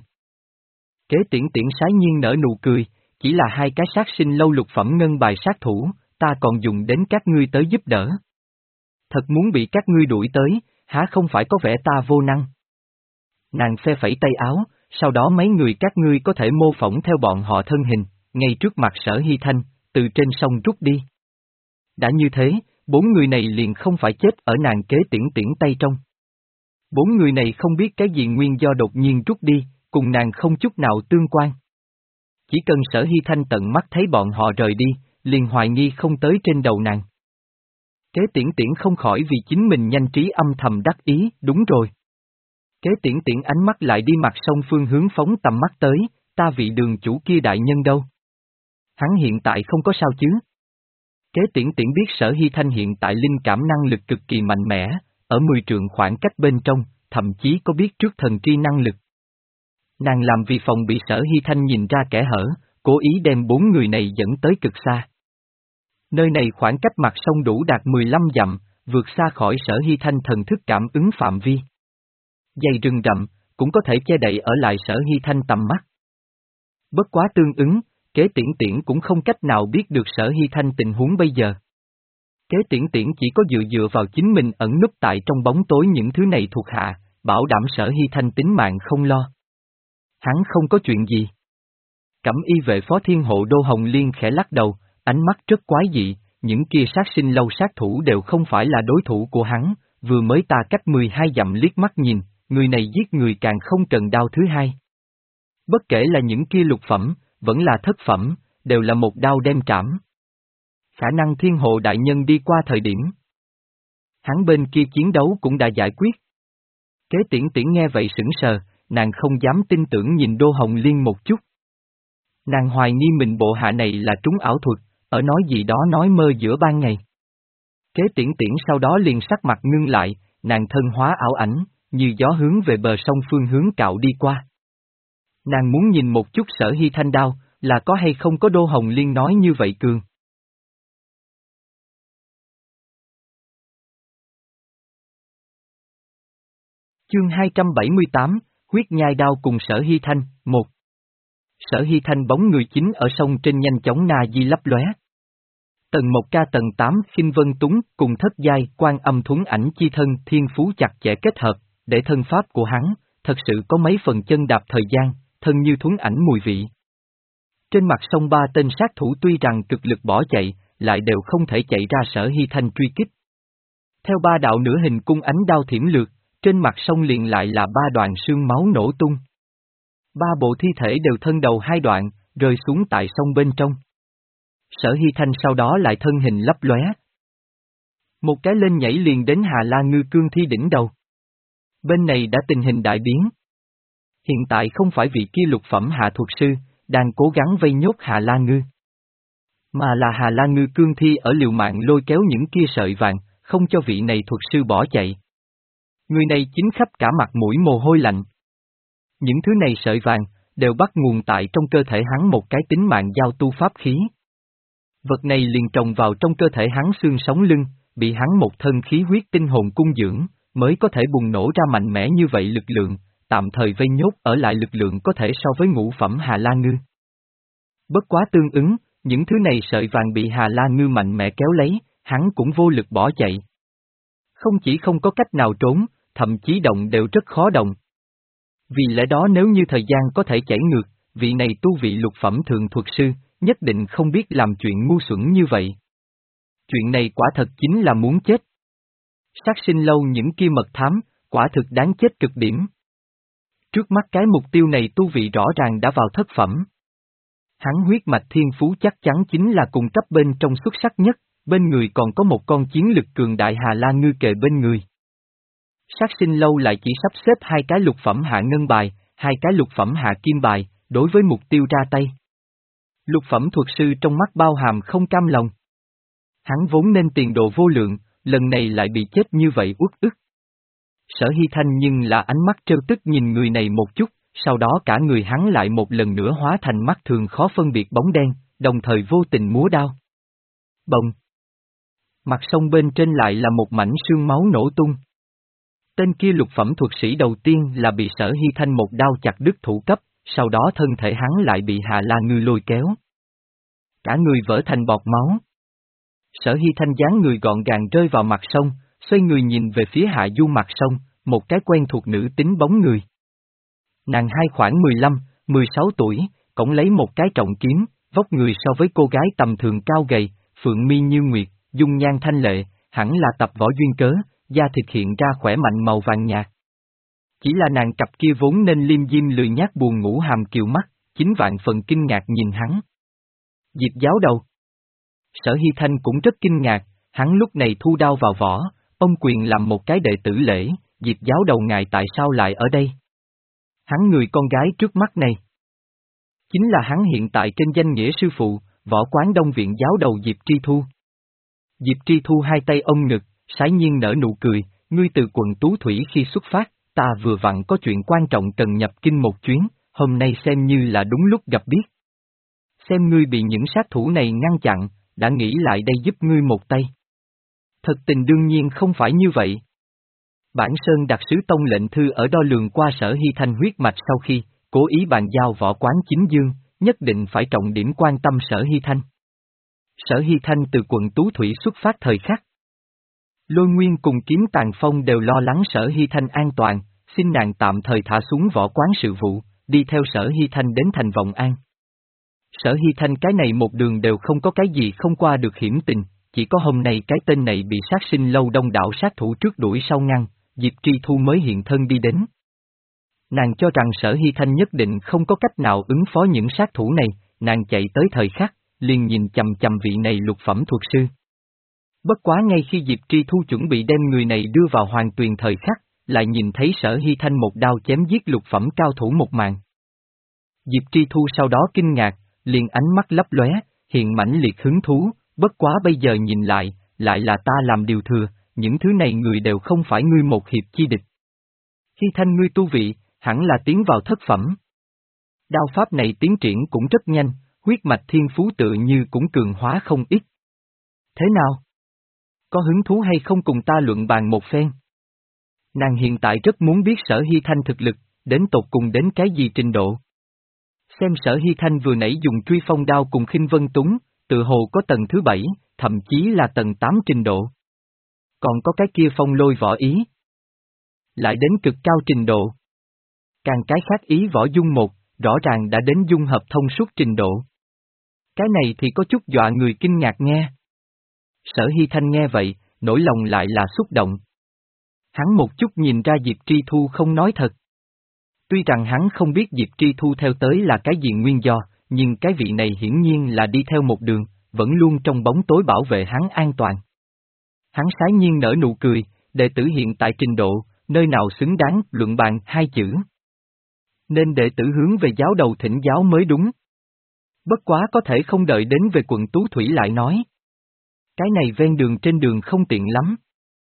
S1: Kế Tiễn Tiễn sái nhiên nở nụ cười, chỉ là hai cái sát sinh lâu lục phẩm ngân bài sát thủ, ta còn dùng đến các ngươi tới giúp đỡ. Thật muốn bị các ngươi đuổi tới, há không phải có vẻ ta vô năng. Nàng phe phẩy tay áo, sau đó mấy người các ngươi có thể mô phỏng theo bọn họ thân hình, ngay trước mặt Sở Hy Thanh, từ trên sông rút đi. Đã như thế, bốn người này liền không phải chết ở nàng Kế Tiễn Tiễn tay trong. Bốn người này không biết cái gì nguyên do đột nhiên rút đi, cùng nàng không chút nào tương quan. Chỉ cần Sở Hy Thanh tận mắt thấy bọn họ rời đi, liền hoài nghi không tới trên đầu nàng. Kế Tiễn Tiễn không khỏi vì chính mình nhanh trí âm thầm đắc ý, đúng rồi. Kế Tiễn Tiễn ánh mắt lại đi mặt sông phương hướng phóng tầm mắt tới, ta vị đường chủ kia đại nhân đâu? Hắn hiện tại không có sao chứ? Kế Tiễn Tiễn biết Sở Hy Thanh hiện tại linh cảm năng lực cực kỳ mạnh mẽ, ở mười trượng khoảng cách bên trong, thậm chí có biết trước thần tri năng lực. Nàng làm vì phòng bị Sở Hy Thanh nhìn ra kẻ hở, cố ý đem bốn người này dẫn tới cực xa. Nơi này khoảng cách mặt sông đủ đạt mười lăm dặm, vượt xa khỏi Sở Hy Thanh thần thức cảm ứng phạm vi. Dây rừng rậm, cũng có thể che đậy ở lại Sở Hy Thanh tầm mắt. Bất quá tương ứng, Kế Tiễn Tiễn cũng không cách nào biết được Sở Hy Thanh tình huống bây giờ. Kế Tiễn Tiễn chỉ có dựa dựa vào chính mình ẩn núp tại trong bóng tối những thứ này thuộc hạ, bảo đảm Sở Hy Thanh tính mạng không lo. Hắn không có chuyện gì. Cẩm y vệ phó thiên hộ Đô Hồng Liên khẽ lắc đầu, ánh mắt rất quái dị, những kia sát sinh lâu sát thủ đều không phải là đối thủ của hắn, vừa mới ta cách mười hai dặm liếc mắt nhìn, người này giết người càng không cần đao thứ hai. Bất kể là những kia lục phẩm, vẫn là thất phẩm, đều là một đao đem trảm. Khả năng thiên hộ đại nhân đi qua thời điểm. Hắn bên kia chiến đấu cũng đã giải quyết. Kế Tiễn Tiễn nghe vậy sững sờ, nàng không dám tin tưởng nhìn Đô Hồng Liên một chút. Nàng hoài nghi mình bộ hạ này là trúng ảo thuật, ở nói gì đó nói mơ giữa ban ngày. Kế Tiễn Tiễn sau đó liền sắc mặt ngưng lại, nàng thân hóa ảo ảnh, như gió hướng về bờ sông phương hướng cạo đi qua. Nàng muốn nhìn một chút Sở Hy Thanh đao, là có hay không có Đô Hồng Liên nói như vậy cường. Chương hai trăm bảy mươi tám, huyết nhai đao cùng Sở Hy Thanh, một. Sở Hy Thanh bóng người chính ở sông trên nhanh chóng na di lấp lóe. Tầng một ca tầng tám Khinh Vân Túng cùng thất giai Quan Âm Thuấn Ảnh chi thân thiên phú chặt chẽ kết hợp, để thân pháp của hắn, thật sự có mấy phần chân đạp thời gian, thân như thuấn ảnh mùi vị. Trên mặt sông ba tên sát thủ tuy rằng cực lực bỏ chạy, lại đều không thể chạy ra Sở Hy Thanh truy kích. Theo ba đạo nửa hình cung ánh đao thiểm lược, trên mặt sông liền lại là ba đoàn sương máu nổ tung. Ba bộ thi thể đều thân đầu hai đoạn, rơi xuống tại sông bên trong. Sở Hy Thanh sau đó lại thân hình lấp lóe. Một cái lên nhảy liền đến Hà La Ngư cương thi đỉnh đầu. Bên này đã tình hình đại biến. Hiện tại không phải vị kia lục phẩm hạ thuật sư, đang cố gắng vây nhốt Hà La Ngư. Mà là Hà La Ngư cương thi ở liều mạng lôi kéo những kia sợi vàng, không cho vị này thuật sư bỏ chạy. Người này chính khắp cả mặt mũi mồ hôi lạnh. Những thứ này sợi vàng, đều bắt nguồn tại trong cơ thể hắn một cái tính mạng giao tu pháp khí. Vật này liền trồng vào trong cơ thể hắn xương sống lưng, bị hắn một thân khí huyết tinh hồn cung dưỡng, mới có thể bùng nổ ra mạnh mẽ như vậy lực lượng, tạm thời vây nhốt ở lại lực lượng có thể so với ngũ phẩm Hà La Ngư. Bất quá tương ứng, những thứ này sợi vàng bị Hà La Ngư mạnh mẽ kéo lấy, hắn cũng vô lực bỏ chạy. Không chỉ không có cách nào trốn, thậm chí động đều rất khó động. Vì lẽ đó nếu như thời gian có thể chảy ngược, vị này tu vị lục phẩm thượng thuật sư, nhất định không biết làm chuyện ngu xuẩn như vậy. Chuyện này quả thật chính là muốn chết. Sát sinh lâu những kia mật thám, quả thực đáng chết cực điểm. Trước mắt cái mục tiêu này tu vị rõ ràng đã vào thất phẩm. Hắn huyết mạch thiên phú chắc chắn chính là cùng cấp bên trong xuất sắc nhất, bên người còn có một con chiến lực cường đại Hà La Ngư kề bên người. Sát sinh lâu lại chỉ sắp xếp hai cái lục phẩm hạ ngân bài, hai cái lục phẩm hạ kim bài, đối với mục tiêu ra tay. Lục phẩm thuật sư trong mắt bao hàm không cam lòng. Hắn vốn nên tiền đồ vô lượng, lần này lại bị chết như vậy uất ức. Sở Hy Thanh nhưng là ánh mắt trêu tức nhìn người này một chút, sau đó cả người hắn lại một lần nữa hóa thành mắt thường khó phân biệt bóng đen, đồng thời vô tình múa đao. Bồng! Mặt sông bên trên lại là một mảnh sương máu nổ tung. Tên kia lục phẩm thuật sĩ đầu tiên là bị Sở Hy Thanh một đao chặt đứt thủ cấp, sau đó thân thể hắn lại bị Hà La Ngư lôi kéo. Cả người vỡ thành bọt máu. Sở Hy Thanh dáng người gọn gàng rơi vào mặt sông, xoay người nhìn về phía hạ du mặt sông, một cái quen thuộc nữ tính bóng người. Nàng hai khoảng mười lăm, mười sáu tuổi, cõng lấy một cái trọng kiếm, vóc người so với cô gái tầm thường cao gầy, phượng mi như nguyệt, dung nhan thanh lệ, hẳn là tập võ duyên cớ, da thịt hiện ra khỏe mạnh màu vàng nhạt. Chỉ là nàng cặp kia vốn nên liêm diêm lười nhác buồn ngủ hàm kiều mắt, chính vạn phần kinh ngạc nhìn hắn. Diệp giáo đầu. Sở Hy Thanh cũng rất kinh ngạc, hắn lúc này thu đao vào vỏ, ông quyền làm một cái đệ tử lễ, Diệp giáo đầu ngài tại sao lại ở đây? Hắn người con gái trước mắt này. Chính là hắn hiện tại trên danh nghĩa sư phụ, võ quán Đông Viện giáo đầu Diệp Tri Thu. Diệp Tri Thu hai tay ôm ngực, sái nhiên nở nụ cười, ngươi từ quận Tú Thủy khi xuất phát, ta vừa vặn có chuyện quan trọng cần nhập kinh một chuyến, hôm nay xem như là đúng lúc gặp biết. Xem ngươi bị những sát thủ này ngăn chặn, đã nghĩ lại đây giúp ngươi một tay. Thật tình đương nhiên không phải như vậy. Bản Sơn đặc sứ tông lệnh thư ở đo lường qua Sở Hy Thanh huyết mạch sau khi, cố ý bàn giao võ quán chính dương, nhất định phải trọng điểm quan tâm Sở Hy Thanh. Sở Hy Thanh từ quận Tú Thủy xuất phát thời khắc. Lôi Nguyên cùng Kiếm Tàn Phong đều lo lắng Sở Hy Thanh an toàn, xin nàng tạm thời thả xuống võ quán sự vụ, đi theo Sở Hy Thanh đến thành Vọng An. Sở Hy Thanh cái này một đường đều không có cái gì không qua được hiểm tình, chỉ có hôm nay cái tên này bị sát sinh lâu đông đảo sát thủ trước đuổi sau ngăn, Diệp Tri Thu mới hiện thân đi đến. Nàng cho rằng Sở Hy Thanh nhất định không có cách nào ứng phó những sát thủ này, nàng chạy tới thời khắc, liền nhìn chầm chầm vị này lục phẩm thuật sư. Bất quá ngay khi Diệp Tri Thu chuẩn bị đem người này đưa vào hoàng tuyền thời khắc, lại nhìn thấy Sở Hy Thanh một đao chém giết lục phẩm cao thủ một màn. Diệp Tri Thu sau đó kinh ngạc, liền ánh mắt lấp lóe, hiện mãnh liệt hứng thú, bất quá bây giờ nhìn lại, lại là ta làm điều thừa, những thứ này người đều không phải ngươi một hiệp chi địch. Khi Thanh ngươi tu vị, hẳn là tiến vào thất phẩm. Đao pháp này tiến triển cũng rất nhanh, huyết mạch thiên phú tự như cũng cường hóa không ít. Thế nào? Có hứng thú hay không cùng ta luận bàn một phen? Nàng hiện tại rất muốn biết Sở Hy Thanh thực lực, đến tột cùng đến cái gì trình độ. Xem Sở Hy Thanh vừa nãy dùng truy phong đao cùng Khinh Vân Túng, tự hồ có tầng thứ bảy, thậm chí là tầng tám trình độ. Còn có cái kia phong lôi võ ý. Lại đến cực cao trình độ. Càng cái khác ý võ dung một, rõ ràng đã đến dung hợp thông suốt trình độ. Cái này thì có chút dọa người kinh ngạc nghe. Sở Hy Thanh nghe vậy, nỗi lòng lại là xúc động. Hắn một chút nhìn ra Diệp Tri Thu không nói thật. Tuy rằng hắn không biết Diệp Tri Thu theo tới là cái gì nguyên do, nhưng cái vị này hiển nhiên là đi theo một đường, vẫn luôn trong bóng tối bảo vệ hắn an toàn. Hắn sái nhiên nở nụ cười, đệ tử hiện tại trình độ, nơi nào xứng đáng luận bàn hai chữ. Nên đệ tử hướng về giáo đầu thỉnh giáo mới đúng. Bất quá có thể không đợi đến về quận Tú Thủy lại nói. Cái này ven đường trên đường không tiện lắm.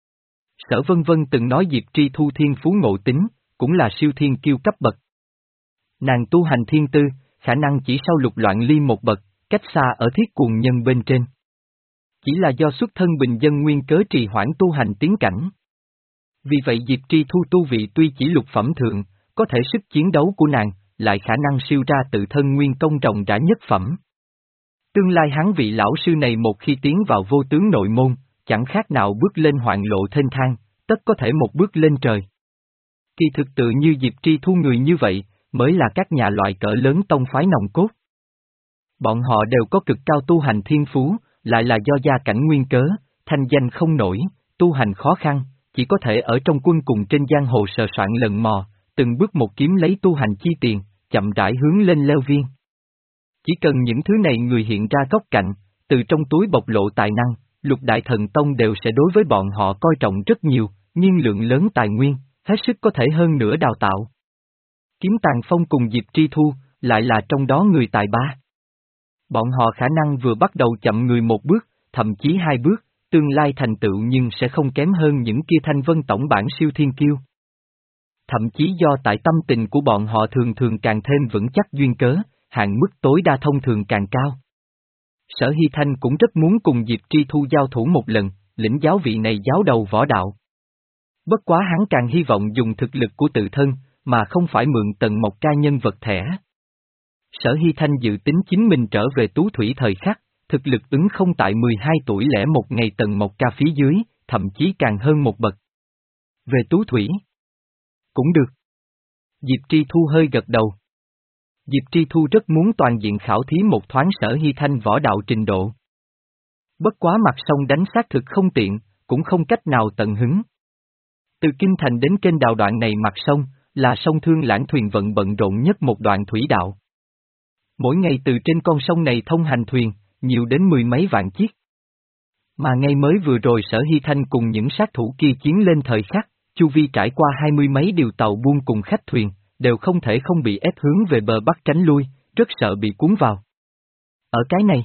S1: Sở Vân Vân từng nói Diệp Tri Thu thiên phú ngộ tính, cũng là siêu thiên kiêu cấp bậc. Nàng tu hành thiên tư, khả năng chỉ sau lục loạn ly một bậc, cách xa ở thiết cuồng nhân bên trên. Chỉ là do xuất thân bình dân nguyên cớ trì hoãn tu hành tiến cảnh. Vì vậy Diệp Tri Thu tu vị tuy chỉ lục phẩm thượng, có thể sức chiến đấu của nàng, lại khả năng siêu ra tự thân nguyên công rộng rãi nhất phẩm. Tương lai hắn vị lão sư này một khi tiến vào vô tướng nội môn, chẳng khác nào bước lên hoạn lộ thênh thang, tất có thể một bước lên trời. Kỳ thực tự như Diệp Tri Thu người như vậy, mới là các nhà loại cỡ lớn tông phái nòng cốt. Bọn họ đều có cực cao tu hành thiên phú, lại là do gia cảnh nguyên cớ, thanh danh không nổi, tu hành khó khăn, chỉ có thể ở trong quân cùng trên giang hồ sờ soạn lần mò, từng bước một kiếm lấy tu hành chi tiền, chậm rãi hướng lên leo viên. Chỉ cần những thứ này người hiện ra góc cạnh, từ trong túi bộc lộ tài năng, lục đại thần tông đều sẽ đối với bọn họ coi trọng rất nhiều, nhưng lượng lớn tài nguyên, hết sức có thể hơn nữa đào tạo. Kiếm Tàng Phong cùng Diệp Tri Thu, lại là trong đó người tài ba. Bọn họ khả năng vừa bắt đầu chậm người một bước, thậm chí hai bước, tương lai thành tựu nhưng sẽ không kém hơn những kia thanh vân tổng bản siêu thiên kiêu. Thậm chí do tại tâm tình của bọn họ thường thường càng thêm vững chắc duyên cớ, hạn mức tối đa thông thường càng cao. Sở Hy Thanh cũng rất muốn cùng Diệp Tri Thu giao thủ một lần, lĩnh giáo vị này giáo đầu võ đạo. Bất quá hắn càng hy vọng dùng thực lực của tự thân, mà không phải mượn Tần Mộc Ca nhân vật thẻ. Sở Hy Thanh dự tính chính mình trở về Tú Thủy thời khắc, thực lực ứng không tại mười hai tuổi lẻ một ngày Tần Mộc Ca phía dưới, thậm chí càng hơn một bậc. Về Tú Thủy? Cũng được. Diệp Tri Thu hơi gật đầu. Diệp Tri Thu rất muốn toàn diện khảo thí một thoáng Sở Hy Thanh võ đạo trình độ. Bất quá mặt sông đánh xác thực không tiện, cũng không cách nào tận hứng. Từ Kinh Thành đến kênh đào đoạn này mặt sông, là sông Thương Lãng thuyền vận bận rộn nhất một đoạn thủy đạo. Mỗi ngày từ trên con sông này thông hành thuyền, nhiều đến mười mấy vạn chiếc. Mà ngay mới vừa rồi Sở Hy Thanh cùng những sát thủ kia chiến lên thời khắc, chu vi trải qua hai mươi mấy điều tàu buôn cùng khách thuyền, đều không thể không bị ép hướng về bờ bắc tránh lui, rất sợ bị cuốn vào. Ở cái này,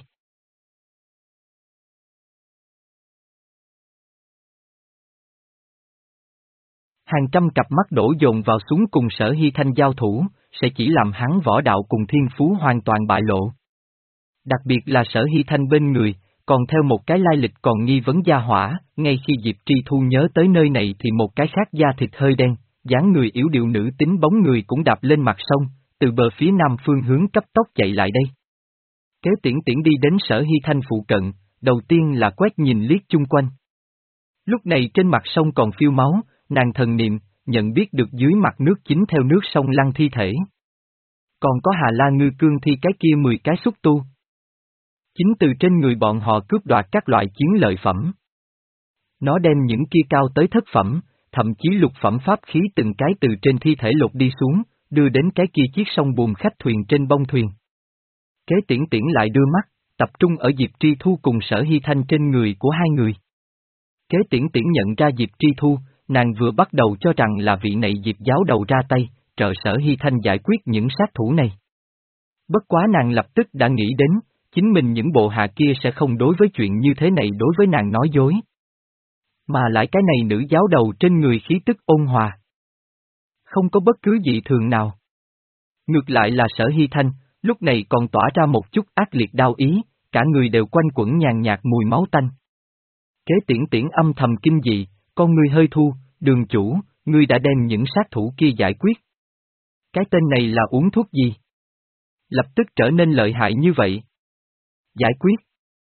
S1: hàng trăm cặp mắt đổ dồn vào xuống cùng Sở Hy Thanh giao thủ, sẽ chỉ làm hắn võ đạo cùng thiên phú hoàn toàn bại lộ. Đặc biệt là Sở Hy Thanh bên người, còn theo một cái lai lịch còn nghi vấn gia hỏa, ngay khi Diệp Tri Thu nhớ tới nơi này thì một cái khác da thịt hơi đen, dáng người yếu điệu nữ tính bóng người cũng đạp lên mặt sông, từ bờ phía nam phương hướng cấp tốc chạy lại đây. Kế Tiễn Tiễn đi đến Sở Hy Thanh phụ cận, đầu tiên là quét nhìn liếc chung quanh. Lúc này trên mặt sông còn phiêu máu, nàng thần niệm, nhận biết được dưới mặt nước chính theo nước sông lăn thi thể. Còn có Hà La Ngư Cương thi cái kia mười cái xúc tu. Chính từ trên người bọn họ cướp đoạt các loại chiến lợi phẩm. Nó đem những kia cao tới thất phẩm, thậm chí lục phẩm pháp khí từng cái từ trên thi thể lột đi xuống, đưa đến cái kia chiếc sông buồm khách thuyền trên bông thuyền. Kế Tiễn Tiễn lại đưa mắt, tập trung ở Diệp Tri Thu cùng Sở Hy Thanh trên người của hai người. Kế Tiễn Tiễn nhận ra Diệp Tri Thu, nàng vừa bắt đầu cho rằng là vị này Diệp giáo đầu ra tay, trợ Sở Hy Thanh giải quyết những sát thủ này. Bất quá nàng lập tức đã nghĩ đến, chính mình những bộ hạ kia sẽ không đối với chuyện như thế này đối với nàng nói dối. Mà lại cái này nữ giáo đầu trên người khí tức ôn hòa. Không có bất cứ dị thường nào. Ngược lại là Sở Hy Thanh, lúc này còn tỏa ra một chút ác liệt đao ý, cả người đều quanh quẩn nhàn nhạt mùi máu tanh. Kế Tiễn Tiễn âm thầm kinh dị, con ngươi hơi thu, đường chủ, ngươi đã đem những sát thủ kia giải quyết. Cái tên này là uống thuốc gì? Lập tức trở nên lợi hại như vậy. Giải quyết.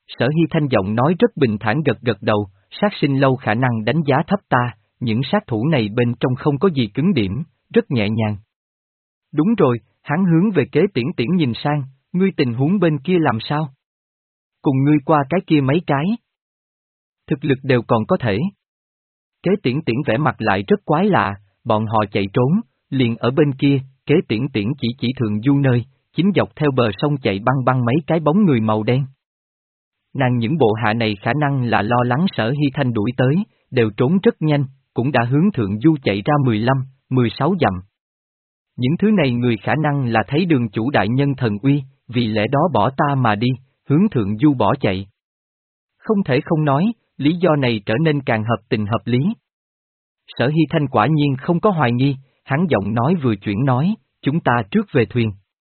S1: Sở Hy Thanh giọng nói rất bình thản gật gật đầu, sát sinh lâu khả năng đánh giá thấp ta, những sát thủ này bên trong không có gì cứng điểm, rất nhẹ nhàng. Đúng rồi, hắn hướng về Kế Tiễn Tiễn nhìn sang, ngươi tình huống bên kia làm sao? Cùng ngươi qua cái kia mấy cái. Thực lực đều còn có thể. Kế Tiễn Tiễn vẻ mặt lại rất quái lạ, bọn họ chạy trốn, liền ở bên kia, Kế Tiễn Tiễn chỉ chỉ Thượng Du nơi, chính dọc theo bờ sông chạy băng băng mấy cái bóng người màu đen. Nàng những bộ hạ này khả năng là lo lắng Sở Hy Thanh đuổi tới, đều trốn rất nhanh, cũng đã hướng Thượng Du chạy ra mười lăm, mười sáu dặm. Những thứ này người khả năng là thấy đường chủ đại nhân thần uy, vì lẽ đó bỏ ta mà đi, hướng Thượng Du bỏ chạy. Không thể không nói, lý do này trở nên càng hợp tình hợp lý. Sở Hy Thanh quả nhiên không có hoài nghi, hắn giọng nói vừa chuyển nói, chúng ta trước về thuyền.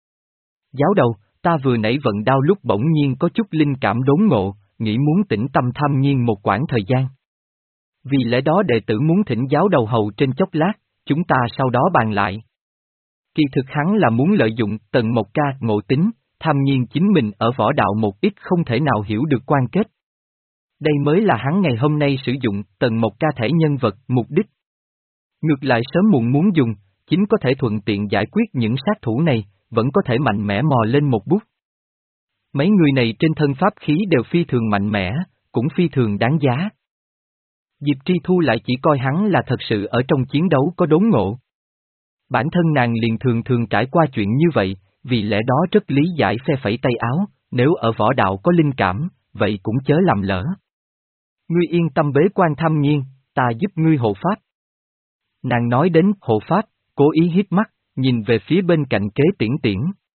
S1: Giáo đầu, ta vừa nãy vận đao lúc bỗng nhiên có chút linh cảm đốn ngộ, nghĩ muốn tĩnh tâm tham nhiên một quãng thời gian. Vì lẽ đó đệ tử muốn thỉnh giáo đầu hầu trên chốc lát, chúng ta sau đó bàn lại. Kỳ thực hắn là muốn lợi dụng Tần Mộc Ca ngộ tính, tham nhiên chính mình ở võ đạo một ít không thể nào hiểu được quan kết. Đây mới là hắn ngày hôm nay sử dụng Tần Mộc Ca thể nhân vật mục đích. Ngược lại sớm muộn muốn dùng, chính có thể thuận tiện giải quyết những sát thủ này, vẫn có thể mạnh mẽ mò lên một bút. Mấy người này trên thân pháp khí đều phi thường mạnh mẽ, cũng phi thường đáng giá. Diệp Tri Thu lại chỉ coi hắn là thật sự ở trong chiến đấu có đốn ngộ. Bản thân nàng liền thường thường trải qua chuyện như vậy, vì lẽ đó rất lý giải phe phẩy tay áo, nếu ở võ đạo có linh cảm, vậy cũng chớ làm lỡ. Ngươi yên tâm bế quan tham nhiên, ta giúp ngươi hộ pháp. Nàng nói đến hộ pháp, cố ý hít mắt, nhìn về phía bên cạnh Kế Tiễn Tiễn.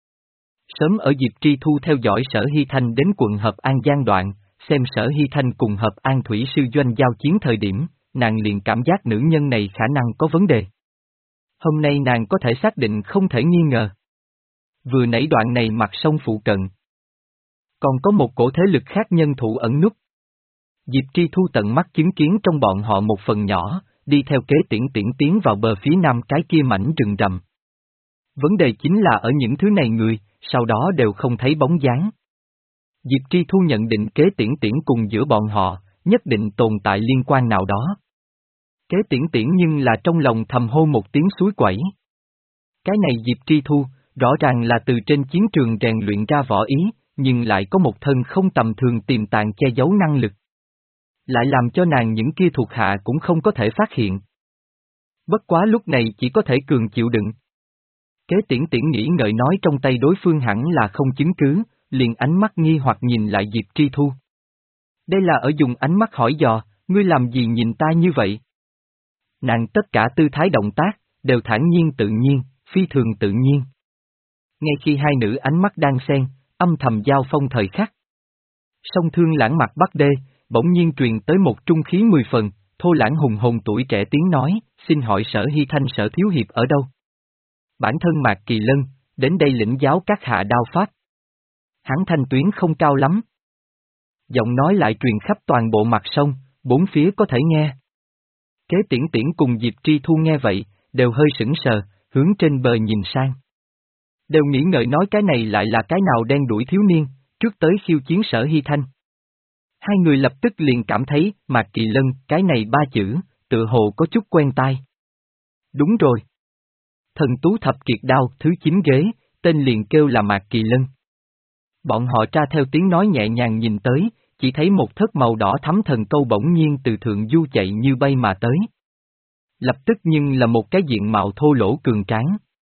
S1: Sớm ở Diệp Tri Thu theo dõi Sở Hy Thanh đến quận Hợp An Giang đoạn, xem Sở Hy Thanh cùng Hợp An Thủy Sư Doanh giao chiến thời điểm, nàng liền cảm giác nữ nhân này khả năng có vấn đề. Hôm nay nàng có thể xác định không thể nghi ngờ. Vừa nãy đoạn này mặt sông phụ cận. Còn có một cổ thế lực khác nhân thủ ẩn núp. Diệp Tri Thu tận mắt chứng kiến trong bọn họ một phần nhỏ, đi theo Kế Tiễn Tiễn tiến vào bờ phía nam cái kia mảnh rừng rậm. Vấn đề chính là ở những thứ này người, sau đó đều không thấy bóng dáng. Diệp Tri Thu nhận định Kế Tiễn Tiễn cùng giữa bọn họ, nhất định tồn tại liên quan nào đó. Kế Tiễn Tiễn nhưng là trong lòng thầm hô một tiếng suối quẩy. Cái này Diệp Tri Thu, rõ ràng là từ trên chiến trường rèn luyện ra võ ý, nhưng lại có một thân không tầm thường tiềm tàng che giấu năng lực. Lại làm cho nàng những kia thuộc hạ cũng không có thể phát hiện. Bất quá lúc này chỉ có thể cường chịu đựng. Kế Tiễn Tiễn nghĩ ngợi nói trong tay đối phương hẳn là không chứng cứ, liền ánh mắt nghi hoặc nhìn lại Diệp Tri Thu. Đây là ở dùng ánh mắt hỏi dò, ngươi làm gì nhìn ta như vậy? Nàng tất cả tư thái động tác, đều thản nhiên tự nhiên, phi thường tự nhiên. Ngay khi hai nữ ánh mắt đang xen, âm thầm giao phong thời khắc. Song Thương Lãng mặt Bắc Đê, bỗng nhiên truyền tới một trung khí mười phần, Thô Lãng hùng hồn tuổi trẻ tiếng nói, xin hỏi Sở Hy Thanh Sở Thiếu Hiệp ở đâu? Bản thân Mạc Kỳ Lân, đến đây lĩnh giáo các hạ đao pháp. Hắn thanh tuyến không cao lắm. Giọng nói lại truyền khắp toàn bộ mặt sông, bốn phía có thể nghe. Kế Tiễn Tiễn cùng Diệp Tri Thu nghe vậy, đều hơi sững sờ, hướng trên bờ nhìn sang. Đều nghĩ ngợi nói cái này lại là cái nào đen đuổi thiếu niên, trước tới khiêu chiến Sở Hy Thanh. Hai người lập tức liền cảm thấy, Mạc Kỳ Lân, cái này ba chữ, tự hồ có chút quen tai. Đúng rồi. Thần Tú Thập Kiệt Đao thứ chín ghế, tên liền kêu là Mạc Kỳ Lân. Bọn họ tra theo tiếng nói nhẹ nhàng nhìn tới, chỉ thấy một thất màu đỏ thắm thần câu bỗng nhiên từ thượng du chạy như bay mà tới. Lập tức nhưng là một cái diện mạo thô lỗ cường tráng.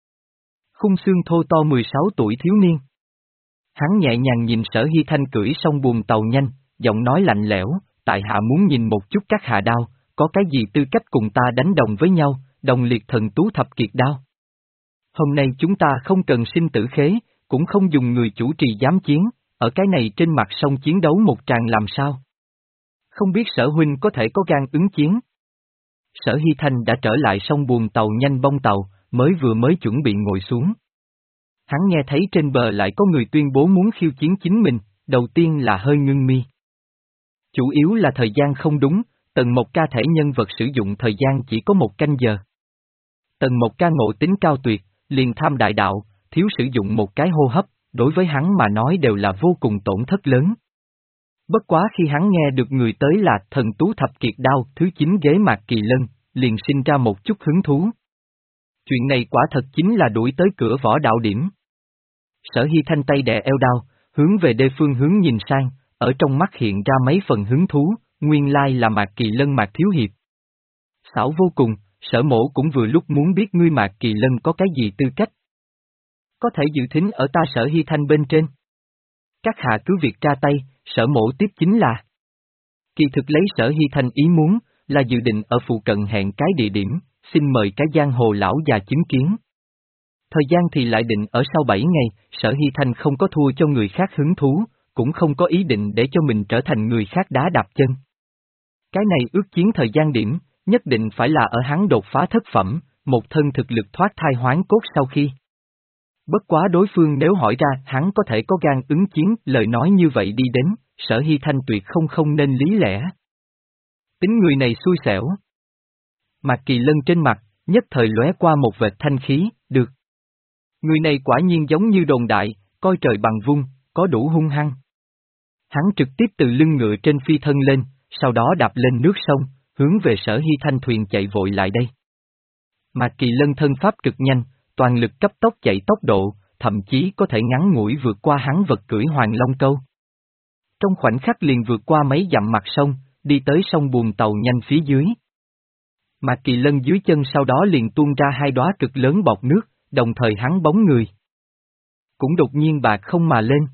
S1: Khung xương thô to mười sáu tuổi thiếu niên. Hắn nhẹ nhàng nhìn Sở Hy Thanh cưỡi song buồm tàu nhanh, giọng nói lạnh lẽo, tại hạ muốn nhìn một chút các hạ đao, có cái gì tư cách cùng ta đánh đồng với nhau, đồng liệt thần tú thập kiệt đao. Hôm nay chúng ta không cần sinh tử khế, cũng không dùng người chủ trì giám chiến, ở cái này trên mặt sông chiến đấu một tràng làm sao? Không biết Sở huynh có thể có gan ứng chiến? Sở Hy Thanh đã trở lại sông buồm tàu nhanh bông tàu, mới vừa mới chuẩn bị ngồi xuống. Hắn nghe thấy trên bờ lại có người tuyên bố muốn khiêu chiến chính mình, đầu tiên là hơi ngưng mi. Chủ yếu là thời gian không đúng, Tần Mộc Ca thể nhân vật sử dụng thời gian chỉ có một canh giờ. Tần Mộc Ca ngộ tính cao tuyệt, liền tham đại đạo, thiếu sử dụng một cái hô hấp, đối với hắn mà nói đều là vô cùng tổn thất lớn. Bất quá khi hắn nghe được người tới là thần tú thập kiệt đao thứ chín ghế Mạc Kỳ Lân, liền sinh ra một chút hứng thú. Chuyện này quả thật chính là đuổi tới cửa võ đạo điểm. Sở Hy Thanh tay đè eo đao, hướng về đê phương hướng nhìn sang, ở trong mắt hiện ra mấy phần hứng thú, nguyên lai là Mạc Kỳ Lân Mạc Thiếu Hiệp. Xảo vô cùng, Sở mổ cũng vừa lúc muốn biết ngươi Mạc Kỳ Lân có cái gì tư cách. Có thể dự thính ở ta Sở Hy Thanh bên trên. Các hạ cứ việc ra tay, Sở mổ tiếp chính là. Kỳ thực lấy Sở Hy Thanh ý muốn, là dự định ở phụ cận hẹn cái địa điểm, xin mời cái giang hồ lão già chứng kiến. Thời gian thì lại định ở sau bảy ngày, Sở Hy Thanh không có thua cho người khác hứng thú, cũng không có ý định để cho mình trở thành người khác đá đạp chân. Cái này ước chiến thời gian điểm, nhất định phải là ở hắn đột phá thất phẩm, một thân thực lực thoát thai hoán cốt sau khi. Bất quá đối phương nếu hỏi ra hắn có thể có gan ứng chiến, lời nói như vậy đi đến, Sở Hy Thanh tuyệt không không nên lý lẽ. Tính người này xui xẻo. Mạc Kỳ Lân trên mặt, nhất thời lóe qua một vệt thanh khí, được. Người này quả nhiên giống như đồn đại, coi trời bằng vung, có đủ hung hăng. Hắn trực tiếp từ lưng ngựa trên phi thân lên, sau đó đạp lên nước sông, hướng về Sở Hy Thanh thuyền chạy vội lại đây. Mạc Kỳ Lân thân pháp cực nhanh, toàn lực cấp tốc chạy tốc độ, thậm chí có thể ngắn ngủi vượt qua hắn vật cưỡi Hoàng Long Câu. Trong khoảnh khắc liền vượt qua mấy dặm mặt sông, đi tới sông buồm tàu nhanh phía dưới. Mạc Kỳ Lân dưới chân sau đó liền tuôn ra hai đóa cực lớn bọt nước, đồng thời hắn bóng người cũng đột nhiên bạc không mà lên.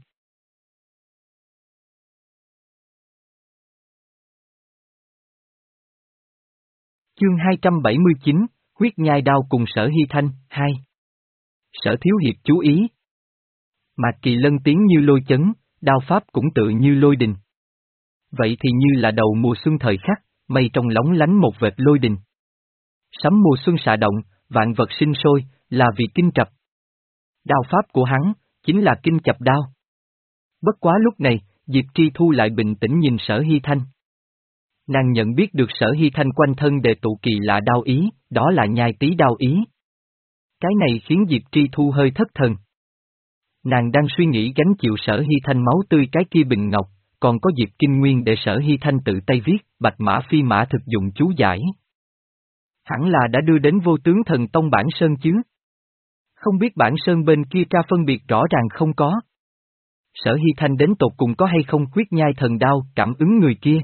S1: Chương hai trăm bảy mươi chín, huyết nhai đao cùng Sở Hy Thanh, hai. Sở Thiếu Hiệp chú ý. Mạc Kỳ Lân tiếng như lôi chấn, đao pháp cũng tự như lôi đình. Vậy thì như là đầu mùa xuân thời khắc, mây trong lóng lánh một vệt lôi đình. Sấm mùa xuân xạ động, vạn vật sinh sôi, là vì kinh trập. Đao pháp của hắn, chính là kinh chập đao. Bất quá lúc này, Diệp Tri Thu lại bình tĩnh nhìn Sở Hy Thanh. Nàng nhận biết được Sở Hy Thanh quanh thân đề tụ kỳ lạ đao ý, đó là nhai tí đao ý. Cái này khiến Diệp Tri Thu hơi thất thần. Nàng đang suy nghĩ gánh chịu Sở Hy Thanh máu tươi cái kia bình ngọc, còn có Diệp Kinh Nguyên để Sở Hy Thanh tự tay viết, bạch mã phi mã thực dụng chú giải. Hẳn là đã đưa đến vô tướng thần tông bản sơn chứ. Không biết bản sơn bên kia tra phân biệt rõ ràng không có. Sở Hy Thanh đến tột cùng có hay không huyết nhai thần đao cảm ứng người kia.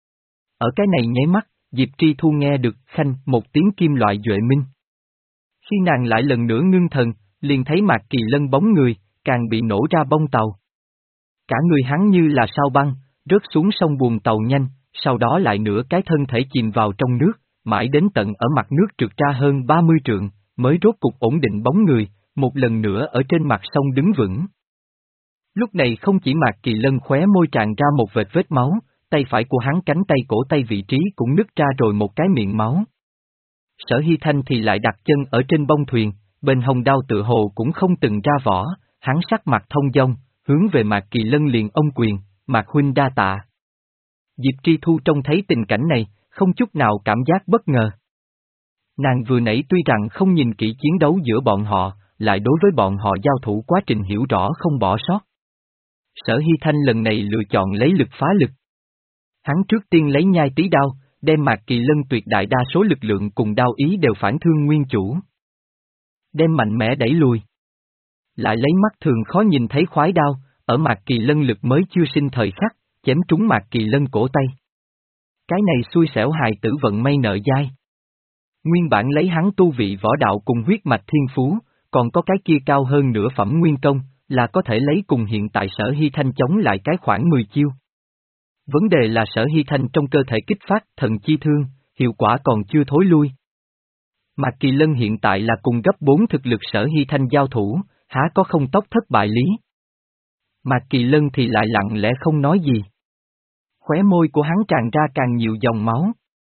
S1: Ở cái này nháy mắt, Diệp Tri Thu nghe được khanh một tiếng kim loại duệ minh. Khi nàng lại lần nữa ngưng thần, liền thấy Mạc Kỳ Lân bóng người, càng bị nổ ra bông tàu. Cả người hắn như là sao băng, rớt xuống sông buồm tàu nhanh, sau đó lại nửa cái thân thể chìm vào trong nước, mãi đến tận ở mặt nước trượt ra hơn ba mươi trượng, mới rốt cục ổn định bóng người, một lần nữa ở trên mặt sông đứng vững. Lúc này không chỉ Mạc Kỳ Lân khóe môi tràn ra một vệt vết máu, tay phải của hắn cánh tay cổ tay vị trí cũng nứt ra rồi một cái miệng máu. Sở Hy Thanh thì lại đặt chân ở trên bông thuyền, bên hông đao tự hồ cũng không từng ra vỏ, hắn sắc mặt thông dong, hướng về Mạc Kỳ Lân liền ông quyền, Mạc huynh đa tạ. Diệp Tri Thu trông thấy tình cảnh này, không chút nào cảm giác bất ngờ. Nàng vừa nãy tuy rằng không nhìn kỹ chiến đấu giữa bọn họ, lại đối với bọn họ giao thủ quá trình hiểu rõ không bỏ sót. Sở Hy Thanh lần này lựa chọn lấy lực phá lực. Hắn trước tiên lấy nhai tí đao, đem Mạc Kỳ Lân tuyệt đại đa số lực lượng cùng đao ý đều phản thương nguyên chủ. Đem mạnh mẽ đẩy lùi. Lại lấy mắt thường khó nhìn thấy khoái đao, ở Mạc Kỳ Lân lực mới chưa sinh thời khắc, chém trúng Mạc Kỳ Lân cổ tay. Cái này xui xẻo hài tử vận may nợ dai. Nguyên bản lấy hắn tu vị võ đạo cùng huyết mạch thiên phú, còn có cái kia cao hơn nửa phẩm nguyên công, là có thể lấy cùng hiện tại Sở Hy Thanh chống lại cái khoảng mười chiêu. Vấn đề là Sở Hy Thanh trong cơ thể kích phát thần chi thương, hiệu quả còn chưa thối lui. Mạc Kỳ Lân hiện tại là cùng gấp bốn thực lực Sở Hy Thanh giao thủ, há có không tốc thất bại lý. Mạc Kỳ Lân thì lại lặng lẽ không nói gì. Khóe môi của hắn tràn ra càng nhiều dòng máu.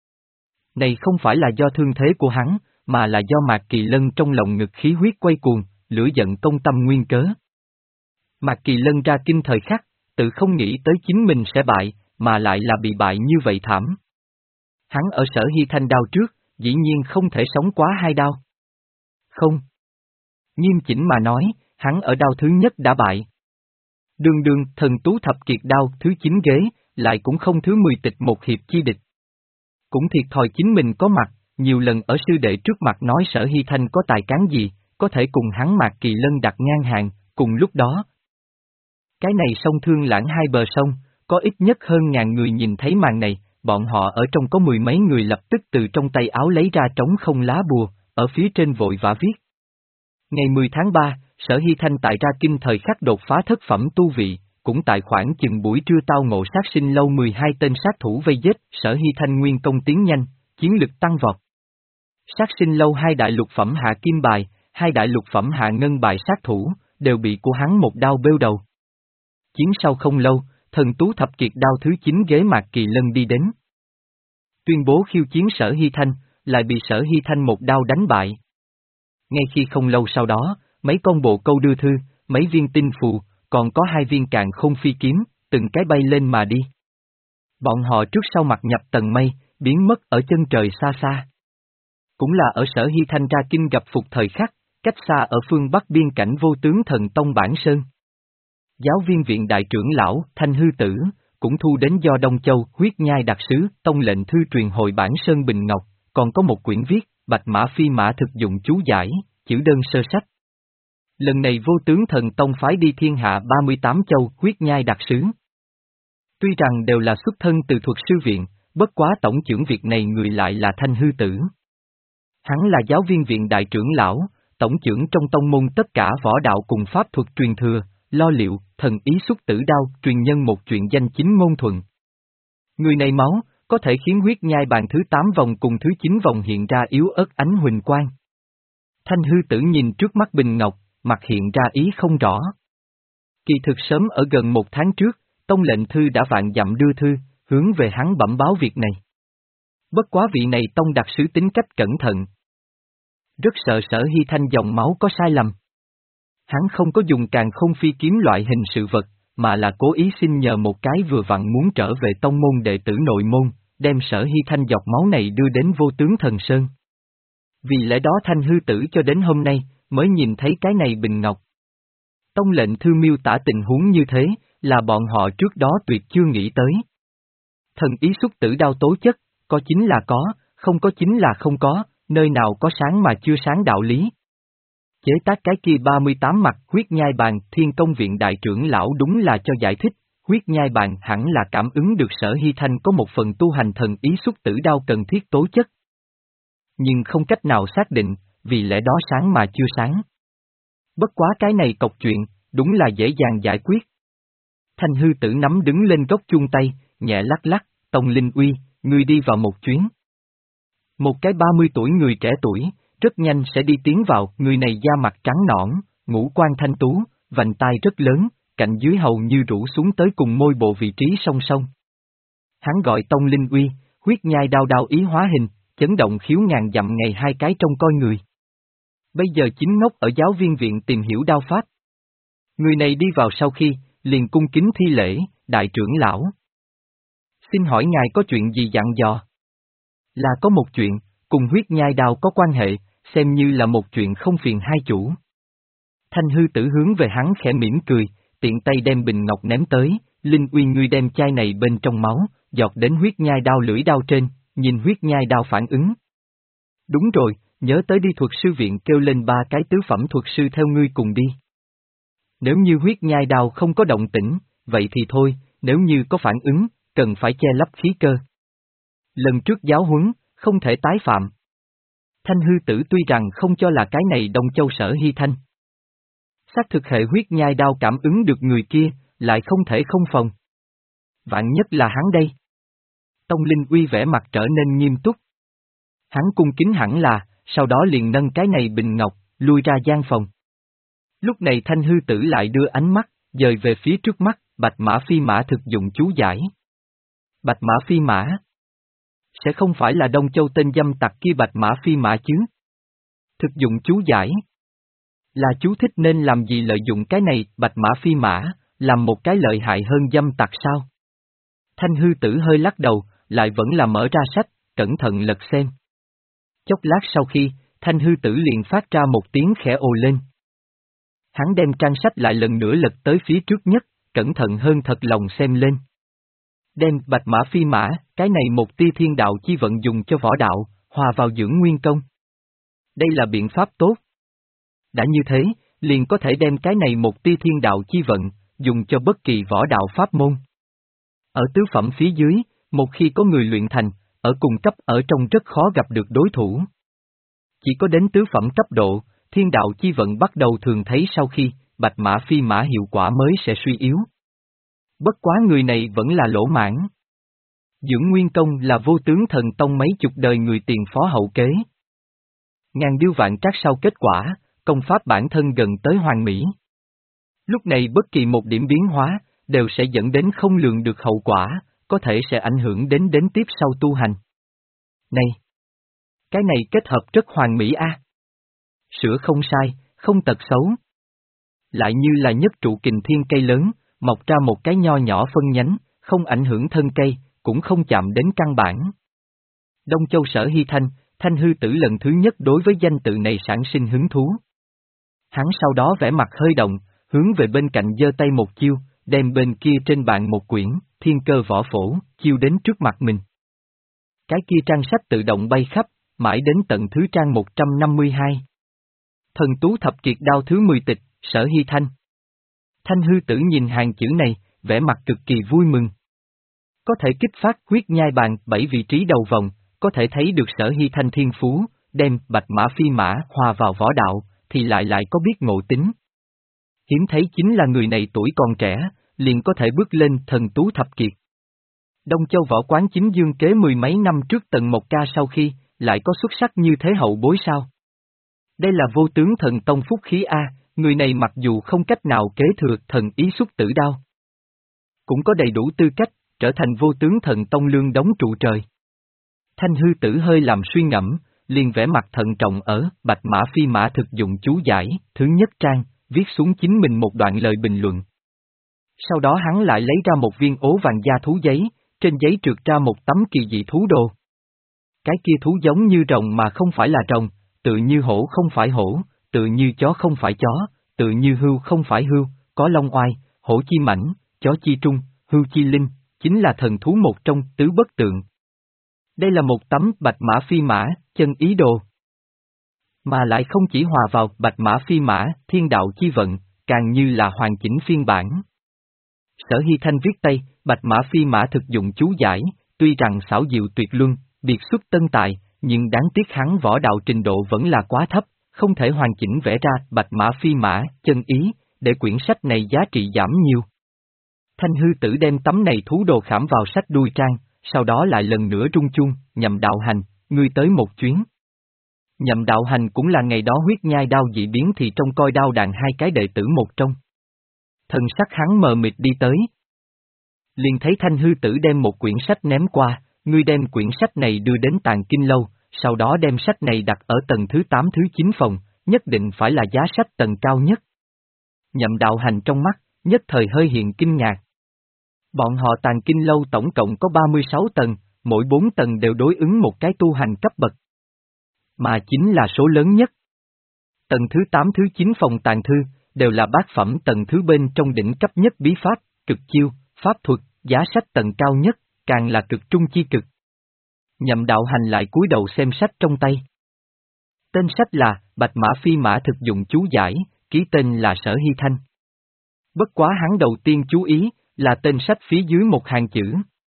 S1: Này không phải là do thương thế của hắn, mà là do Mạc Kỳ Lân trong lòng ngực khí huyết quay cuồng, lửa giận công tâm nguyên cớ. Mạc Kỳ Lân ra kinh thời khắc, tự không nghĩ tới chính mình sẽ bại, mà lại là bị bại như vậy thảm. Hắn ở Sở Hy Thanh đao trước, dĩ nhiên không thể sống quá hai đao. Không. Nghiêm chỉnh mà nói, hắn ở đao thứ nhất đã bại. Đường đường thần tú thập kiệt đao thứ chín ghế, lại cũng không thứ mười tịch một hiệp chi địch. Cũng thiệt thòi chính mình có mặt, nhiều lần ở sư đệ trước mặt nói Sở Hy Thanh có tài cán gì, có thể cùng hắn Mạc Kỳ Lân đặt ngang hàng, cùng lúc đó. Cái này sông Thương Lãng hai bờ sông, có ít nhất hơn ngàn người nhìn thấy màn này, bọn họ ở trong có mười mấy người lập tức từ trong tay áo lấy ra trống không lá bùa, ở phía trên vội vã viết. Ngày mười tháng ba, Sở Hy Thanh tại ra kinh thời khắc đột phá thất phẩm tu vị, cũng tại khoảng chừng buổi trưa tao ngộ sát sinh lâu mười hai tên sát thủ vây giết, Sở Hy Thanh nguyên công tiến nhanh, chiến lực tăng vọt. Sát sinh lâu hai đại lục phẩm hạ kim bài, hai đại lục phẩm hạ ngân bài sát thủ, đều bị của hắn một đao bêu đầu. Chiến sau không lâu, thần tú thập kiệt đao thứ chín ghế Mạc Kỳ Lân đi đến. Tuyên bố khiêu chiến Sở Hy Thanh, lại bị Sở Hy Thanh một đao đánh bại. Ngay khi không lâu sau đó, mấy con bộ câu đưa thư, mấy viên tinh phù, còn có hai viên càn khôn phi kiếm, từng cái bay lên mà đi. Bọn họ trước sau mặt nhập tầng mây, biến mất ở chân trời xa xa. Cũng là ở Sở Hy Thanh ra kinh gặp phục thời khắc, cách xa ở phương Bắc biên cảnh Vô Tướng Thần Tông Bản Sơn. Giáo viên viện đại trưởng lão, Thanh Hư Tử, cũng thu đến do Đông Châu, huyết nhai đặc sứ, tông lệnh thư truyền hồi Bản Sơn Bình Ngọc, còn có một quyển viết, Bạch Mã Phi Mã thực dụng chú giải, chữ đơn sơ sách. Lần này Vô Tướng Thần Tông phái đi thiên hạ ba mươi tám châu, huyết nhai đặc sứ. Tuy rằng đều là xuất thân từ thuật sư viện, bất quá tổng trưởng việc này người lại là Thanh Hư Tử. Hắn là giáo viên viện đại trưởng lão, tổng trưởng trong tông môn tất cả võ đạo cùng pháp thuật truyền thừa, lo liệu, thần ý xuất tử đao, truyền nhân một chuyện danh chính ngôn thuận. Người này máu, có thể khiến huyết nhai bàn thứ tám vòng cùng thứ chín vòng hiện ra yếu ớt ánh huỳnh quang. Thanh Hư Tử nhìn trước mắt bình ngọc, mặt hiện ra ý không rõ. Kỳ thực sớm ở gần một tháng trước, tông lệnh thư đã vạn dặm đưa thư, hướng về hắn bẩm báo việc này. Bất quá vị này tông đặc sứ tính cách cẩn thận. Rất sợ Sở Hy Thanh dòng máu có sai lầm. Hắn không có dùng càn khôn phi kiếm loại hình sự vật, mà là cố ý xin nhờ một cái vừa vặn muốn trở về tông môn đệ tử nội môn, đem Sở Hy Thanh giọt máu này đưa đến Vô Tướng Thần Sơn. Vì lẽ đó Thanh Hư Tử cho đến hôm nay, mới nhìn thấy cái này bình ngọc. Tông lệnh thư miêu tả tình huống như thế, là bọn họ trước đó tuyệt chưa nghĩ tới. Thần ý xuất tử đao tố chất, có chính là có, không có chính là không có, nơi nào có sáng mà chưa sáng đạo lý. Chế tác cái kia ba mươi tám mặt huyết nhai bàn Thiên Công viện đại trưởng lão đúng là cho giải thích, huyết nhai bàn hẳn là cảm ứng được Sở Hy Thanh có một phần tu hành thần ý xuất tử đao cần thiết tố chất. Nhưng không cách nào xác định, vì lẽ đó sáng mà chưa sáng. Bất quá cái này cọc chuyện, đúng là dễ dàng giải quyết. Thanh Hư Tử nắm đứng lên gốc chuông tay, nhẹ lắc lắc, Tông Linh Uy, ngươi đi vào một chuyến. Một cái ba mươi tuổi người trẻ tuổi, rất nhanh sẽ đi tiến vào, người này da mặt trắng nõn, ngũ quan thanh tú, vành tai rất lớn, cạnh dưới hầu như rũ xuống tới cùng môi bộ vị trí song song. Hắn gọi Tông Linh Uy, huyết nhai đao đao ý hóa hình, chấn động khiếu ngàn dặm ngày hai cái trong coi người. Bây giờ chính ngốc ở giáo viên viện tìm hiểu đao pháp. Người này đi vào sau khi, liền cung kính thi lễ, đại trưởng lão. Xin hỏi ngài có chuyện gì dặn dò? Là có một chuyện, cùng huyết nhai đao có quan hệ, xem như là một chuyện không phiền hai chủ. Thanh Hư Tử hướng về hắn khẽ mỉm cười, tiện tay đem bình ngọc ném tới, Linh Uy ngươi đem chai này bên trong máu, giọt đến huyết nhai đao lưỡi đao trên, nhìn huyết nhai đao phản ứng. Đúng rồi, nhớ tới đi thuật sư viện kêu lên ba cái tứ phẩm thuật sư theo ngươi cùng đi. Nếu như huyết nhai đao không có động tĩnh, vậy thì thôi, nếu như có phản ứng, cần phải che lấp khí cơ. Lần trước giáo huấn, không thể tái phạm. Thanh Hư Tử tuy rằng không cho là cái này Đông Châu Sở Hy Thanh. Xác thực hệ huyết nhai đao cảm ứng được người kia, lại không thể không phòng. Vạn nhất là hắn đây. Tông Linh Uy vẻ mặt trở nên nghiêm túc. Hắn cung kính hẳn là, sau đó liền nâng cái này bình ngọc, lui ra gian phòng. Lúc này Thanh Hư Tử lại đưa ánh mắt, dời về phía trước mắt, Bạch Mã Phi Mã thực dụng chú giải. Bạch Mã Phi Mã? Sẽ không phải là Đông Châu tên dâm tặc kia Bạch Mã Phi Mã chứ? Thực dụng chú giải. Là chú thích nên làm gì lợi dụng cái này, Bạch Mã Phi Mã, làm một cái lợi hại hơn dâm tặc sao? Thanh Hư Tử hơi lắc đầu, lại vẫn là mở ra sách, cẩn thận lật xem. Chốc lát sau khi, Thanh Hư Tử liền phát ra một tiếng khẽ ồ lên. Hắn đem trang sách lại lần nữa lật tới phía trước nhất, cẩn thận hơn thật lòng xem lên. Đem bạch mã phi mã, cái này một tia thiên đạo chi vận dùng cho võ đạo, hòa vào dưỡng nguyên công. Đây là biện pháp tốt. Đã như thế, liền có thể đem cái này một tia thiên đạo chi vận, dùng cho bất kỳ võ đạo pháp môn. Ở tứ phẩm phía dưới, một khi có người luyện thành, ở cùng cấp ở trong rất khó gặp được đối thủ. Chỉ có đến tứ phẩm cấp độ, thiên đạo chi vận bắt đầu thường thấy sau khi, bạch mã phi mã hiệu quả mới sẽ suy yếu. Bất quá người này vẫn là lỗ mãn. Dưỡng nguyên công là vô tướng thần tông mấy chục đời người tiền phó hậu kế. Ngàn điêu vạn trác sau kết quả, công pháp bản thân gần tới hoàn mỹ. Lúc này bất kỳ một điểm biến hóa, đều sẽ dẫn đến không lường được hậu quả, có thể sẽ ảnh hưởng đến đến tiếp sau tu hành. Này! Cái này kết hợp rất hoàn mỹ a. À. Sửa không sai, không tật xấu. Lại như là nhất trụ kình thiên cây lớn, mọc ra một cái nho nhỏ phân nhánh, không ảnh hưởng thân cây, cũng không chạm đến căn bản. Đông Châu Sở Hy Thanh, Thanh hư tử lần thứ nhất đối với danh tự này sản sinh hứng thú. Hắn sau đó vẽ mặt hơi động, hướng về bên cạnh giơ tay một chiêu, đem bên kia trên bàn một quyển, thiên cơ võ phổ, chiêu đến trước mặt mình. Cái kia trang sách tự động bay khắp, mãi đến tận thứ trang một trăm năm mươi hai. Thần tú thập kiệt đao thứ mười tịch, Sở Hy Thanh. Thanh hư tử nhìn hàng chữ này, vẻ mặt cực kỳ vui mừng. Có thể kích phát huyết nhai bàn bảy vị trí đầu vòng, có thể thấy được Sở Hy Thanh thiên phú, đem bạch mã phi mã hòa vào võ đạo, thì lại lại có biết ngộ tính. Hiếm thấy chính là người này tuổi còn trẻ, liền có thể bước lên thần tú thập kiệt. Đông Châu võ quán chính dương kế mười mấy năm trước Tần Mộc Ca sau khi, lại có xuất sắc như thế hậu bối sao? Đây là vô tướng thần tông phúc khí A, người này mặc dù không cách nào kế thừa thần ý xuất tử đao, cũng có đầy đủ tư cách, trở thành vô tướng thần tông lương đống trụ trời. Thanh hư tử hơi làm suy ngẫm, liền vẽ mặt thận trọng ở bạch mã phi mã thực dụng chú giải, thứ nhất trang, viết xuống chính mình một đoạn lời bình luận. Sau đó hắn lại lấy ra một viên ố vàng da thú giấy, trên giấy trượt ra một tấm kỳ dị thú đồ. Cái kia thú giống như rồng mà không phải là rồng, tự như hổ không phải hổ, tự như chó không phải chó, tự như hươu không phải hươu, có long oai, hổ chi mãnh, chó chi trung, hươu chi linh, chính là thần thú một trong tứ bất tượng. Đây là một tấm bạch mã phi mã, chân ý đồ. Mà lại không chỉ hòa vào bạch mã phi mã, thiên đạo chi vận, càng như là hoàn chỉnh phiên bản. Sở Hy Thanh viết tay, bạch mã phi mã thực dụng chú giải, tuy rằng xảo diệu tuyệt luân, biệt xuất tân tài, nhưng đáng tiếc hắn võ đạo trình độ vẫn là quá thấp, không thể hoàn chỉnh vẽ ra bạch mã phi mã, chân ý, để quyển sách này giá trị giảm nhiều. Thanh hư tử đem tấm này thú đồ khảm vào sách đuôi trang, sau đó lại lần nữa rung chuông, Nhậm đạo hành, ngươi tới một chuyến. Nhậm đạo hành cũng là ngày đó huyết nhai đao dị biến thì trong coi đao đàn hai cái đệ tử một trong. Thần sắc hắn mờ mịt đi tới. Liền thấy thanh hư tử đem một quyển sách ném qua, ngươi đem quyển sách này đưa đến tàng kinh lâu, sau đó đem sách này đặt ở tầng thứ tám thứ chín phòng, nhất định phải là giá sách tầng cao nhất. Nhậm đạo hành trong mắt, nhất thời hơi hiện kinh ngạc. Bọn họ tàng kinh lâu tổng cộng có ba mươi sáu tầng, mỗi bốn tầng đều đối ứng một cái tu hành cấp bậc. Mà chính là số lớn nhất. Tầng thứ tám thứ chín phòng tàng thư, đều là bát phẩm tầng thứ bên trong đỉnh cấp nhất bí pháp, cực chiêu, pháp thuật, giá sách tầng cao nhất, càng là cực trung chi cực. Nhậm đạo hành lại cúi đầu xem sách trong tay. Tên sách là Bạch Mã Phi Mã thực dụng chú giải, ký tên là Sở Hy Thanh. Bất quá hắn đầu tiên chú ý, là tên sách phía dưới một hàng chữ.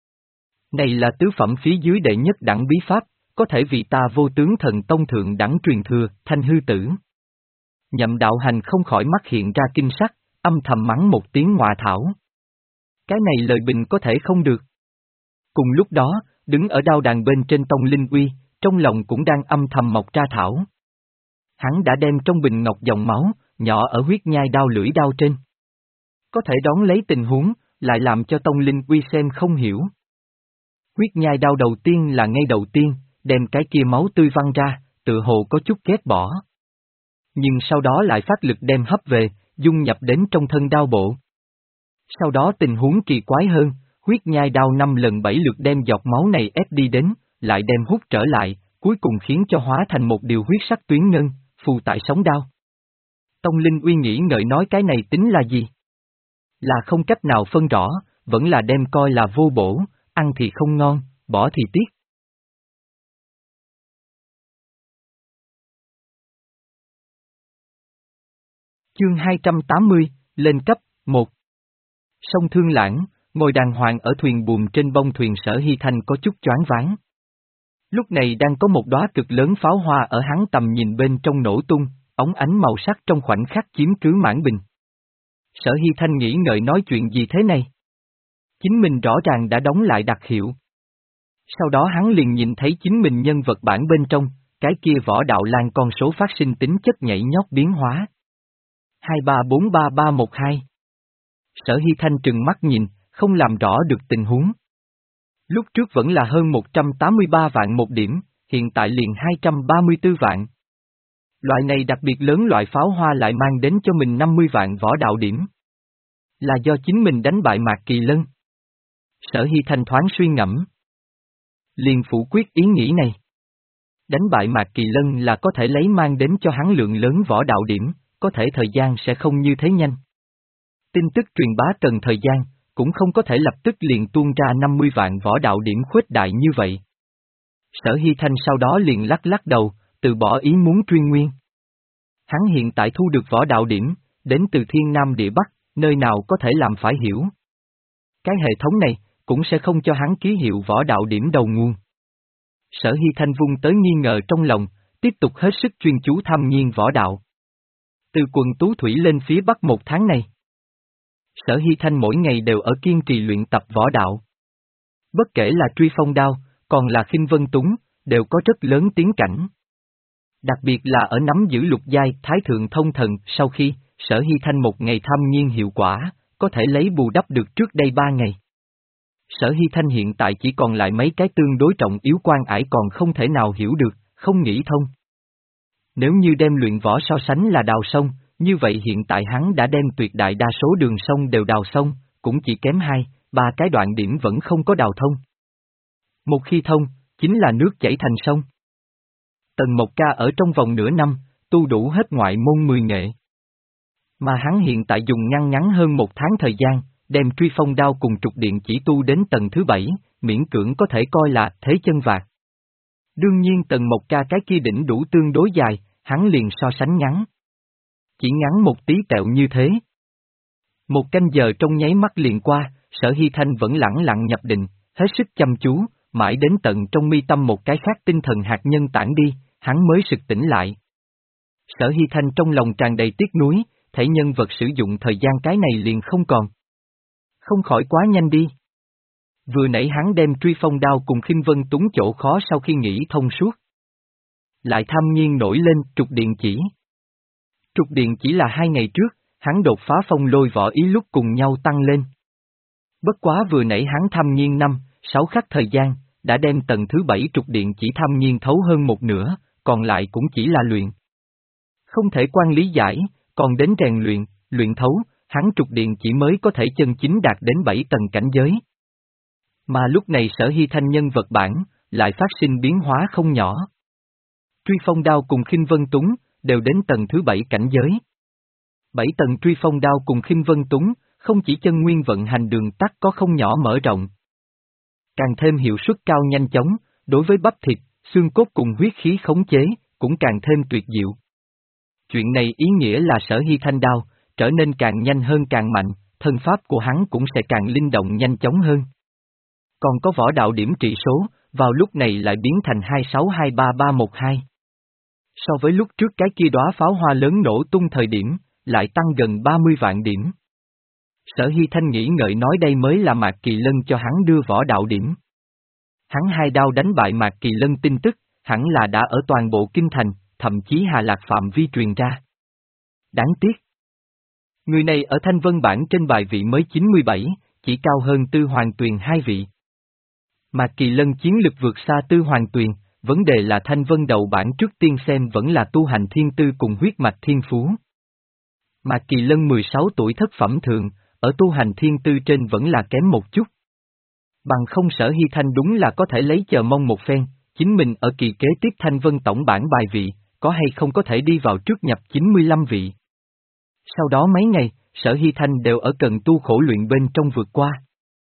S1: Này là tứ phẩm phía dưới đệ nhất đẳng bí pháp, có thể vì ta vô tướng thần tông thượng đẳng truyền thừa, Thanh hư tử. Nhậm đạo hành không khỏi mắt hiện ra kinh sắc, âm thầm mắng một tiếng ngọa thảo. Cái này lời bình có thể không được. Cùng lúc đó, đứng ở đao đàn bên trên tông linh uy, trong lòng cũng đang âm thầm mọc ra thảo. Hắn đã đem trong bình ngọc dòng máu, nhỏ ở huyết nhai đao lưỡi đao trên. Có thể đón lấy tình huống, lại làm cho tông linh uy xem không hiểu. Huyết nhai đao đầu tiên là ngay đầu tiên, đem cái kia máu tươi văng ra, tự hồ có chút ghét bỏ. Nhưng sau đó lại phát lực đem hấp về, dung nhập đến trong thân đao bộ. Sau đó tình huống kỳ quái hơn, huyết nhai đao năm lần bảy lượt đem giọt máu này ép đi đến, lại đem hút trở lại, cuối cùng khiến cho hóa thành một điều huyết sắc tuyến ngân, phù tại sống đao. Tông Linh Uy nghĩ ngợi nói cái này tính là gì? Là không cách nào phân rõ, vẫn là đem coi là vô bổ, ăn thì không ngon, bỏ thì tiếc. Chương hai trăm tám mươi, lên cấp, một. Sông Thương Lãng, ngồi đàng hoàng ở thuyền buồm trên bông thuyền Sở Hy Thanh có chút choáng váng. Lúc này đang có một đóa cực lớn pháo hoa ở hắn tầm nhìn bên trong nổ tung, óng ánh màu sắc trong khoảnh khắc chiếm cứ mãn bình. Sở Hy Thanh nghĩ ngợi nói chuyện gì thế này? Chính mình rõ ràng đã đóng lại đặc hiệu. Sau đó hắn liền nhìn thấy chính mình nhân vật bản bên trong, cái kia võ đạo lan con số phát sinh tính chất nhảy nhót biến hóa. hai ba bốn ba ba một hai. Sở Hy Thanh trừng mắt nhìn, không làm rõ được tình huống. Lúc trước vẫn là hơn một trăm tám mươi ba vạn một điểm, hiện tại liền hai trăm ba mươi tư vạn. Loại này đặc biệt lớn loại pháo hoa lại mang đến cho mình năm mươi vạn võ đạo điểm. Là do chính mình đánh bại Mạc Kỳ Lân. Sở Hy Thanh thoáng suy ngẫm. Liền phủ quyết ý nghĩ này. Đánh bại Mạc Kỳ Lân là có thể lấy mang đến cho hắn lượng lớn võ đạo điểm, có thể thời gian sẽ không như thế nhanh. Tin tức truyền bá cần thời gian, cũng không có thể lập tức liền tuôn ra năm mươi vạn võ đạo điểm khuếch đại như vậy. Sở Hy Thanh sau đó liền lắc lắc đầu, từ bỏ ý muốn truy nguyên. Hắn hiện tại thu được võ đạo điểm, đến từ thiên nam địa bắc, nơi nào có thể làm phải hiểu. Cái hệ thống này, cũng sẽ không cho hắn ký hiệu võ đạo điểm đầu nguồn. Sở Hy Thanh vung tới nghi ngờ trong lòng, tiếp tục hết sức chuyên chú thăm nhiên võ đạo. Từ quận Tú Thủy lên phía bắc một tháng này, Sở Hy Thanh mỗi ngày đều ở kiên trì luyện tập võ đạo. Bất kể là truy phong đao, còn là khinh vân túng, đều có rất lớn tiến cảnh. Đặc biệt là ở nắm giữ lục giai thái thượng thông thần, sau khi Sở Hy Thanh một ngày thăm nhiên hiệu quả, có thể lấy bù đắp được trước đây ba ngày. Sở Hy Thanh hiện tại chỉ còn lại mấy cái tương đối trọng yếu quan ải còn không thể nào hiểu được, không nghĩ thông. Nếu như đem luyện võ so sánh là đào sông, như vậy hiện tại hắn đã đem tuyệt đại đa số đường sông đều đào xong, cũng chỉ kém hai, ba cái đoạn điểm vẫn không có đào thông. Một khi thông, chính là nước chảy thành sông. Tần Mộc Ca ở trong vòng nửa năm, tu đủ hết ngoại môn mười nghệ. Mà hắn hiện tại dùng ngăn ngắn hơn một tháng thời gian, đem truy phong đao cùng trục điện chỉ tu đến tầng thứ bảy, miễn cưỡng có thể coi là thế chân vạc. Đương nhiên Tần Mộc Ca cái kia đỉnh đủ tương đối dài, hắn liền so sánh ngắn. Chỉ ngắn một tí tẹo như thế. Một canh giờ trong nháy mắt liền qua, Sở Hy Thanh vẫn lẳng lặng nhập định, hết sức chăm chú, mãi đến tận trong mi tâm một cái khác tinh thần hạt nhân tản đi, hắn mới sực tỉnh lại. Sở Hy Thanh trong lòng tràn đầy tiếc nuối, thể nhân vật sử dụng thời gian cái này liền không còn. Không khỏi quá nhanh đi. Vừa nãy hắn đem truy phong đao cùng khinh vân túng chỗ khó sau khi nghĩ thông suốt. Lại tham nhiên nổi lên trục điện chỉ. Trục điện chỉ là hai ngày trước, hắn đột phá phong lôi võ ý lúc cùng nhau tăng lên. Bất quá vừa nãy hắn tham nhiên năm, sáu khắc thời gian, đã đem tầng thứ bảy trục điện chỉ tham nhiên thấu hơn một nửa, còn lại cũng chỉ là luyện. Không thể quan lý giải, còn đến rèn luyện, luyện thấu, hắn trục điện chỉ mới có thể chân chính đạt đến bảy tầng cảnh giới. Mà lúc này Sở Hy Thanh nhân vật bản, lại phát sinh biến hóa không nhỏ. Truy phong đao cùng khinh vân túng, đều đến tầng thứ bảy cảnh giới. Bảy tầng truy phong đao cùng khinh vân túng, không chỉ chân nguyên vận hành đường tắt có không nhỏ mở rộng. Càng thêm hiệu suất cao nhanh chóng, đối với bắp thịt, xương cốt cùng huyết khí khống chế, cũng càng thêm tuyệt diệu. Chuyện này ý nghĩa là Sở Hy Thanh đao, trở nên càng nhanh hơn càng mạnh, thân pháp của hắn cũng sẽ càng linh động nhanh chóng hơn. Còn có võ đạo điểm trị số, vào lúc này lại biến thành hai sáu hai ba ba một hai. So với lúc trước cái kia đóa pháo hoa lớn nổ tung thời điểm, lại tăng gần ba mươi vạn điểm. Sở Hy Thanh nghĩ ngợi nói đây mới là Mạc Kỳ Lân cho hắn đưa võ đạo điểm. Hắn hai đao đánh bại Mạc Kỳ Lân tin tức, hẳn là đã ở toàn bộ kinh thành, thậm chí Hà Lạc phạm vi truyền ra. Đáng tiếc. Người này ở Thanh Vân bản trên bài vị mới chín mươi bảy, chỉ cao hơn Tư Hoàng Tuyền hai vị. Mạc Kỳ Lân chiến lực vượt xa Tư Hoàng Tuyền, vấn đề là Thanh Vân đầu bản trước tiên xem vẫn là tu hành thiên tư cùng huyết mạch thiên phú. Mạc Kỳ Lân mười sáu tuổi thất phẩm thượng, ở tu hành thiên tư trên vẫn là kém một chút. Bằng không Sở Hy Thanh đúng là có thể lấy chờ mong một phen, chính mình ở kỳ kế tiếp Thanh Vân tổng bản bài vị, có hay không có thể đi vào trước nhập chín mươi lăm vị. Sau đó mấy ngày, Sở Hy Thanh đều ở cần tu khổ luyện bên trong vượt qua.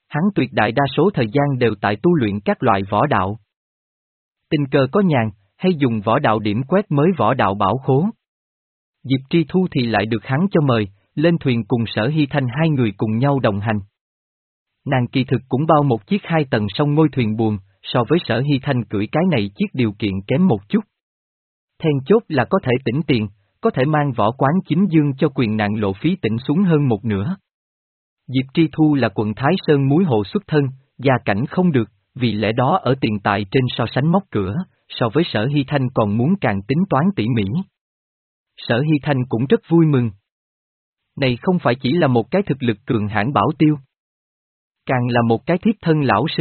S1: Hắn tuyệt đại đa số thời gian đều tại tu luyện các loại võ đạo. Tình cờ có nhàn, hay dùng võ đạo điểm quét mới võ đạo bảo khố. Diệp Tri Thu thì lại được hắn cho mời, lên thuyền cùng Sở Hy Thanh hai người cùng nhau đồng hành. Nàng kỳ thực cũng bao một chiếc hai tầng song ngôi thuyền buồm, so với Sở Hy Thanh cưỡi cái này chiếc điều kiện kém một chút. Then chốt là có thể tỉnh tiền, có thể mang võ quán chính dương cho quyền nàng lộ phí tỉnh xuống hơn một nửa. Diệp Tri Thu là quận Thái Sơn muối hộ xuất thân, gia cảnh không được, vì lẽ đó ở tiền tài trên so sánh móc cửa, so với Sở Hy Thanh còn muốn càng tính toán tỉ mỉ. Sở Hy Thanh cũng rất vui mừng. Này không phải chỉ là một cái thực lực cường hãn bảo tiêu, càng là một cái thiếp thân lão sư.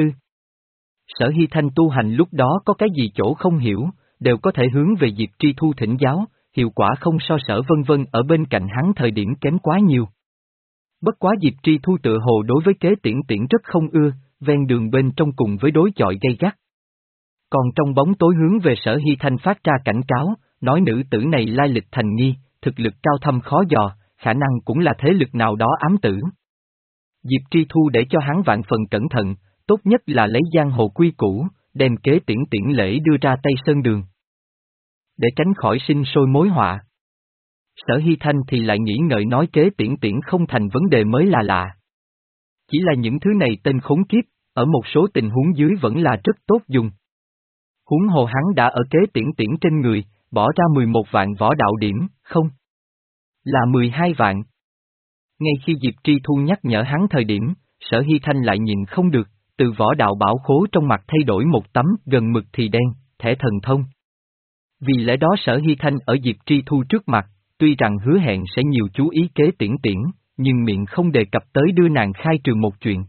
S1: Sở Hy Thanh tu hành lúc đó có cái gì chỗ không hiểu, đều có thể hướng về Diệp Tri Thu thỉnh giáo, hiệu quả không so Sở Vân Vân ở bên cạnh hắn thời điểm kém quá nhiều. Bất quá Diệp Tri Thu tựa hồ đối với kế tiễn tiễn rất không ưa, ven đường bên trong cùng với đối chọi gay gắt. Còn trong bóng tối hướng về Sở Hy Thanh phát ra cảnh cáo, nói nữ tử này lai lịch thành nghi, thực lực cao thâm khó dò, khả năng cũng là thế lực nào đó ám tử. Diệp Tri Thu để cho hắn vạn phần cẩn thận, tốt nhất là lấy giang hồ quy củ, đem kế tiễn tiễn lễ đưa ra Tây Sơn Đường. Để tránh khỏi sinh sôi mối họa. Sở Hy Thanh thì lại nghĩ ngợi nói kế tiễn tiễn không thành vấn đề mới là lạ. Chỉ là những thứ này tên khốn kiếp, ở một số tình huống dưới vẫn là rất tốt dùng. Huống hồ hắn đã ở kế tiễn tiễn trên người, bỏ ra mười một vạn võ đạo điểm, không? Là mười hai vạn. Ngay khi Diệp Tri Thu nhắc nhở hắn thời điểm, Sở Hy Thanh lại nhìn không được, từ võ đạo bảo khố trong mặt thay đổi một tấm gần mực thì đen, thẻ thần thông. Vì lẽ đó Sở Hy Thanh ở Diệp Tri Thu trước mặt, tuy rằng hứa hẹn sẽ nhiều chú ý kế tiễn tiễn, nhưng miệng không đề cập tới đưa nàng khai trừ một chuyện.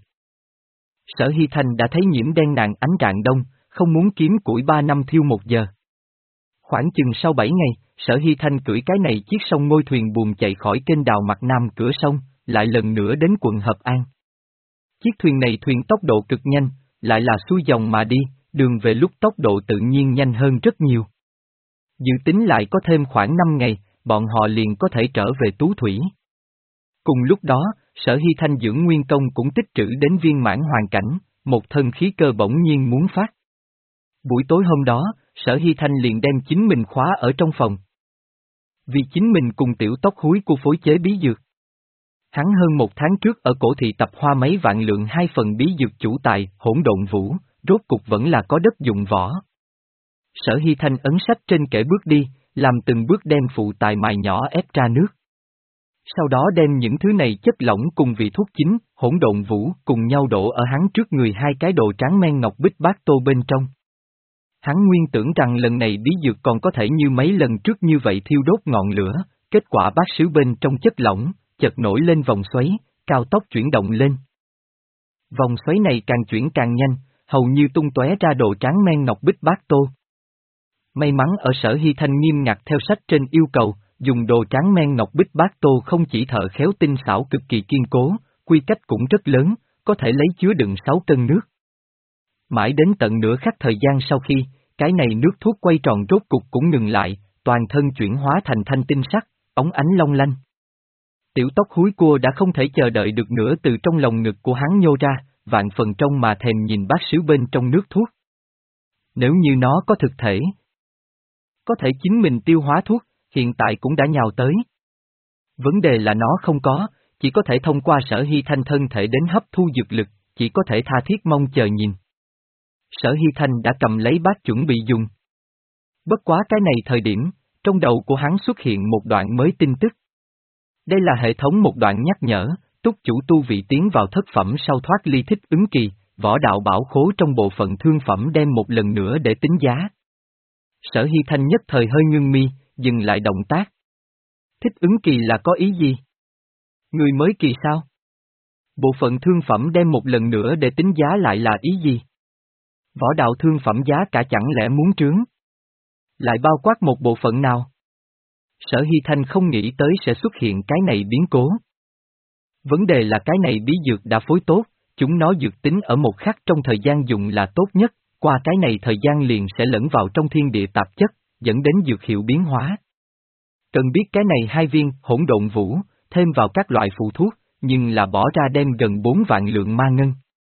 S1: Sở Hy Thanh đã thấy nhiễm đen nàng ánh rạng đông, không muốn kiếm củi ba năm thiêu một giờ. Khoảng chừng sau bảy ngày, Sở Hy Thanh cưỡi cái này chiếc sông ngôi thuyền buồm chạy khỏi kênh đào mặt nam cửa sông, lại lần nữa đến quận Hợp An. Chiếc thuyền này thuyền tốc độ cực nhanh, lại là xuôi dòng mà đi, đường về lúc tốc độ tự nhiên nhanh hơn rất nhiều. Dự tính lại có thêm khoảng năm ngày, bọn họ liền có thể trở về Tú Thủy. Cùng lúc đó, Sở Hy Thanh dưỡng nguyên công cũng tích trữ đến viên mãn hoàn cảnh, một thân khí cơ bỗng nhiên muốn phát. Buổi tối hôm đó, Sở Hy Thanh liền đem chính mình khóa ở trong phòng. Vì chính mình cùng tiểu tóc húi của phối chế bí dược. Hắn hơn một tháng trước ở cổ thị tập hoa mấy vạn lượng hai phần bí dược chủ tài, hỗn độn vũ, rốt cục vẫn là có đất dụng võ. Sở Hy Thanh ấn sách trên kệ bước đi, làm từng bước đem phụ tài mài nhỏ ép ra nước. Sau đó đem những thứ này chất lỏng cùng vị thuốc chính, hỗn độn vũ, cùng nhau đổ ở hắn trước người hai cái đồ tráng men ngọc bích bát tô bên trong. Hắn nguyên tưởng rằng lần này bí dược còn có thể như mấy lần trước như vậy thiêu đốt ngọn lửa, kết quả bát sứ bên trong chất lỏng, chợt nổi lên vòng xoáy, cao tốc chuyển động lên. Vòng xoáy này càng chuyển càng nhanh, hầu như tung tóe ra đồ tráng men ngọc bích bát tô. May mắn ở Sở Hy Thanh nghiêm ngặt theo sách trên yêu cầu, dùng đồ tráng men ngọc bích bát tô không chỉ thợ khéo tinh xảo cực kỳ kiên cố, quy cách cũng rất lớn, có thể lấy chứa đựng sáu cân nước. Mãi đến tận nửa khắc thời gian sau khi, cái này nước thuốc quay tròn rốt cục cũng ngừng lại, toàn thân chuyển hóa thành thanh tinh sắc, óng ánh long lanh. Tiểu tóc húi cua đã không thể chờ đợi được nữa từ trong lồng ngực của hắn nhô ra, vạn phần trong mà thèm nhìn bát sứ bên trong nước thuốc. Nếu như nó có thực thể, có thể chính mình tiêu hóa thuốc, hiện tại cũng đã nhào tới. Vấn đề là nó không có, chỉ có thể thông qua Sở Hy Thanh thân thể đến hấp thu dược lực, chỉ có thể tha thiết mong chờ nhìn. Sở Hy Thanh đã cầm lấy bát chuẩn bị dùng. Bất quá cái này thời điểm, trong đầu của hắn xuất hiện một đoạn mới tin tức. Đây là hệ thống một đoạn nhắc nhở, túc chủ tu vị tiến vào thất phẩm sau thoát ly thích ứng kỳ, võ đạo bảo khố trong bộ phận thương phẩm đem một lần nữa để tính giá. Sở Hy Thanh nhất thời hơi ngưng mi, dừng lại động tác. Thích ứng kỳ là có ý gì? Người mới kỳ sao? Bộ phận thương phẩm đem một lần nữa để tính giá lại là ý gì? Võ đạo thương phẩm giá cả chẳng lẽ muốn trướng? Lại bao quát một bộ phận nào? Sở Hy Thanh không nghĩ tới sẽ xuất hiện cái này biến cố. Vấn đề là cái này bí dược đã phối tốt, chúng nó dược tính ở một khắc trong thời gian dùng là tốt nhất, qua cái này thời gian liền sẽ lẫn vào trong thiên địa tạp chất, dẫn đến dược hiệu biến hóa. Cần biết cái này hai viên hỗn độn vũ, thêm vào các loại phụ thuốc, nhưng là bỏ ra đem gần bốn vạn lượng ma ngân.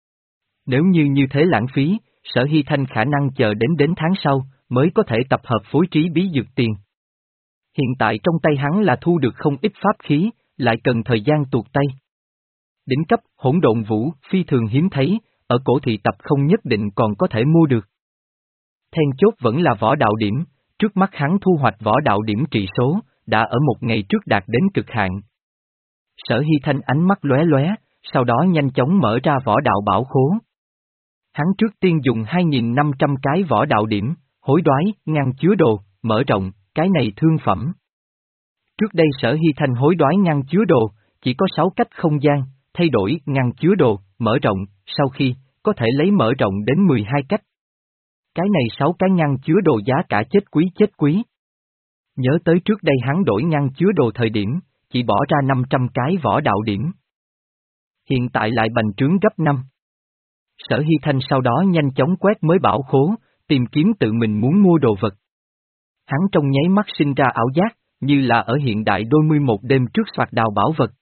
S1: Nếu như như thế lãng phí, Sở Hy Thanh khả năng chờ đến đến tháng sau, mới có thể tập hợp phối trí bí dược tiền. Hiện tại trong tay hắn là thu được không ít pháp khí, lại cần thời gian tuột tay. Đỉnh cấp, hỗn độn vũ, phi thường hiếm thấy, ở cổ thị tập không nhất định còn có thể mua được. Then chốt vẫn là võ đạo điểm, trước mắt hắn thu hoạch võ đạo điểm trị số, đã ở một ngày trước đạt đến cực hạn. Sở Hy Thanh ánh mắt lóe lóe, sau đó nhanh chóng mở ra võ đạo bảo khố. Hắn trước tiên dùng hai nghìn năm trăm cái võ đạo điểm, hối đoái, ngăn chứa đồ, mở rộng, cái này thương phẩm. Trước đây Sở Hy Thanh hối đoái ngăn chứa đồ, chỉ có sáu cách không gian, thay đổi ngăn chứa đồ, mở rộng, sau khi, có thể lấy mở rộng đến mười hai cách. Cái này sáu cái ngăn chứa đồ giá cả chết quý chết quý. Nhớ tới trước đây hắn đổi ngăn chứa đồ thời điểm, chỉ bỏ ra năm trăm cái võ đạo điểm. Hiện tại lại bành trướng gấp năm. Sở Hy Thanh sau đó nhanh chóng quét mới bảo khố, tìm kiếm tự mình muốn mua đồ vật. Hắn trong nháy mắt sinh ra ảo giác, như là ở hiện đại đôi mươi một đêm trước soạt đào bảo vật.